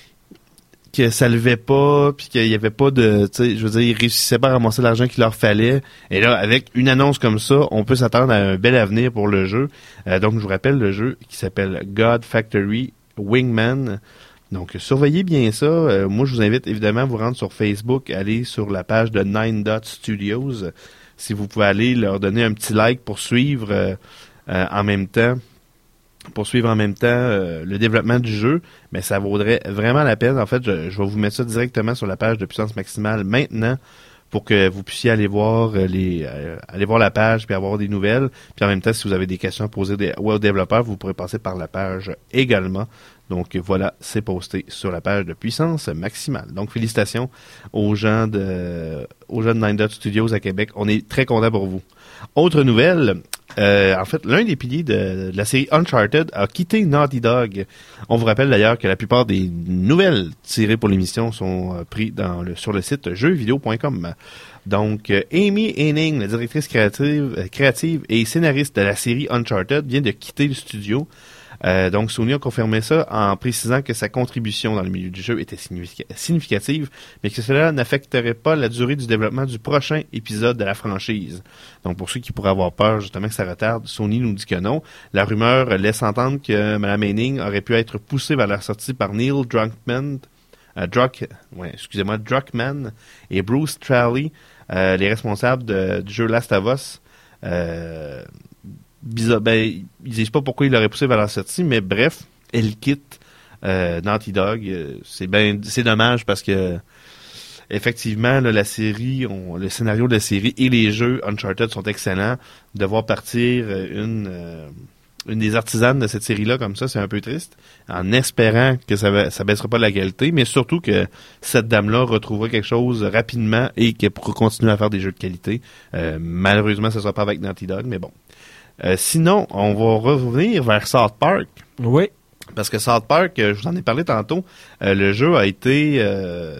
[SPEAKER 7] que ça levait pas, puis qu'il y avait pas de, tu sais, je veux dire, ils réussissaient pas à ramasser l'argent qu'il leur fallait. Et là, avec une annonce comme ça, on peut s'attendre à un bel avenir pour le jeu. Euh, donc, je vous rappelle le jeu qui s'appelle God Factory Wingman. Donc, surveillez bien ça. Euh, moi, je vous invite évidemment à vous rendre sur Facebook, aller sur la page de Nine Dot Studios. Si vous pouvez aller leur donner un petit like pour suivre euh, euh, en même temps. pour suivre en même temps euh, le développement du jeu, mais ça vaudrait vraiment la peine. En fait, je, je vais vous mettre ça directement sur la page de Puissance Maximale maintenant pour que vous puissiez aller voir euh, les euh, aller voir la page puis avoir des nouvelles. Puis en même temps, si vous avez des questions à poser des, aux développeurs, vous pourrez passer par la page également. Donc voilà, c'est posté sur la page de Puissance Maximale. Donc félicitations aux gens de aux gens de Nine Dot Studios à Québec. On est très contents pour vous. Autre nouvelle, euh, en fait, l'un des piliers de, de la série Uncharted a quitté Naughty Dog. On vous rappelle d'ailleurs que la plupart des nouvelles tirées pour l'émission sont euh, prises dans le, sur le site jeux vidéo point com. Donc, euh, Amy Hennig, la directrice créative, euh, créative et scénariste de la série Uncharted, vient de quitter le studio. Euh, donc, Sony a confirmé ça en précisant que sa contribution dans le milieu du jeu était significative, mais que cela n'affecterait pas la durée du développement du prochain épisode de la franchise. Donc, pour ceux qui pourraient avoir peur justement que ça retarde, Sony nous dit que non. La rumeur laisse entendre que Mme Hennig aurait pu être poussée vers la sortie par Neil Druckmann, euh, Druck, ouais, excusez-moi, Druckmann et Bruce Straley, euh, les responsables de, du jeu Last of Us. Euh, bizarre. Ben, ils disent pas pourquoi il l'aurait poussé vers la sortie, mais bref, elle quitte euh, Naughty Dog. Euh, c'est ben, c'est dommage parce que effectivement, là, la série, on, le scénario de la série et les jeux Uncharted sont excellents. De voir partir une euh, une des artisanes de cette série-là comme ça, c'est un peu triste. En espérant que ça va, ça baissera pas la qualité, mais surtout que cette dame-là retrouvera quelque chose rapidement et qu'elle pourra continuer à faire des jeux de qualité. Euh, malheureusement, ça sera pas avec Naughty Dog, mais bon. Euh, sinon, on va revenir vers South Park.
[SPEAKER 8] Oui.
[SPEAKER 7] Parce que South Park, euh, je vous en ai parlé tantôt, euh, le jeu a été euh,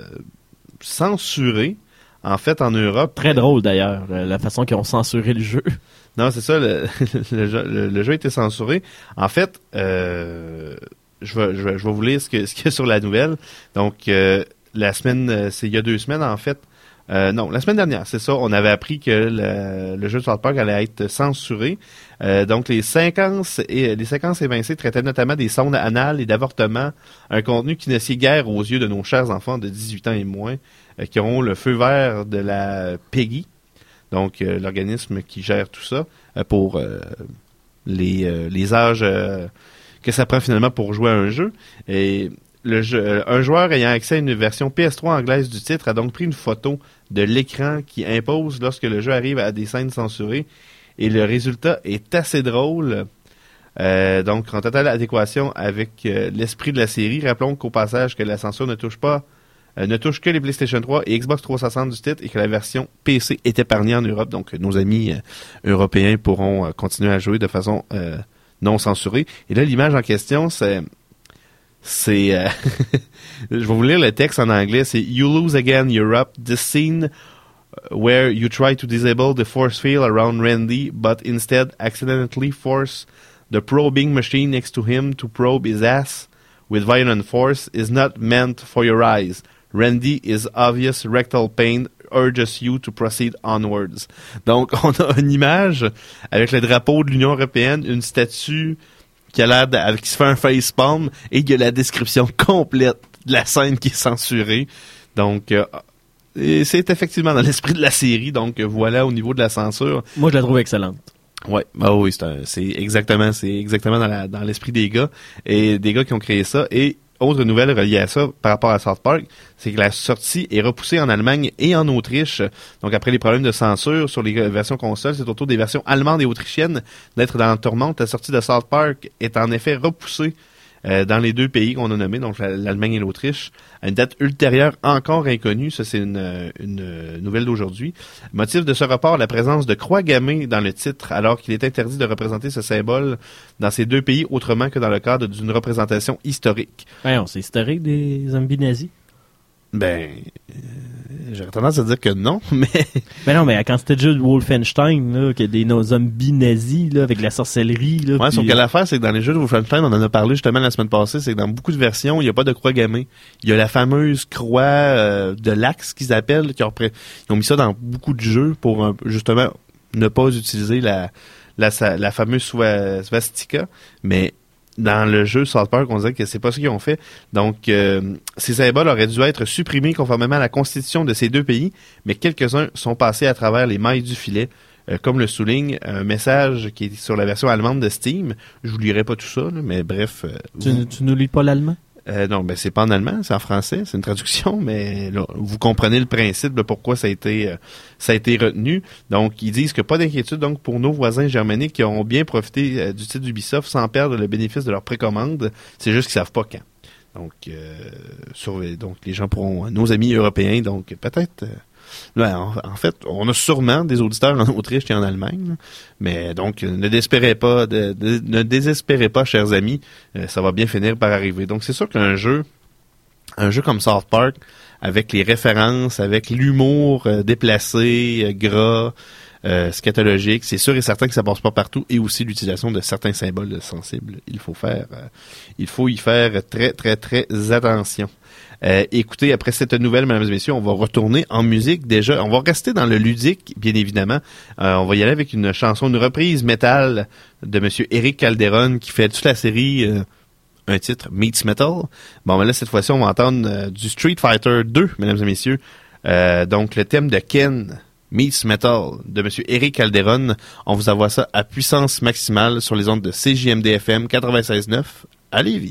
[SPEAKER 7] censuré, en fait, en Europe.
[SPEAKER 8] Très drôle, d'ailleurs, la façon qu'ils ont censuré le jeu.
[SPEAKER 7] Non, c'est ça, le, le, jeu, le, le jeu a été censuré. En fait, euh, je, vais, je, vais, je vais vous lire ce, que, ce qu'il y a sur la nouvelle. Donc, euh, la semaine, c'est il y a deux semaines, en fait. Euh, non, la semaine dernière, c'est ça, on avait appris que le, le jeu de South Park allait être censuré. Euh, donc, les séquences et les séquences évincées traitaient notamment des sondes anales et d'avortement, un contenu qui ne sied guère aux yeux de nos chers enfants de dix-huit ans et moins, euh, qui auront le feu vert de la PEGI. Donc, euh, l'organisme qui gère tout ça euh, pour euh, les, euh, les âges euh, que ça prend finalement pour jouer à un jeu. Et le jeu, euh, un joueur ayant accès à une version P S trois anglaise du titre a donc pris une photo de l'écran qui impose lorsque le jeu arrive à des scènes censurées. Et le résultat est assez drôle. Euh, donc, en totale adéquation avec euh, l'esprit de la série. Rappelons qu'au passage que la censure ne touche pas Euh, ne touche que les PlayStation trois et Xbox trois cent soixante du titre et que la version P C est épargnée en Europe. Donc, euh, nos amis euh, européens pourront euh, continuer à jouer de façon euh, non censurée. Et là, l'image en question, c'est... c'est euh, je vais vous lire le texte en anglais. C'est « You lose again, Europe. This scene where you try to disable the force field around Randy, but instead accidentally force the probing machine next to him to probe his ass with violent force is not meant for your eyes. Randy is obvious rectal pain urges you to proceed onwards. » Donc, on a une image avec le drapeau de l'Union européenne, une statue qui a l'air de, qui se fait un facepalm, et il y a la description complète de la scène qui est censurée. Donc, euh, et c'est effectivement dans l'esprit de la série. Donc, voilà au niveau de la censure.
[SPEAKER 8] Moi, je la trouve excellente.
[SPEAKER 7] Ouais, bah oui, c'est, un, c'est exactement, c'est exactement dans, la, dans l'esprit des gars et des gars qui ont créé ça. Et autre nouvelle reliée à ça par rapport à South Park, c'est que la sortie est repoussée en Allemagne et en Autriche. Donc après les problèmes de censure sur les versions consoles, c'est au tour des versions allemandes et autrichiennes d'être dans la tourmente. La sortie de South Park est en effet repoussée euh, dans les deux pays qu'on a nommés, donc l'Allemagne et l'Autriche, à une date ultérieure encore inconnue. Ça, c'est une, une nouvelle d'aujourd'hui. Motif de ce report, la présence de croix gammées dans le titre, alors qu'il est interdit de représenter ce symbole dans ces deux pays autrement que dans le cadre d'une représentation historique.
[SPEAKER 8] Ouais, c'est historique des zombies nazis?
[SPEAKER 7] Ben, euh, j'aurais tendance à dire que non, mais...
[SPEAKER 8] Ben non, mais quand c'était déjà de Wolfenstein, là, qu'il y a des no, zombies nazis, là, avec la sorcellerie, là...
[SPEAKER 7] Ouais,
[SPEAKER 8] puis...
[SPEAKER 7] sauf que l'affaire, c'est que dans les jeux de Wolfenstein, on en a parlé justement la semaine passée, c'est que dans beaucoup de versions, il n'y a pas de croix gammée. Il y a la fameuse croix euh, de l'axe qu'ils appellent, qui ont, pré... ils ont mis ça dans beaucoup de jeux pour, un, justement, ne pas utiliser la, la, la, la fameuse swastika, mais... Dans le jeu South Park, on disait que c'est pas ce qu'ils ont fait. Donc, euh, ces symboles auraient dû être supprimés conformément à la constitution de ces deux pays, mais quelques-uns sont passés à travers les mailles du filet, euh, comme le souligne un message qui est sur la version allemande de Steam. Je vous lirai pas tout ça, là, mais bref. Euh,
[SPEAKER 8] tu,
[SPEAKER 7] vous...
[SPEAKER 8] tu nous lis pas l'allemand?
[SPEAKER 7] Euh, non, ben c'est pas en allemand, c'est en français, c'est une traduction, mais là, vous comprenez le principe de pourquoi ça a été euh, ça a été retenu. Donc, ils disent que pas d'inquiétude donc pour nos voisins germaniques qui ont bien profité euh, du titre d'Ubisoft sans perdre le bénéfice de leur précommande. C'est juste qu'ils savent pas quand. Donc, euh, sur, donc les gens pourront, nos amis européens, donc peut-être. Euh, Ouais, en, en fait, on a sûrement des auditeurs en Autriche et en Allemagne, là. Mais donc, ne désespérez pas, de, de, ne désespérez pas, chers amis, euh, ça va bien finir par arriver. Donc, c'est sûr qu'un jeu, un jeu comme South Park, avec les références, avec l'humour euh, déplacé, euh, gras, euh, scatologique, c'est sûr et certain que ça passe pas partout, et aussi l'utilisation de certains symboles sensibles. Il faut faire, euh, il faut y faire très, très, très attention. Euh, écoutez, après cette nouvelle, mesdames et messieurs, on va retourner en musique déjà. On va rester dans le ludique, bien évidemment. Euh, on va y aller avec une chanson, une reprise métal de monsieur Eric Calderon qui fait toute la série, euh, un titre, Meets Metal. Bon, mais là, cette fois-ci, on va entendre euh, du Street Fighter deux, mesdames et messieurs. Euh, donc, le thème de Ken Meets Metal de M. Eric Calderon. On vous envoie ça à puissance maximale sur les ondes de C J M D F M quatre-vingt-seize neuf à Lévis.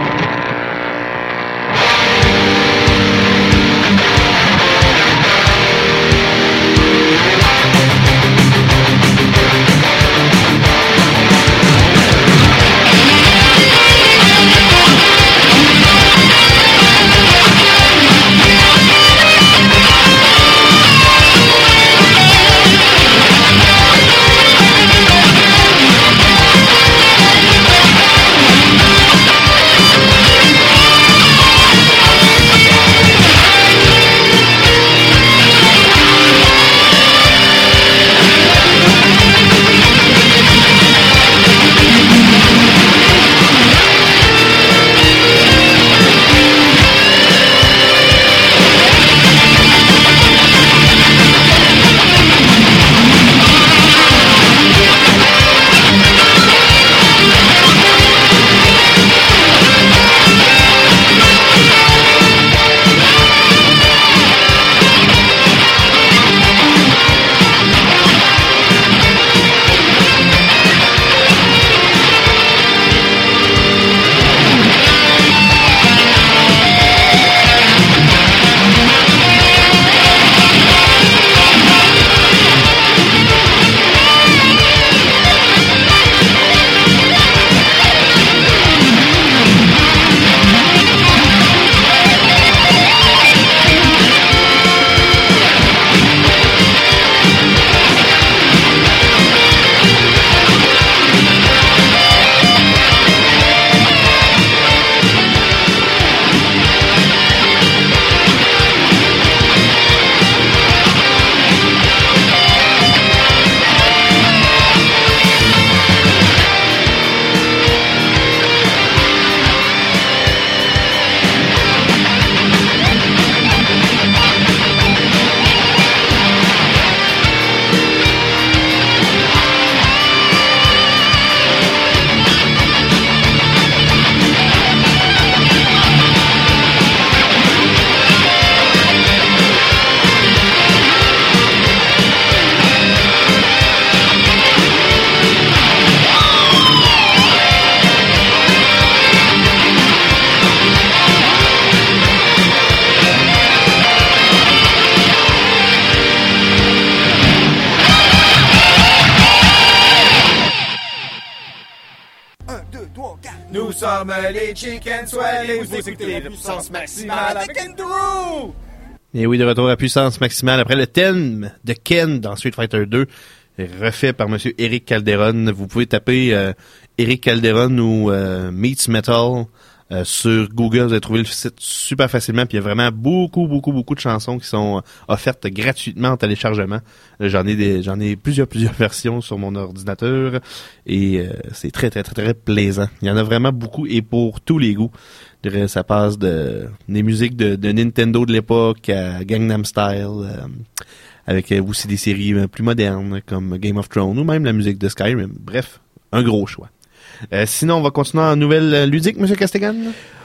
[SPEAKER 17] Nous sommes les Chicken Swell et vous écoutez la puissance maximale avec Andrew!
[SPEAKER 7] Et oui, de retour à puissance maximale après le thème de Ken dans Street Fighter deux, refait par M. Eric Calderon. Vous pouvez taper euh, Eric Calderon ou euh, Meets Metal euh, sur Google. Vous allez trouver le site super facilement. Puis il y a vraiment beaucoup, beaucoup, beaucoup de chansons qui sont offertes gratuitement en téléchargement. Euh, j'en ai des, j'en ai plusieurs, plusieurs versions sur mon ordinateur et euh, c'est très, très, très, très plaisant. Il y en a vraiment beaucoup et pour tous les goûts. Ça passe de des musiques de, de Nintendo de l'époque à Gangnam Style, euh, avec aussi des séries plus modernes comme Game of Thrones ou même la musique de Skyrim. Bref, un gros choix. Euh, sinon, on va continuer en nouvelles ludiques, M. Castigan?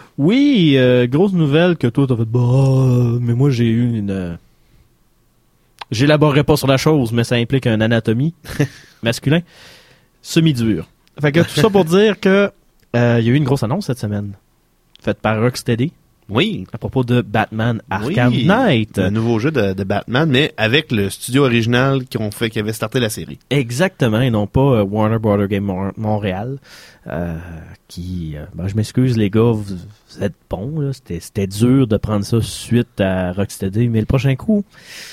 [SPEAKER 8] Oui, euh, grosse nouvelle que toi t'as fait, bah, mais moi j'ai eu une... Euh... J'élaborerai pas sur la chose, mais ça implique une anatomie masculin semi-dur. Fait que tout ça pour dire que euh, il y a eu une grosse annonce cette semaine. Faite par Rocksteady.
[SPEAKER 7] Oui.
[SPEAKER 8] À propos de Batman Arkham
[SPEAKER 7] oui,
[SPEAKER 8] Knight.
[SPEAKER 7] Un nouveau jeu de, de Batman, mais avec le studio original qui ont fait, qui avait starté la série.
[SPEAKER 8] Exactement, et non pas euh, Warner Bros. Game Mon- Montréal. Euh, qui, euh, ben, je m'excuse les gars, vous, vous êtes bons, là. C'était, c'était dur de prendre ça suite à Rocksteady, mais le prochain coup,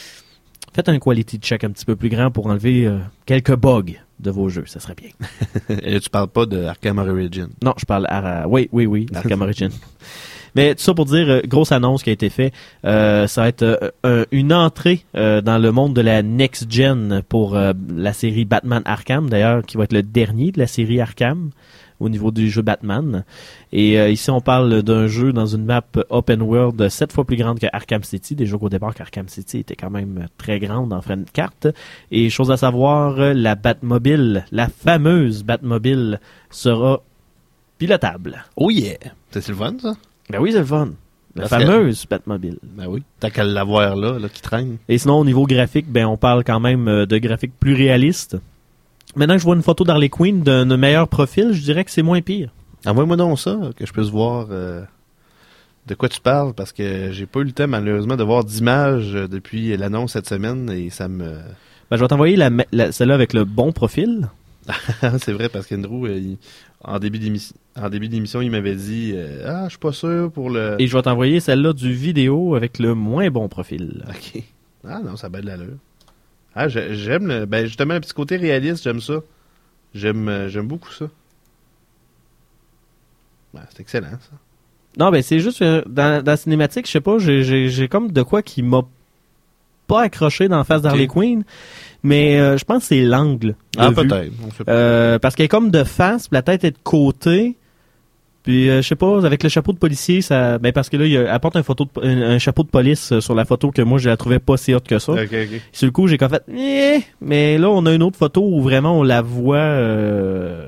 [SPEAKER 8] faites un quality check un petit peu plus grand pour enlever euh, quelques bugs de vos jeux, ça serait bien.
[SPEAKER 7] Et là, tu parles pas de Arkham Origin.
[SPEAKER 8] Non, je parle à... Oui, oui, oui, Arkham Origin. Mais tout ça pour dire, euh, grosse annonce qui a été faite, euh, ça va être euh, euh, une entrée euh, dans le monde de la next-gen pour euh, la série Batman Arkham, d'ailleurs, qui va être le dernier de la série Arkham au niveau du jeu Batman. Et euh, ici, on parle d'un jeu dans une map open world sept fois plus grande que Arkham City. Déjà qu'au départ, qu'Arkham City était quand même très grande en frais de carte. Et chose à savoir, la Batmobile, la fameuse Batmobile, sera pilotable.
[SPEAKER 7] Oh yeah! C'est le fun, ça?
[SPEAKER 8] Ben oui, c'est le fun. La
[SPEAKER 7] Parce
[SPEAKER 8] fameuse Batmobile.
[SPEAKER 7] Ben oui. T'as qu'à l'avoir là, là, qui traîne.
[SPEAKER 8] Et sinon, au niveau graphique, ben, on parle quand même euh, de graphiques plus réalistes. Maintenant que je vois une photo d'Harley Quinn d'un meilleur profil, je dirais que c'est moins pire.
[SPEAKER 7] Envoie-moi donc ça, que je puisse voir euh, de quoi tu parles, parce que j'ai pas eu le temps, malheureusement, de voir d'images euh, depuis l'annonce cette semaine, et ça me...
[SPEAKER 8] Ben, je vais t'envoyer la, la, celle-là avec le bon profil.
[SPEAKER 7] C'est vrai, parce qu'Andrew, euh, il, en début d'émission, en début d'émission, il m'avait dit euh, ah, je suis pas sûr pour le...
[SPEAKER 8] Et je vais t'envoyer celle-là du vidéo avec le moins bon profil.
[SPEAKER 7] OK. Ah non, ça a bien de l'allure. Ah, j'aime le... Ben, justement, le petit côté réaliste, j'aime ça. J'aime, euh, j'aime beaucoup ça. Ouais, c'est excellent, ça.
[SPEAKER 8] Non, ben, c'est juste, euh, dans, dans la cinématique, je sais pas, j'ai, j'ai, j'ai comme de quoi qui m'a pas accroché dans la face d'Harley okay. Quinn, mais euh, je pense que c'est l'angle.
[SPEAKER 7] Ah, peut-être. On sait pas.
[SPEAKER 8] Euh, parce qu'elle est comme de face, puis la tête est de côté, puis euh, je sais pas, avec le chapeau de policier, ça, ben parce que là, il apporte un, photo de, un, un chapeau de police euh, sur la photo que moi, je la trouvais pas si haute que ça.
[SPEAKER 7] Okay, okay.
[SPEAKER 8] Sur le coup, j'ai comme fait, eh! Mais là, on a une autre photo où vraiment on la voit... Euh,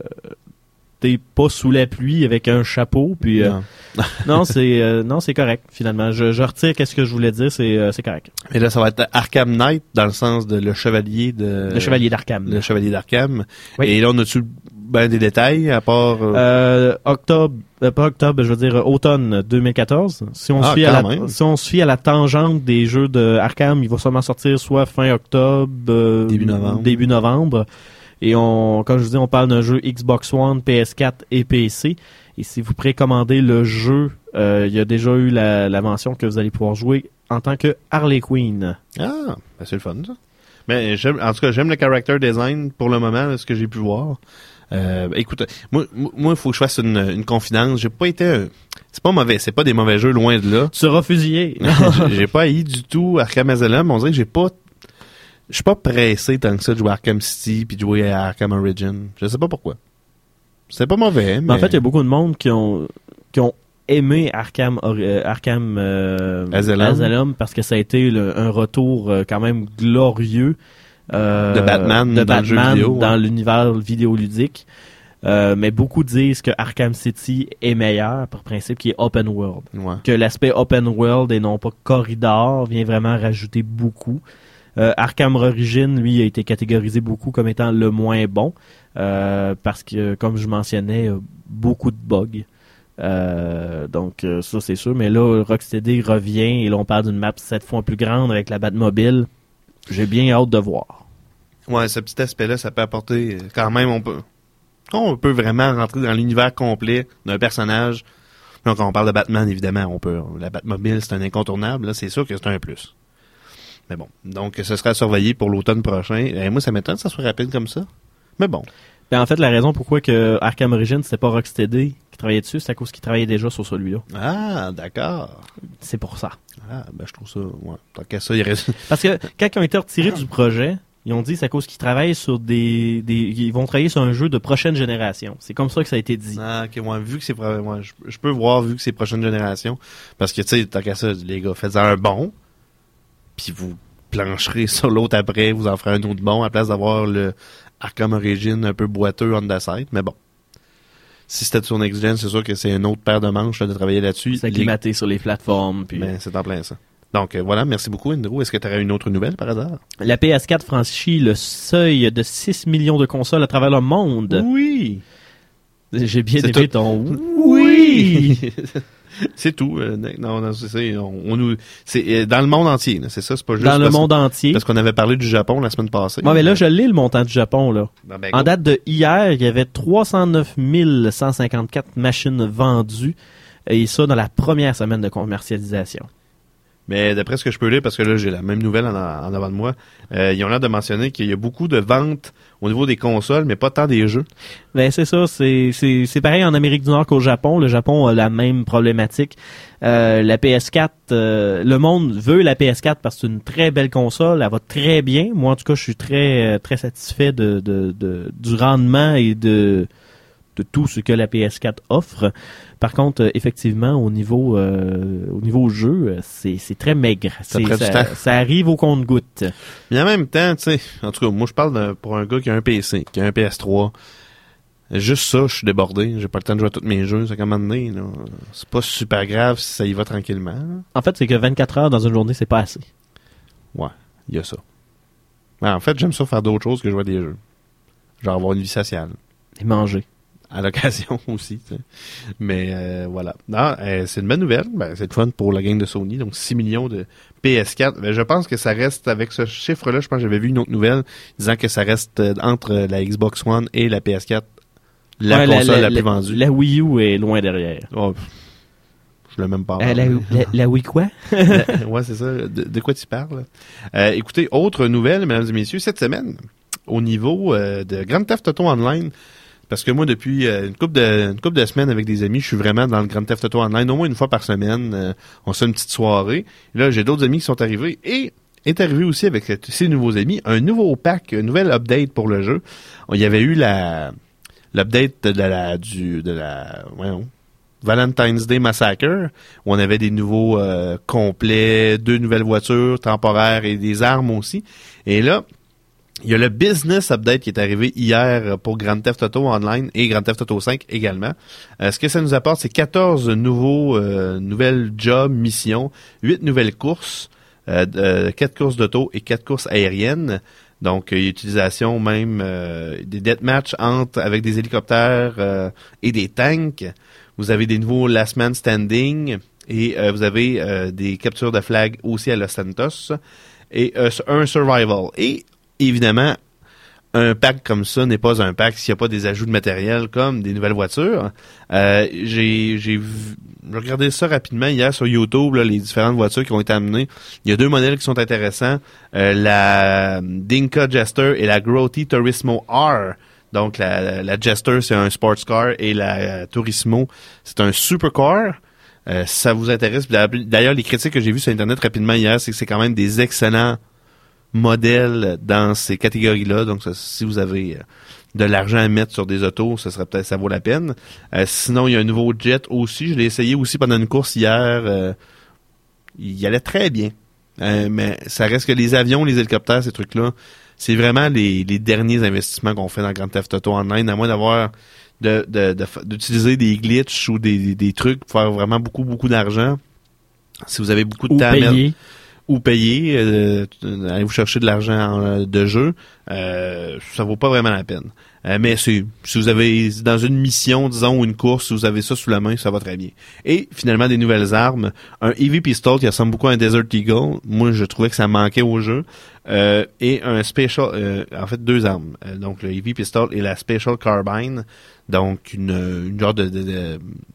[SPEAKER 8] t'es pas sous la pluie avec un chapeau, puis euh,
[SPEAKER 7] non,
[SPEAKER 8] non c'est euh, non c'est correct finalement. Je, je retire qu'est-ce que je voulais dire, c'est euh, c'est correct.
[SPEAKER 7] Et là, ça va être Arkham Knight dans le sens de le chevalier de
[SPEAKER 8] le chevalier d'Arkham.
[SPEAKER 7] Le chevalier d'Arkham.
[SPEAKER 8] Oui.
[SPEAKER 7] Et là, on a-tu ben des détails à part euh...
[SPEAKER 8] Euh, octobre, euh, pas octobre, je veux dire automne deux mille quatorze. Si on
[SPEAKER 7] ah,
[SPEAKER 8] se fie à la,
[SPEAKER 7] même.
[SPEAKER 8] si on se fie à la tangente des jeux de Arkham, il va sûrement sortir soit fin octobre, euh,
[SPEAKER 7] début novembre.
[SPEAKER 8] Début novembre. Et on, comme je vous dis, on parle d'un jeu Xbox One, P S quatre et P C. Et si vous précommandez le jeu, euh, il y a déjà eu la, la mention que vous allez pouvoir jouer en tant que Harley Quinn.
[SPEAKER 7] Ah, ben c'est le fun, ça. Mais j'aime, en tout cas, j'aime le character design pour le moment, là, ce que j'ai pu voir. Euh, écoute, moi, moi, il faut que je fasse une, une confidence. J'ai pas été, un... c'est pas mauvais, c'est pas des mauvais jeux, loin de là.
[SPEAKER 8] Tu seras fusillé.
[SPEAKER 7] j'ai, j'ai pas haï du tout Arkham Asylum. On dirait que j'ai pas je suis pas pressé tant que ça de jouer à Arkham City puis de jouer à Arkham Origin. Je sais pas pourquoi. C'est pas mauvais, mais...
[SPEAKER 8] mais en fait, il y a beaucoup de monde qui ont qui ont aimé Arkham euh, Arkham euh,
[SPEAKER 7] Asylum.
[SPEAKER 8] Asylum parce que ça a été le, un retour euh, quand même glorieux euh,
[SPEAKER 7] de Batman,
[SPEAKER 8] de
[SPEAKER 7] dans,
[SPEAKER 8] Batman
[SPEAKER 7] le jeu vidéo,
[SPEAKER 8] dans
[SPEAKER 7] ouais.
[SPEAKER 8] l'univers vidéoludique. Euh, mais beaucoup disent que Arkham City est meilleur par principe qui est open world.
[SPEAKER 7] Ouais.
[SPEAKER 8] Que l'aspect open world et non pas corridor vient vraiment rajouter beaucoup. Euh, Arkham Origin, lui, a été catégorisé beaucoup comme étant le moins bon euh, parce que, comme je mentionnais, beaucoup de bugs. Euh, donc, euh, ça, c'est sûr. Mais là, Rocksteady revient et là, on parle d'une map sept fois plus grande avec la Batmobile. J'ai bien hâte de voir.
[SPEAKER 7] Ouais, ce petit aspect-là, ça peut apporter... Quand même, on peut... On peut vraiment rentrer dans l'univers complet d'un personnage. Donc, quand on parle de Batman, évidemment, on peut... La Batmobile, c'est un incontournable. Là, c'est sûr que c'est un plus. Mais bon, donc ce sera surveillé pour l'automne prochain. Et moi, ça m'étonne que ça soit rapide comme ça. Mais bon.
[SPEAKER 8] Ben, en fait, la raison pourquoi que Arkham Origins, c'était pas Rocksteady qui travaillait dessus, c'est à cause qu'il travaillait déjà sur celui-là.
[SPEAKER 7] Ah, d'accord.
[SPEAKER 8] C'est pour ça.
[SPEAKER 7] Ah, ben je trouve ça... Ouais, tant qu'à ça, il reste...
[SPEAKER 8] Parce que quand ils ont été retirés du projet, ils ont dit c'est à cause qu'ils travaillent sur des, des... Ils vont travailler sur un jeu de prochaine génération. C'est comme ça que ça a été dit.
[SPEAKER 7] Ah, ok, ouais, vu que c'est... Ouais, je, je peux voir, vu que c'est prochaine génération. Parce que, tu sais, tant qu'à ça, les gars, faites-en un bon... puis vous plancherez sur l'autre après, vous en ferez un autre bon, à place d'avoir le Arkham Origin un peu boiteux on the side, mais bon. Si c'était sur Next Gen, c'est sûr que c'est une autre paire de manches là, de travailler là-dessus.
[SPEAKER 8] C'est acclimaté les... sur les plateformes. Puis...
[SPEAKER 7] Ben, c'est en plein ça. Donc euh, voilà, merci beaucoup Andrew. Est-ce que tu aurais une autre nouvelle par hasard?
[SPEAKER 8] La P S quatre franchit le seuil de six millions de consoles à travers le monde.
[SPEAKER 7] Oui!
[SPEAKER 8] J'ai bien
[SPEAKER 7] c'est
[SPEAKER 8] aimé
[SPEAKER 7] tout...
[SPEAKER 8] ton oui!
[SPEAKER 7] C'est tout. Euh, non, non, c'est, c'est, on, on nous, c'est euh, dans le monde entier. Là, c'est ça, c'est pas juste
[SPEAKER 8] dans le
[SPEAKER 7] parce,
[SPEAKER 8] monde entier.
[SPEAKER 7] Parce qu'on avait parlé du Japon la semaine passée.
[SPEAKER 8] Ouais, mais là, je lis le montant du Japon là.
[SPEAKER 7] Ben, ben,
[SPEAKER 8] en date de hier, il y avait trois cent neuf mille cent cinquante-quatre machines vendues et ça dans la première semaine de commercialisation.
[SPEAKER 7] Mais d'après ce que je peux lire, parce que là, j'ai la même nouvelle en, en avant de moi, euh, ils ont l'air de mentionner qu'il y a beaucoup de ventes au niveau des consoles, mais pas tant des jeux.
[SPEAKER 8] Ben c'est ça, c'est c'est c'est pareil en Amérique du Nord qu'au Japon. Le Japon a la même problématique. Euh, la P S quatre, euh, le monde veut la P S quatre parce que c'est une très belle console, elle va très bien. Moi, en tout cas, je suis très très satisfait de, de, de du rendement et de de tout ce que la P S quatre offre. Par contre, effectivement, au niveau euh, au niveau jeu, c'est c'est très maigre.
[SPEAKER 7] Ça,
[SPEAKER 8] c'est, ça, ça arrive au compte-gouttes.
[SPEAKER 7] Mais en même temps, tu sais, en tout cas, moi je parle de, pour un gars qui a un P C, qui a un P S trois. Juste ça, je suis débordé. J'ai pas le temps de jouer à tous mes jeux. C'est comme un moment donné, là. C'est pas super grave si ça y va tranquillement. Là.
[SPEAKER 8] En fait, c'est que vingt-quatre heures dans une journée, c'est pas assez.
[SPEAKER 7] Ouais, il y a ça. Ben, en fait, j'aime ça faire d'autres choses que jouer à des jeux. Genre avoir une vie sociale.
[SPEAKER 8] Et manger.
[SPEAKER 7] À l'occasion aussi. T'sais. Mais euh, voilà. Non, euh, c'est une bonne nouvelle. Ben, c'est le fun pour la gang de Sony. Donc six millions de P S quatre. Ben, je pense que ça reste, avec ce chiffre-là, je pense que j'avais vu une autre nouvelle disant que ça reste euh, entre la Xbox One et la P S quatre. La
[SPEAKER 8] ouais,
[SPEAKER 7] console la, la,
[SPEAKER 8] la,
[SPEAKER 7] plus
[SPEAKER 8] la,
[SPEAKER 7] vendue.
[SPEAKER 8] La Wii U est loin derrière.
[SPEAKER 7] Oh, je l'ai même pas.
[SPEAKER 8] Euh, la, la, la Wii quoi?
[SPEAKER 7] la, ouais, c'est ça. De, de quoi tu parles? Euh, écoutez, autre nouvelle, mesdames et messieurs, cette semaine, au niveau euh, de Grand Theft Auto Online, parce que moi, depuis euh, une couple de une couple de semaines avec des amis, je suis vraiment dans le Grand Theft Auto Online, au moins une fois par semaine. Euh, on se fait une petite soirée. Et là, j'ai d'autres amis qui sont arrivés et est arrivé aussi avec ces nouveaux amis un nouveau pack, un nouvel update pour le jeu. Il y avait eu la l'update de la du de la voyons, Valentine's Day Massacre, où on avait des nouveaux euh, complets, deux nouvelles voitures temporaires et des armes aussi. Et là, il y a le Business Update qui est arrivé hier pour Grand Theft Auto Online et Grand Theft Auto cinq également. Euh, ce que ça nous apporte, c'est quatorze nouveaux euh, nouvelles jobs, missions, huit nouvelles courses, euh, euh, quatre courses d'auto et quatre courses aériennes. Donc, euh, utilisation même euh, des deathmatch entre avec des hélicoptères euh, et des tanks. Vous avez des nouveaux Last Man Standing et euh, vous avez euh, des captures de flag aussi à Los Santos et euh, un Survival. Et évidemment, un pack comme ça n'est pas un pack s'il n'y a pas des ajouts de matériel comme des nouvelles voitures. Euh, j'ai j'ai vu, regardé ça rapidement hier sur YouTube, là, les différentes voitures qui ont été amenées. Il y a deux modèles qui sont intéressants. Euh, la Dinka Jester et la Grotty Turismo R. Donc, la, la, la Jester, c'est un sports car et la Turismo, c'est un supercar. Euh, si ça vous intéresse, d'ailleurs, les critiques que j'ai vues sur Internet rapidement hier, c'est que c'est quand même des excellents modèles dans ces catégories-là. Donc, ça, si vous avez de l'argent à mettre sur des autos, ça serait peut-être ça vaut la peine. Euh, sinon, il y a un nouveau jet aussi. Je l'ai essayé aussi pendant une course hier. Euh, il allait très bien. Euh, mais ça reste que les avions, les hélicoptères, ces trucs-là, c'est vraiment les, les derniers investissements qu'on fait dans Grand Theft Auto Online, à moins d'avoir de, de, de, d'utiliser des glitches ou des, des, des trucs pour faire vraiment beaucoup, beaucoup d'argent. Si vous avez beaucoup de
[SPEAKER 8] ou
[SPEAKER 7] temps
[SPEAKER 8] payer.
[SPEAKER 7] à mettre, ou payer, euh, allez vous chercher de l'argent en, de jeu, euh, ça vaut pas vraiment la peine. Euh, mais c'est, si vous avez dans une mission, disons, ou une course, si vous avez ça sous la main, ça va très bien. Et finalement, des nouvelles armes. Un Heavy Pistol qui ressemble beaucoup à un Desert Eagle. Moi, je trouvais que ça manquait au jeu. Euh, et un Special, euh, en fait, deux armes. Euh, donc, le Heavy Pistol et la Special Carbine. Donc, une, une genre de, de, de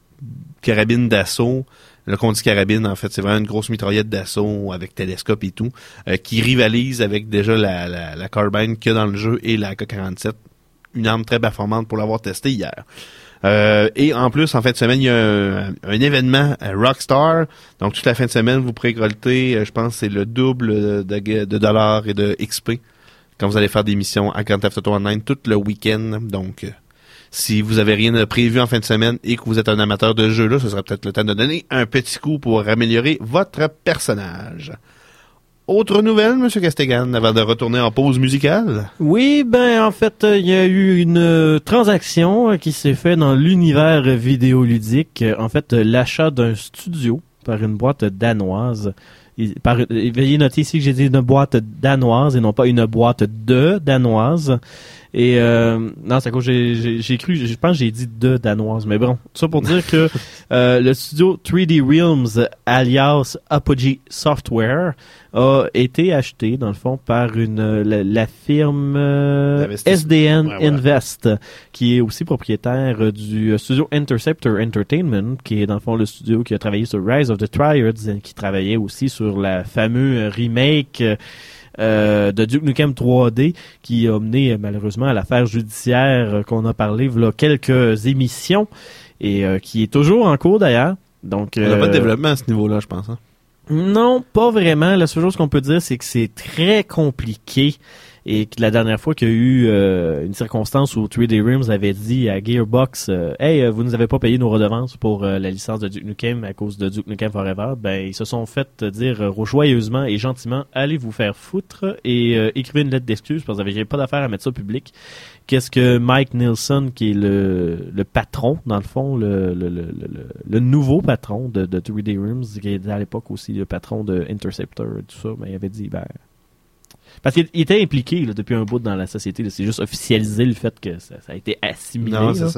[SPEAKER 7] carabine d'assaut. Là, qu'on dit carabine, en fait, c'est vraiment une grosse mitraillette d'assaut avec télescope et tout, euh, qui rivalise avec déjà la, la, la carbine qu'il y a dans le jeu et la A K quarante-sept. Une arme très performante pour l'avoir testé hier. Euh, et en plus, en fin de semaine, il y a un, un événement à Rockstar. Donc, toute la fin de semaine, vous pourrez récolter, je pense, c'est le double de, de dollars et de X P quand vous allez faire des missions à Grand Theft Auto Online tout le week-end. Donc, si vous avez rien de prévu en fin de semaine et que vous êtes un amateur de jeu là, ce sera peut-être le temps de donner un petit coup pour améliorer votre personnage. Autre nouvelle, M. Castigan, avant de retourner en pause musicale?
[SPEAKER 8] Oui, ben en fait, il euh, y a eu une euh, transaction euh, qui s'est faite dans l'univers vidéoludique. Euh, en fait, euh, l'achat d'un studio par une boîte danoise. Il, par, euh, veuillez noter ici que j'ai dit une boîte danoise et non pas une boîte de danoise. Et euh, non, c'est à cause j'ai, j'ai, j'ai cru, je pense que j'ai dit de danoise, mais bon, ça pour dire que euh, le studio trois D Realms, alias Apogee Software, a été acheté dans le fond par une la, la firme euh, S D N ouais, Invest, voilà. Qui est aussi propriétaire du studio Interceptor Entertainment, qui est dans le fond le studio qui a travaillé sur Rise of the Triads, qui travaillait aussi sur la fameuse remake Euh, de Duke Nukem trois D, qui a mené malheureusement à l'affaire judiciaire qu'on a parlé il y a quelques émissions et euh, qui est toujours en cours d'ailleurs. Donc,
[SPEAKER 7] il n'y a
[SPEAKER 8] euh,
[SPEAKER 7] pas de développement à ce niveau-là, je pense. Hein?
[SPEAKER 8] Non, pas vraiment. La seule chose qu'on peut dire, c'est que c'est très compliqué Et que la dernière fois qu'il y a eu euh, une circonstance où three D Realms avait dit à Gearbox euh, Hey, euh, vous nous avez pas payé nos redevances pour euh, la licence de Duke Nukem à cause de Duke Nukem Forever, ben ils se sont fait dire euh, joyeusement et gentiment allez vous faire foutre et euh, écrivez une lettre d'excuse parce que vous n'avez pas d'affaire à mettre ça public. Qu'est-ce que Mike Nielsen, qui est le, le patron, dans le fond, le, le, le, le, le nouveau patron de, de three D Realms, qui était à l'époque aussi le patron de Interceptor et tout ça, ben, il avait dit, ben... Parce qu'il était impliqué là, depuis un bout dans la société, là, c'est juste officialisé le fait que ça, ça a été assimilé.
[SPEAKER 7] Non, c'est
[SPEAKER 8] là.
[SPEAKER 7] ça.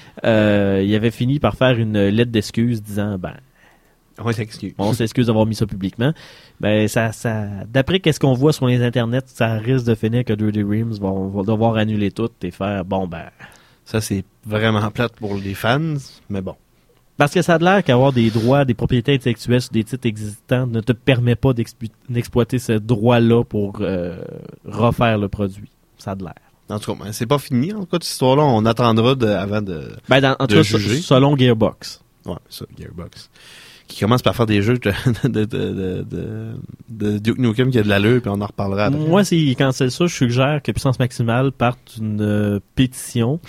[SPEAKER 8] Euh, il avait fini par faire une lettre d'excuse disant, ben...
[SPEAKER 7] On s'excuse.
[SPEAKER 8] On s'excuse d'avoir mis ça publiquement. Ben, ça, ça, d'après qu'est-ce qu'on voit sur les internets, ça risque de finir que three D Realms vont, vont devoir annuler tout et faire, bon, ben.
[SPEAKER 7] Ça, c'est vraiment plate pour les fans, mais bon.
[SPEAKER 8] Parce que ça a l'air qu'avoir des droits, des propriétés intellectuelles sur des titres existants ne te permet pas d'explo- d'exploiter ce droit-là pour euh, refaire le produit. Ça a l'air.
[SPEAKER 7] En tout cas, ben, c'est pas fini, en tout cas, cette histoire-là. On attendra de, avant de,
[SPEAKER 8] ben, dans, en
[SPEAKER 7] de
[SPEAKER 8] tout cas,
[SPEAKER 7] juger.
[SPEAKER 8] Selon Gearbox.
[SPEAKER 7] Ouais, ça, Gearbox. Qui commence par faire des jeux de, de, de, de, de, de Duke Nukem qui a de l'allure, puis on en reparlera après.
[SPEAKER 8] Moi, si quand c'est ça, je suggère que Puissance Maximale parte une euh, pétition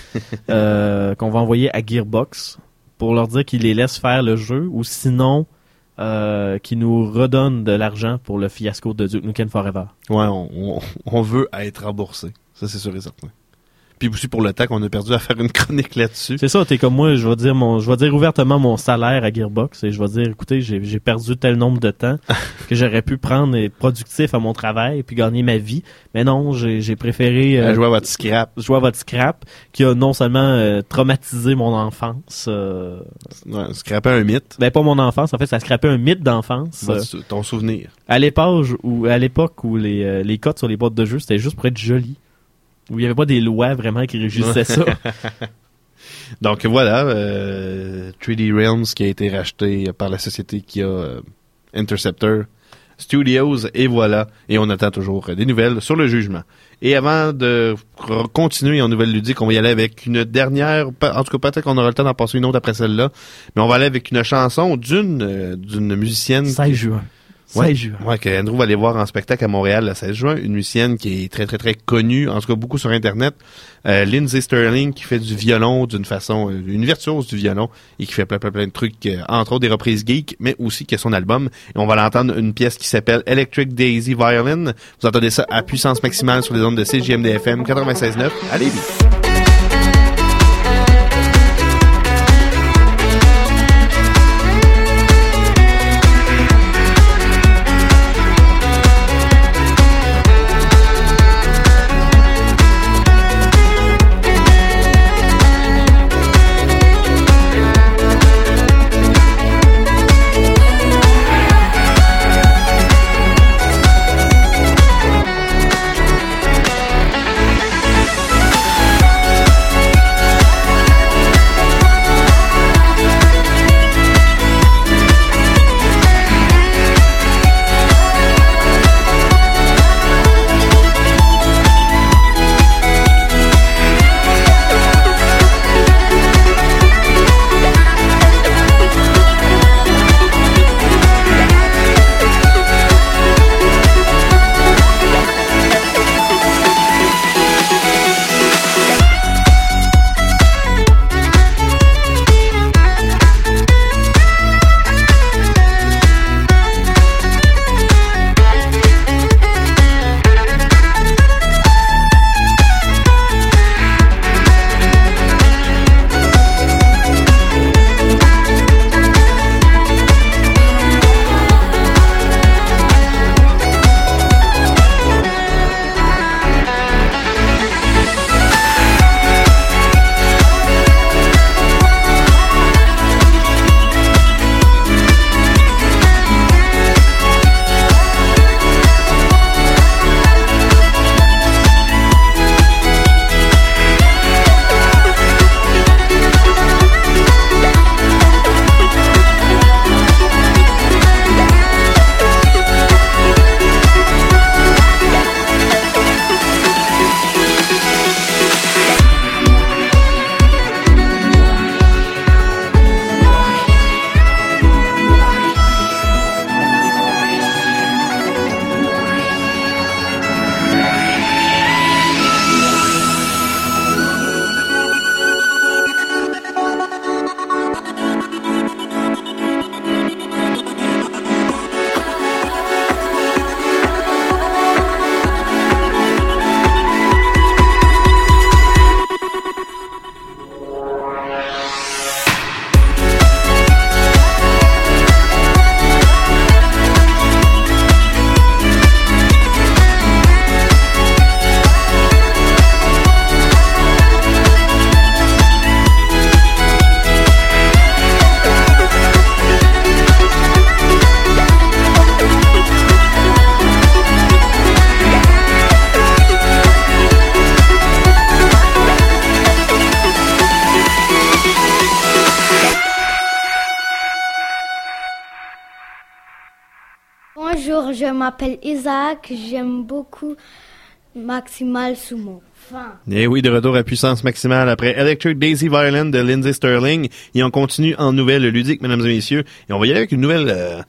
[SPEAKER 8] euh, qu'on va envoyer à Gearbox pour leur dire qu'ils les laissent faire le jeu, ou sinon euh, qu'ils nous redonnent de l'argent pour le fiasco de Duke Nukem Forever.
[SPEAKER 7] Ouais, on, on, on veut être remboursé. Ça, c'est sûr et certain. Puis aussi pour le temps qu'on a perdu à faire une chronique là-dessus.
[SPEAKER 8] C'est ça, t'es comme moi, je vais dire mon, je vais dire ouvertement mon salaire à Gearbox et je vais dire, écoutez, j'ai, j'ai perdu tel nombre de temps que j'aurais pu prendre et être productif à mon travail puis gagner ma vie. Mais non, j'ai, j'ai préféré
[SPEAKER 7] euh, jouer à votre scrap,
[SPEAKER 8] jouer à votre scrap qui a non seulement euh, traumatisé mon enfance. Euh,
[SPEAKER 7] ouais, scraper un mythe.
[SPEAKER 8] Ben pas mon enfance, en fait, ça scrapait un mythe d'enfance.
[SPEAKER 7] Bah, euh, ton souvenir.
[SPEAKER 8] À l'époque où, à l'époque où les euh, les codes sur les boîtes de jeu c'était juste pour être joli. Où il n'y avait pas des lois vraiment qui régissaient ça.
[SPEAKER 7] Donc voilà, euh, three D Realms qui a été racheté par la société qui a euh, Interceptor Studios, et voilà. Et on attend toujours des nouvelles sur le jugement. Et avant de continuer en nouvelles ludiques, on va y aller avec une dernière, en tout cas peut-être qu'on aura le temps d'en passer une autre après celle-là, mais on va aller avec une chanson d'une euh, d'une musicienne.
[SPEAKER 8] seize juin.
[SPEAKER 7] Ouais,
[SPEAKER 8] seize juin.
[SPEAKER 7] Ouais, que Andrew va aller voir en spectacle à Montréal le seize juin. Une musicienne qui est très, très, très connue, en tout cas beaucoup sur Internet. Euh, Lindsay Sterling, qui fait du violon d'une façon, euh, une virtuose du violon, et qui fait plein, plein, plein de trucs, euh, entre autres des reprises geek, mais aussi qui a son album. Et on va l'entendre une pièce qui s'appelle Electric Daisy Violin. Vous entendez ça à puissance maximale sur les ondes de C J M D F M quatre-vingt-seize neuf. Allez, vite!
[SPEAKER 4] We'll be right back.
[SPEAKER 19] Bonjour, je m'appelle Isaac, j'aime beaucoup Maximal Sumo. Fin.
[SPEAKER 7] Et oui, de retour à Puissance Maximale après Electric Daisy Violin de Lindsey Sterling. Et on continue en nouvelles ludiques, mesdames et messieurs. Et on va y aller avec une nouvelle... Euh,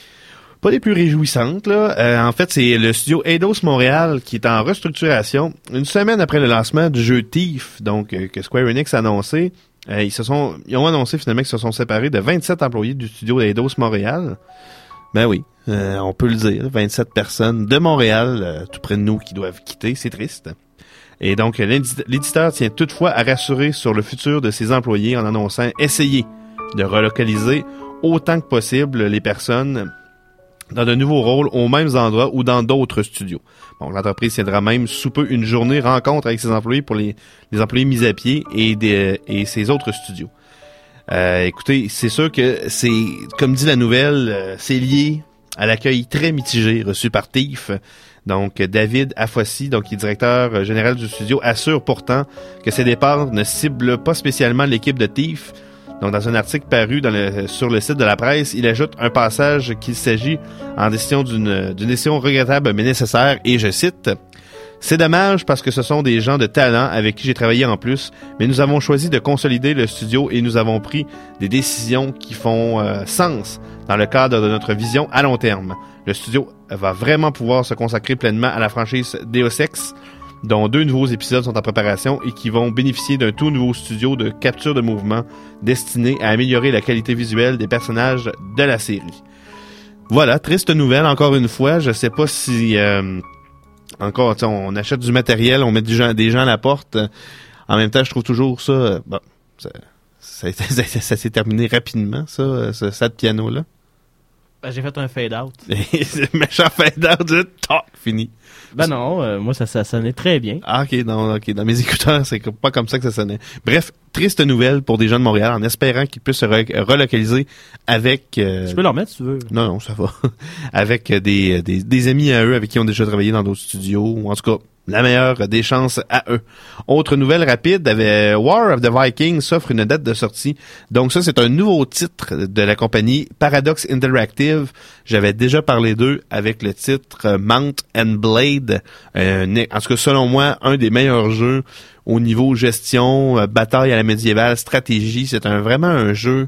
[SPEAKER 7] pas des plus réjouissantes, là. Euh, en fait, c'est le studio Eidos Montréal qui est en restructuration. Une semaine après le lancement du jeu Thief, donc euh, que Square Enix a annoncé, euh, ils se sont, ils ont annoncé finalement qu'ils se sont séparés de vingt-sept employés du studio Eidos Montréal. Ben oui, euh, on peut le dire, vingt-sept personnes de Montréal, euh, tout près de nous, qui doivent quitter, c'est triste. Et donc, l'éditeur tient toutefois à rassurer sur le futur de ses employés en annonçant essayer de relocaliser autant que possible les personnes dans de nouveaux rôles aux mêmes endroits ou dans d'autres studios. Bon, l'entreprise tiendra même sous peu une journée rencontre avec ses employés pour les, les employés mis à pied et, des, et ses autres studios. Euh, écoutez, c'est sûr que c'est, comme dit la nouvelle, euh, c'est lié à l'accueil très mitigé reçu par Thief. Donc, David Afossi, donc qui est directeur général du studio, assure pourtant que ces départs ne ciblent pas spécialement l'équipe de Thief. Donc, dans un article paru dans le, sur le site de la presse, il ajoute un passage qu'il s'agit en décision d'une, d'une décision regrettable mais nécessaire, et je cite: « C'est dommage parce que ce sont des gens de talent avec qui j'ai travaillé en plus, mais nous avons choisi de consolider le studio et nous avons pris des décisions qui font euh, sens dans le cadre de notre vision à long terme. Le studio va vraiment pouvoir se consacrer pleinement à la franchise Deus Ex, dont deux nouveaux épisodes sont en préparation et qui vont bénéficier d'un tout nouveau studio de capture de mouvement destiné à améliorer la qualité visuelle des personnages de la série. » Voilà, triste nouvelle encore une fois. Je sais pas si euh, encore on achète du matériel, on met du gens, des gens à la porte. En même temps, je trouve toujours ça euh, bon, ça, ça, ça, ça, ça s'est terminé rapidement, ça, ce set piano là.
[SPEAKER 8] Ben, j'ai fait un fade-out.
[SPEAKER 7] Méchant fade-out, de toc, fini.
[SPEAKER 8] Ben non, euh, moi ça, ça sonnait très bien.
[SPEAKER 7] Ah ok, non, ok, dans mes écouteurs, c'est pas comme ça que ça sonnait. Bref, triste nouvelle pour des gens de Montréal, en espérant qu'ils puissent se re- relocaliser avec... Euh...
[SPEAKER 8] Tu peux leur mettre si tu veux.
[SPEAKER 7] Non, non, ça va. Avec des, des, des amis à eux avec qui ils ont déjà travaillé dans d'autres studios, ou en tout cas... la meilleure des chances à eux. Autre nouvelle rapide, avait War of the Vikings s'offre une date de sortie. Donc ça, c'est un nouveau titre de la compagnie Paradox Interactive. J'avais déjà parlé d'eux avec le titre Mount and Blade. Euh, en tout cas, selon moi, un des meilleurs jeux au niveau gestion, euh, bataille à la médiévale, stratégie. C'est un vraiment un jeu,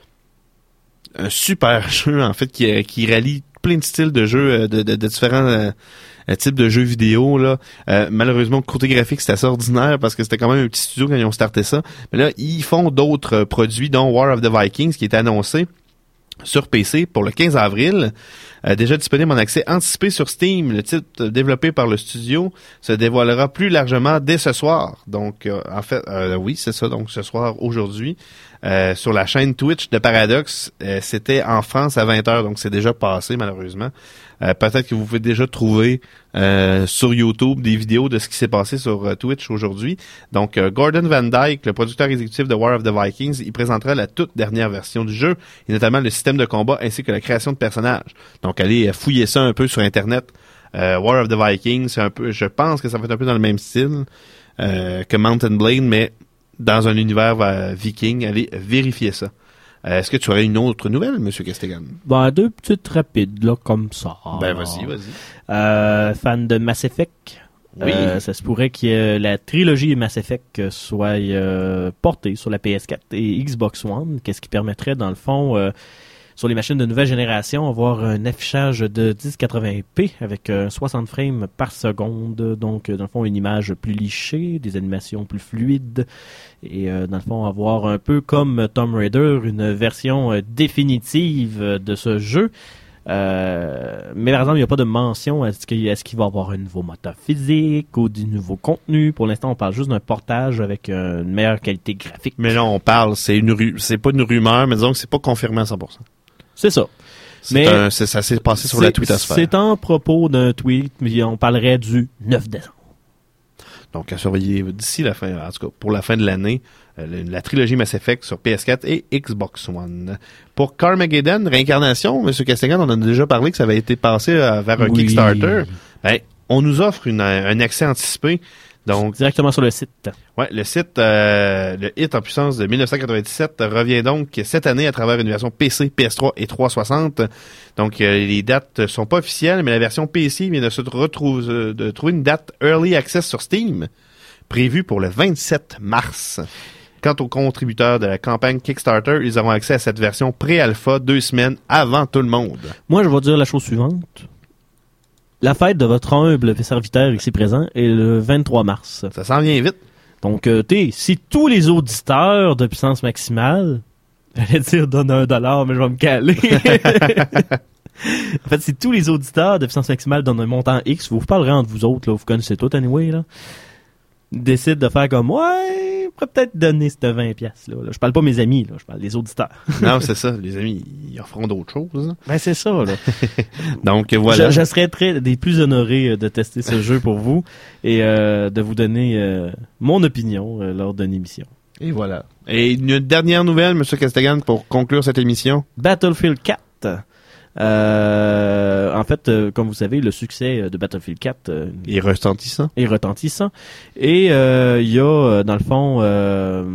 [SPEAKER 7] un super jeu en fait qui, qui rallie plein de styles de jeux, de, de, de différents... Euh, un type de jeu vidéo là. Euh, malheureusement, côté graphique, c'était assez ordinaire parce que c'était quand même un petit studio quand ils ont starté ça. Mais là, ils font d'autres euh, produits, dont War of the Vikings, qui est annoncé sur P C pour le quinze avril. Euh, déjà disponible en accès anticipé sur Steam. Le titre développé par le studio se dévoilera plus largement dès ce soir. Donc, euh, en fait, euh, oui, c'est ça. Donc, ce soir, aujourd'hui, euh, sur la chaîne Twitch de Paradox, euh, c'était en France à vingt heures. Donc, c'est déjà passé, malheureusement. Euh, peut-être que vous pouvez déjà trouver euh, sur YouTube des vidéos de ce qui s'est passé sur euh, Twitch aujourd'hui. Donc, euh, Gordon Van Dyke, le producteur exécutif de War of the Vikings, il présentera la toute dernière version du jeu, et notamment le système de combat ainsi que la création de personnages. Donc, allez fouiller ça un peu sur Internet. Euh, War of the Vikings, c'est un peu, je pense que ça va être un peu dans le même style euh, que Mount and Blade, mais dans un univers euh, viking. Allez vérifier ça. Euh, est-ce que tu aurais une autre nouvelle, M. Castigan?
[SPEAKER 8] Ben, deux petites rapides, là, comme ça.
[SPEAKER 7] Ben, vas-y, vas-y.
[SPEAKER 8] Euh, fan de Mass Effect.
[SPEAKER 7] Oui.
[SPEAKER 8] Euh, ça se pourrait que la trilogie Mass Effect soit euh, portée sur la P S quatre et Xbox One, qu'est-ce qui permettrait, dans le fond, euh, sur les machines de nouvelle génération, avoir un affichage de dix quatre-vingts p avec euh, soixante frames par seconde. Donc, dans le fond, une image plus lichée, des animations plus fluides. Et euh, dans le fond, avoir un peu comme Tomb Raider, une version euh, définitive de ce jeu. Euh, mais par exemple, il n'y a pas de mention est-ce qu'il, est-ce qu'il va y avoir un nouveau moteur physique ou du nouveau contenu. Pour l'instant, on parle juste d'un portage avec euh, une meilleure qualité graphique.
[SPEAKER 7] Mais là, on parle, c'est une ru- c'est pas une rumeur, mais disons que c'est pas confirmé à cent pour cent.
[SPEAKER 8] C'est ça.
[SPEAKER 7] C'est
[SPEAKER 8] mais
[SPEAKER 7] un, c'est, ça s'est passé sur la twittosphère.
[SPEAKER 8] C'est en propos d'un tweet, mais on parlerait du neuf décembre.
[SPEAKER 7] Donc, à surveiller d'ici la fin, en tout cas, pour la fin de l'année, euh, la trilogie Mass Effect sur P S quatre et Xbox One. Pour Carmageddon, Réincarnation, M. Castigan, on en a déjà parlé que ça avait été passé euh, vers un
[SPEAKER 8] oui.
[SPEAKER 7] Kickstarter. Ben, on nous offre une, un accès anticipé. Donc
[SPEAKER 8] directement sur le site.
[SPEAKER 7] Ouais, le site, euh, le hit en puissance de dix-neuf cent quatre-vingt-dix-sept revient donc cette année à travers une version P C, P S trois et trois cent soixante. Donc euh, les dates sont pas officielles, mais la version P C vient de se retrouver de trouver une date Early Access sur Steam, prévue pour le vingt-sept mars. Quant aux contributeurs de la campagne Kickstarter, ils auront accès à cette version pré-alpha deux semaines avant tout le monde.
[SPEAKER 8] Moi, je vais dire la chose suivante. La fête de votre humble serviteur ici présent est le vingt-trois mars.
[SPEAKER 7] Ça s'en vient vite.
[SPEAKER 8] Donc, euh, t'es, si tous les auditeurs de Puissance Maximale, j'allais dire donne un dollar, mais je vais me caler. En fait, si tous les auditeurs de Puissance Maximale donnent un montant X, vous vous parlerez entre vous autres, là, vous connaissez tout anyway, là, décident de faire comme, ouais, on pourrait peut-être donner cette vingt piastres, là. Je parle pas mes amis, là, je parle des auditeurs.
[SPEAKER 7] Non, c'est ça, les amis, ils offront d'autres choses. Hein?
[SPEAKER 8] Ben, c'est ça, là.
[SPEAKER 7] Donc, voilà.
[SPEAKER 8] Je, je serais très, des plus honorés de tester ce jeu pour vous et euh, de vous donner euh, mon opinion euh, lors d'une émission.
[SPEAKER 7] Et voilà. Et une dernière nouvelle, M. Castegan, pour conclure cette émission.
[SPEAKER 8] Battlefield quatre. Euh, en fait, euh, comme vous savez, le succès de Battlefield quatre euh,
[SPEAKER 7] est retentissant.
[SPEAKER 8] Est retentissant. Et il euh, y a, dans le fond, euh,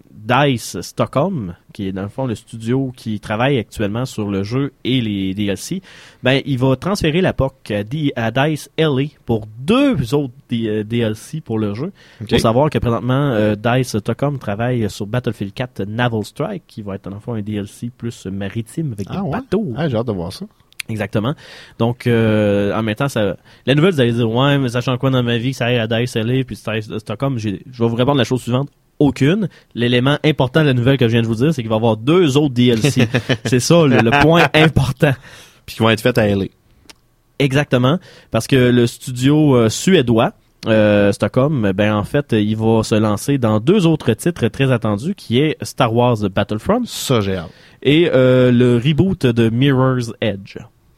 [SPEAKER 8] DICE Stockholm, qui est dans le fond le studio qui travaille actuellement sur le jeu et les D L C. Ben, il va transférer la P O C à, D- à DICE L A pour deux autres D- D L C pour le jeu. Il
[SPEAKER 7] Okay.
[SPEAKER 8] faut savoir que présentement, euh, DICE Stockholm travaille sur Battlefield quatre Naval Strike, qui va être dans le fond un D L C plus maritime avec
[SPEAKER 7] Ah
[SPEAKER 8] des
[SPEAKER 7] ouais?
[SPEAKER 8] bateaux.
[SPEAKER 7] Ah, j'ai hâte de voir ça.
[SPEAKER 8] Exactement. Donc, euh, en même temps, ça, la nouvelle, vous allez dire, ouais, mais ça change quoi dans ma vie que ça aille à DICE L A puis DICE Stockholm? J'ai, je vais vous répondre la chose suivante. Aucune. L'élément important de la nouvelle que je viens de vous dire, c'est qu'il va y avoir deux autres D L C. C'est ça, le, le point important.
[SPEAKER 7] Puis qui vont être faits à L A.
[SPEAKER 8] Exactement. Parce que le studio euh, suédois, euh, Stockholm, ben en fait, il va se lancer dans deux autres titres très attendus, qui est Star Wars Battlefront.
[SPEAKER 7] Ça, j'ai hâte.
[SPEAKER 8] Et euh, le reboot de Mirror's Edge.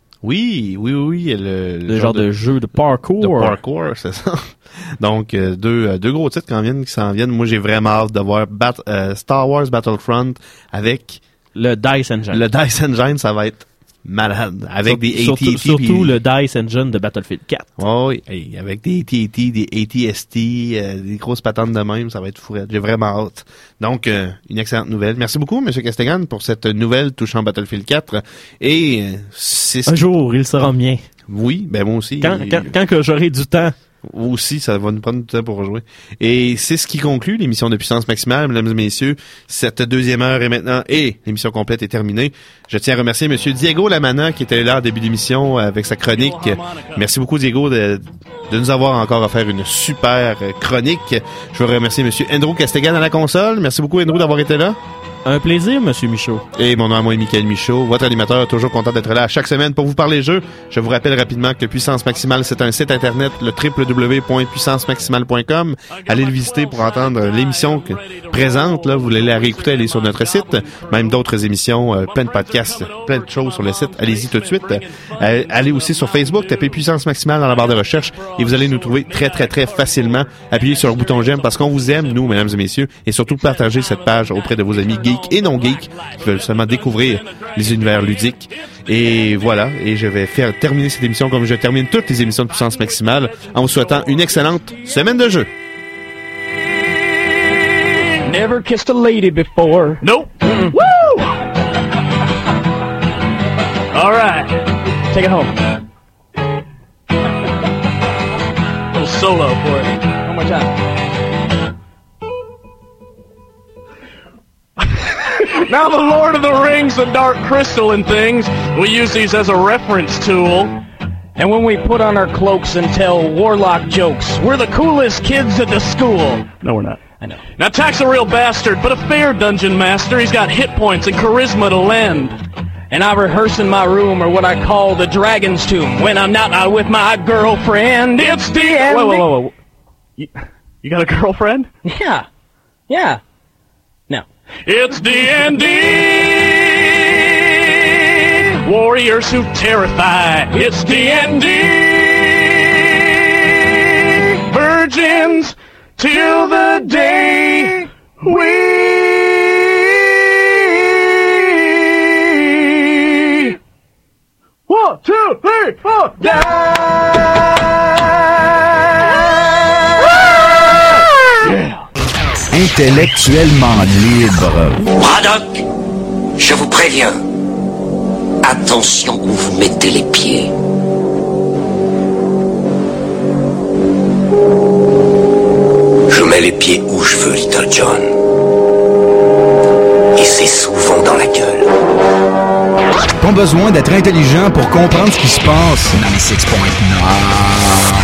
[SPEAKER 7] Oui, oui, oui. Le,
[SPEAKER 8] le, le genre, genre de, de jeu de parkour.
[SPEAKER 7] De parkour, c'est ça. Donc, euh, deux, euh, deux gros titres qui, en viennent, qui s'en viennent. Moi, j'ai vraiment hâte de voir Bat- euh, Star Wars Battlefront avec...
[SPEAKER 8] Le DICE Engine.
[SPEAKER 7] Le DICE Engine, ça va être malade. Avec
[SPEAKER 8] Sur,
[SPEAKER 7] des A T T.
[SPEAKER 8] Surtout, surtout
[SPEAKER 7] pis...
[SPEAKER 8] le DICE Engine de Battlefield quatre.
[SPEAKER 7] Oh, oui, hey, avec des A T T, des A T S T, euh, des grosses patentes de même, ça va être fourrette. J'ai vraiment hâte. Donc, euh, une excellente nouvelle. Merci beaucoup, M. Castegan, pour cette nouvelle touchant Battlefield quatre. Et euh, c'est...
[SPEAKER 8] Un jour, il sera mien.
[SPEAKER 7] Oui, ben moi aussi.
[SPEAKER 8] Quand, quand, quand que j'aurai du temps.
[SPEAKER 7] Aussi, ça va nous prendre du temps pour jouer. Et c'est ce qui conclut l'émission de Puissance Maximale, mesdames et messieurs. Cette deuxième heure est maintenant, et l'émission complète est terminée. Je tiens à remercier Monsieur Diego Lamana, qui était là au début de l'émission avec sa chronique. Merci beaucoup, Diego, de, de nous avoir encore offert une super chronique. Je veux remercier Monsieur Andrew Castegan à la console. Merci beaucoup, Andrew, d'avoir été là.
[SPEAKER 8] Un plaisir, Monsieur Michaud.
[SPEAKER 7] Et mon nom à moi est Michael Michaud, votre animateur, toujours content d'être là chaque semaine pour vous parler jeux. Je vous rappelle rapidement que Puissance Maximale, c'est un site internet, le w w w point puissance maximale point com. Allez le visiter pour entendre l'émission que, présente. Là, vous voulez la réécouter, allez sur notre site. Même d'autres émissions, euh, plein de podcasts, plein de choses sur le site. Allez-y tout de suite. Euh, allez aussi sur Facebook, tapez Puissance Maximale dans la barre de recherche et vous allez nous trouver très, très, très facilement. Appuyez sur le bouton j'aime parce qu'on vous aime, nous, mesdames et messieurs, et surtout partagez cette page auprès de vos amis geeks et non geeks qui veulent seulement découvrir les univers ludiques. Et voilà, et je vais faire terminer cette émission comme je termine toutes les émissions de Puissance Maximale en vous souhaitant une excellente semaine de jeu.
[SPEAKER 5] Never kissed a lady before.
[SPEAKER 2] Nope.
[SPEAKER 5] Mm-mm. Woo! All right. Take it home. A little solo for it. One more time. Now the Lord of the Rings, the Dark Crystal and things, we use these as a reference tool. And when we put on our cloaks and tell warlock jokes, we're the coolest kids at the school. No, we're not. I know. Now, Tack's a real bastard, but a fair dungeon master. He's got hit points and charisma to lend. And I rehearse in my room, or what I call the Dragon's Tomb, when I'm not out with my girlfriend. It's the end. Whoa, whoa, whoa, whoa. You, you got a girlfriend? Yeah. Yeah. No. It's D and D. Warriors who terrify. It's D and D. Virgins till the day we one, two, three, four, die.
[SPEAKER 20] intellectuellement libre.
[SPEAKER 21] Braddock, je vous préviens. Attention où vous mettez les pieds. Je mets les pieds où je veux, Little John. Et c'est souvent dans la gueule.
[SPEAKER 20] Pas besoin d'être intelligent pour comprendre ce qui se passe. ninety-six point nine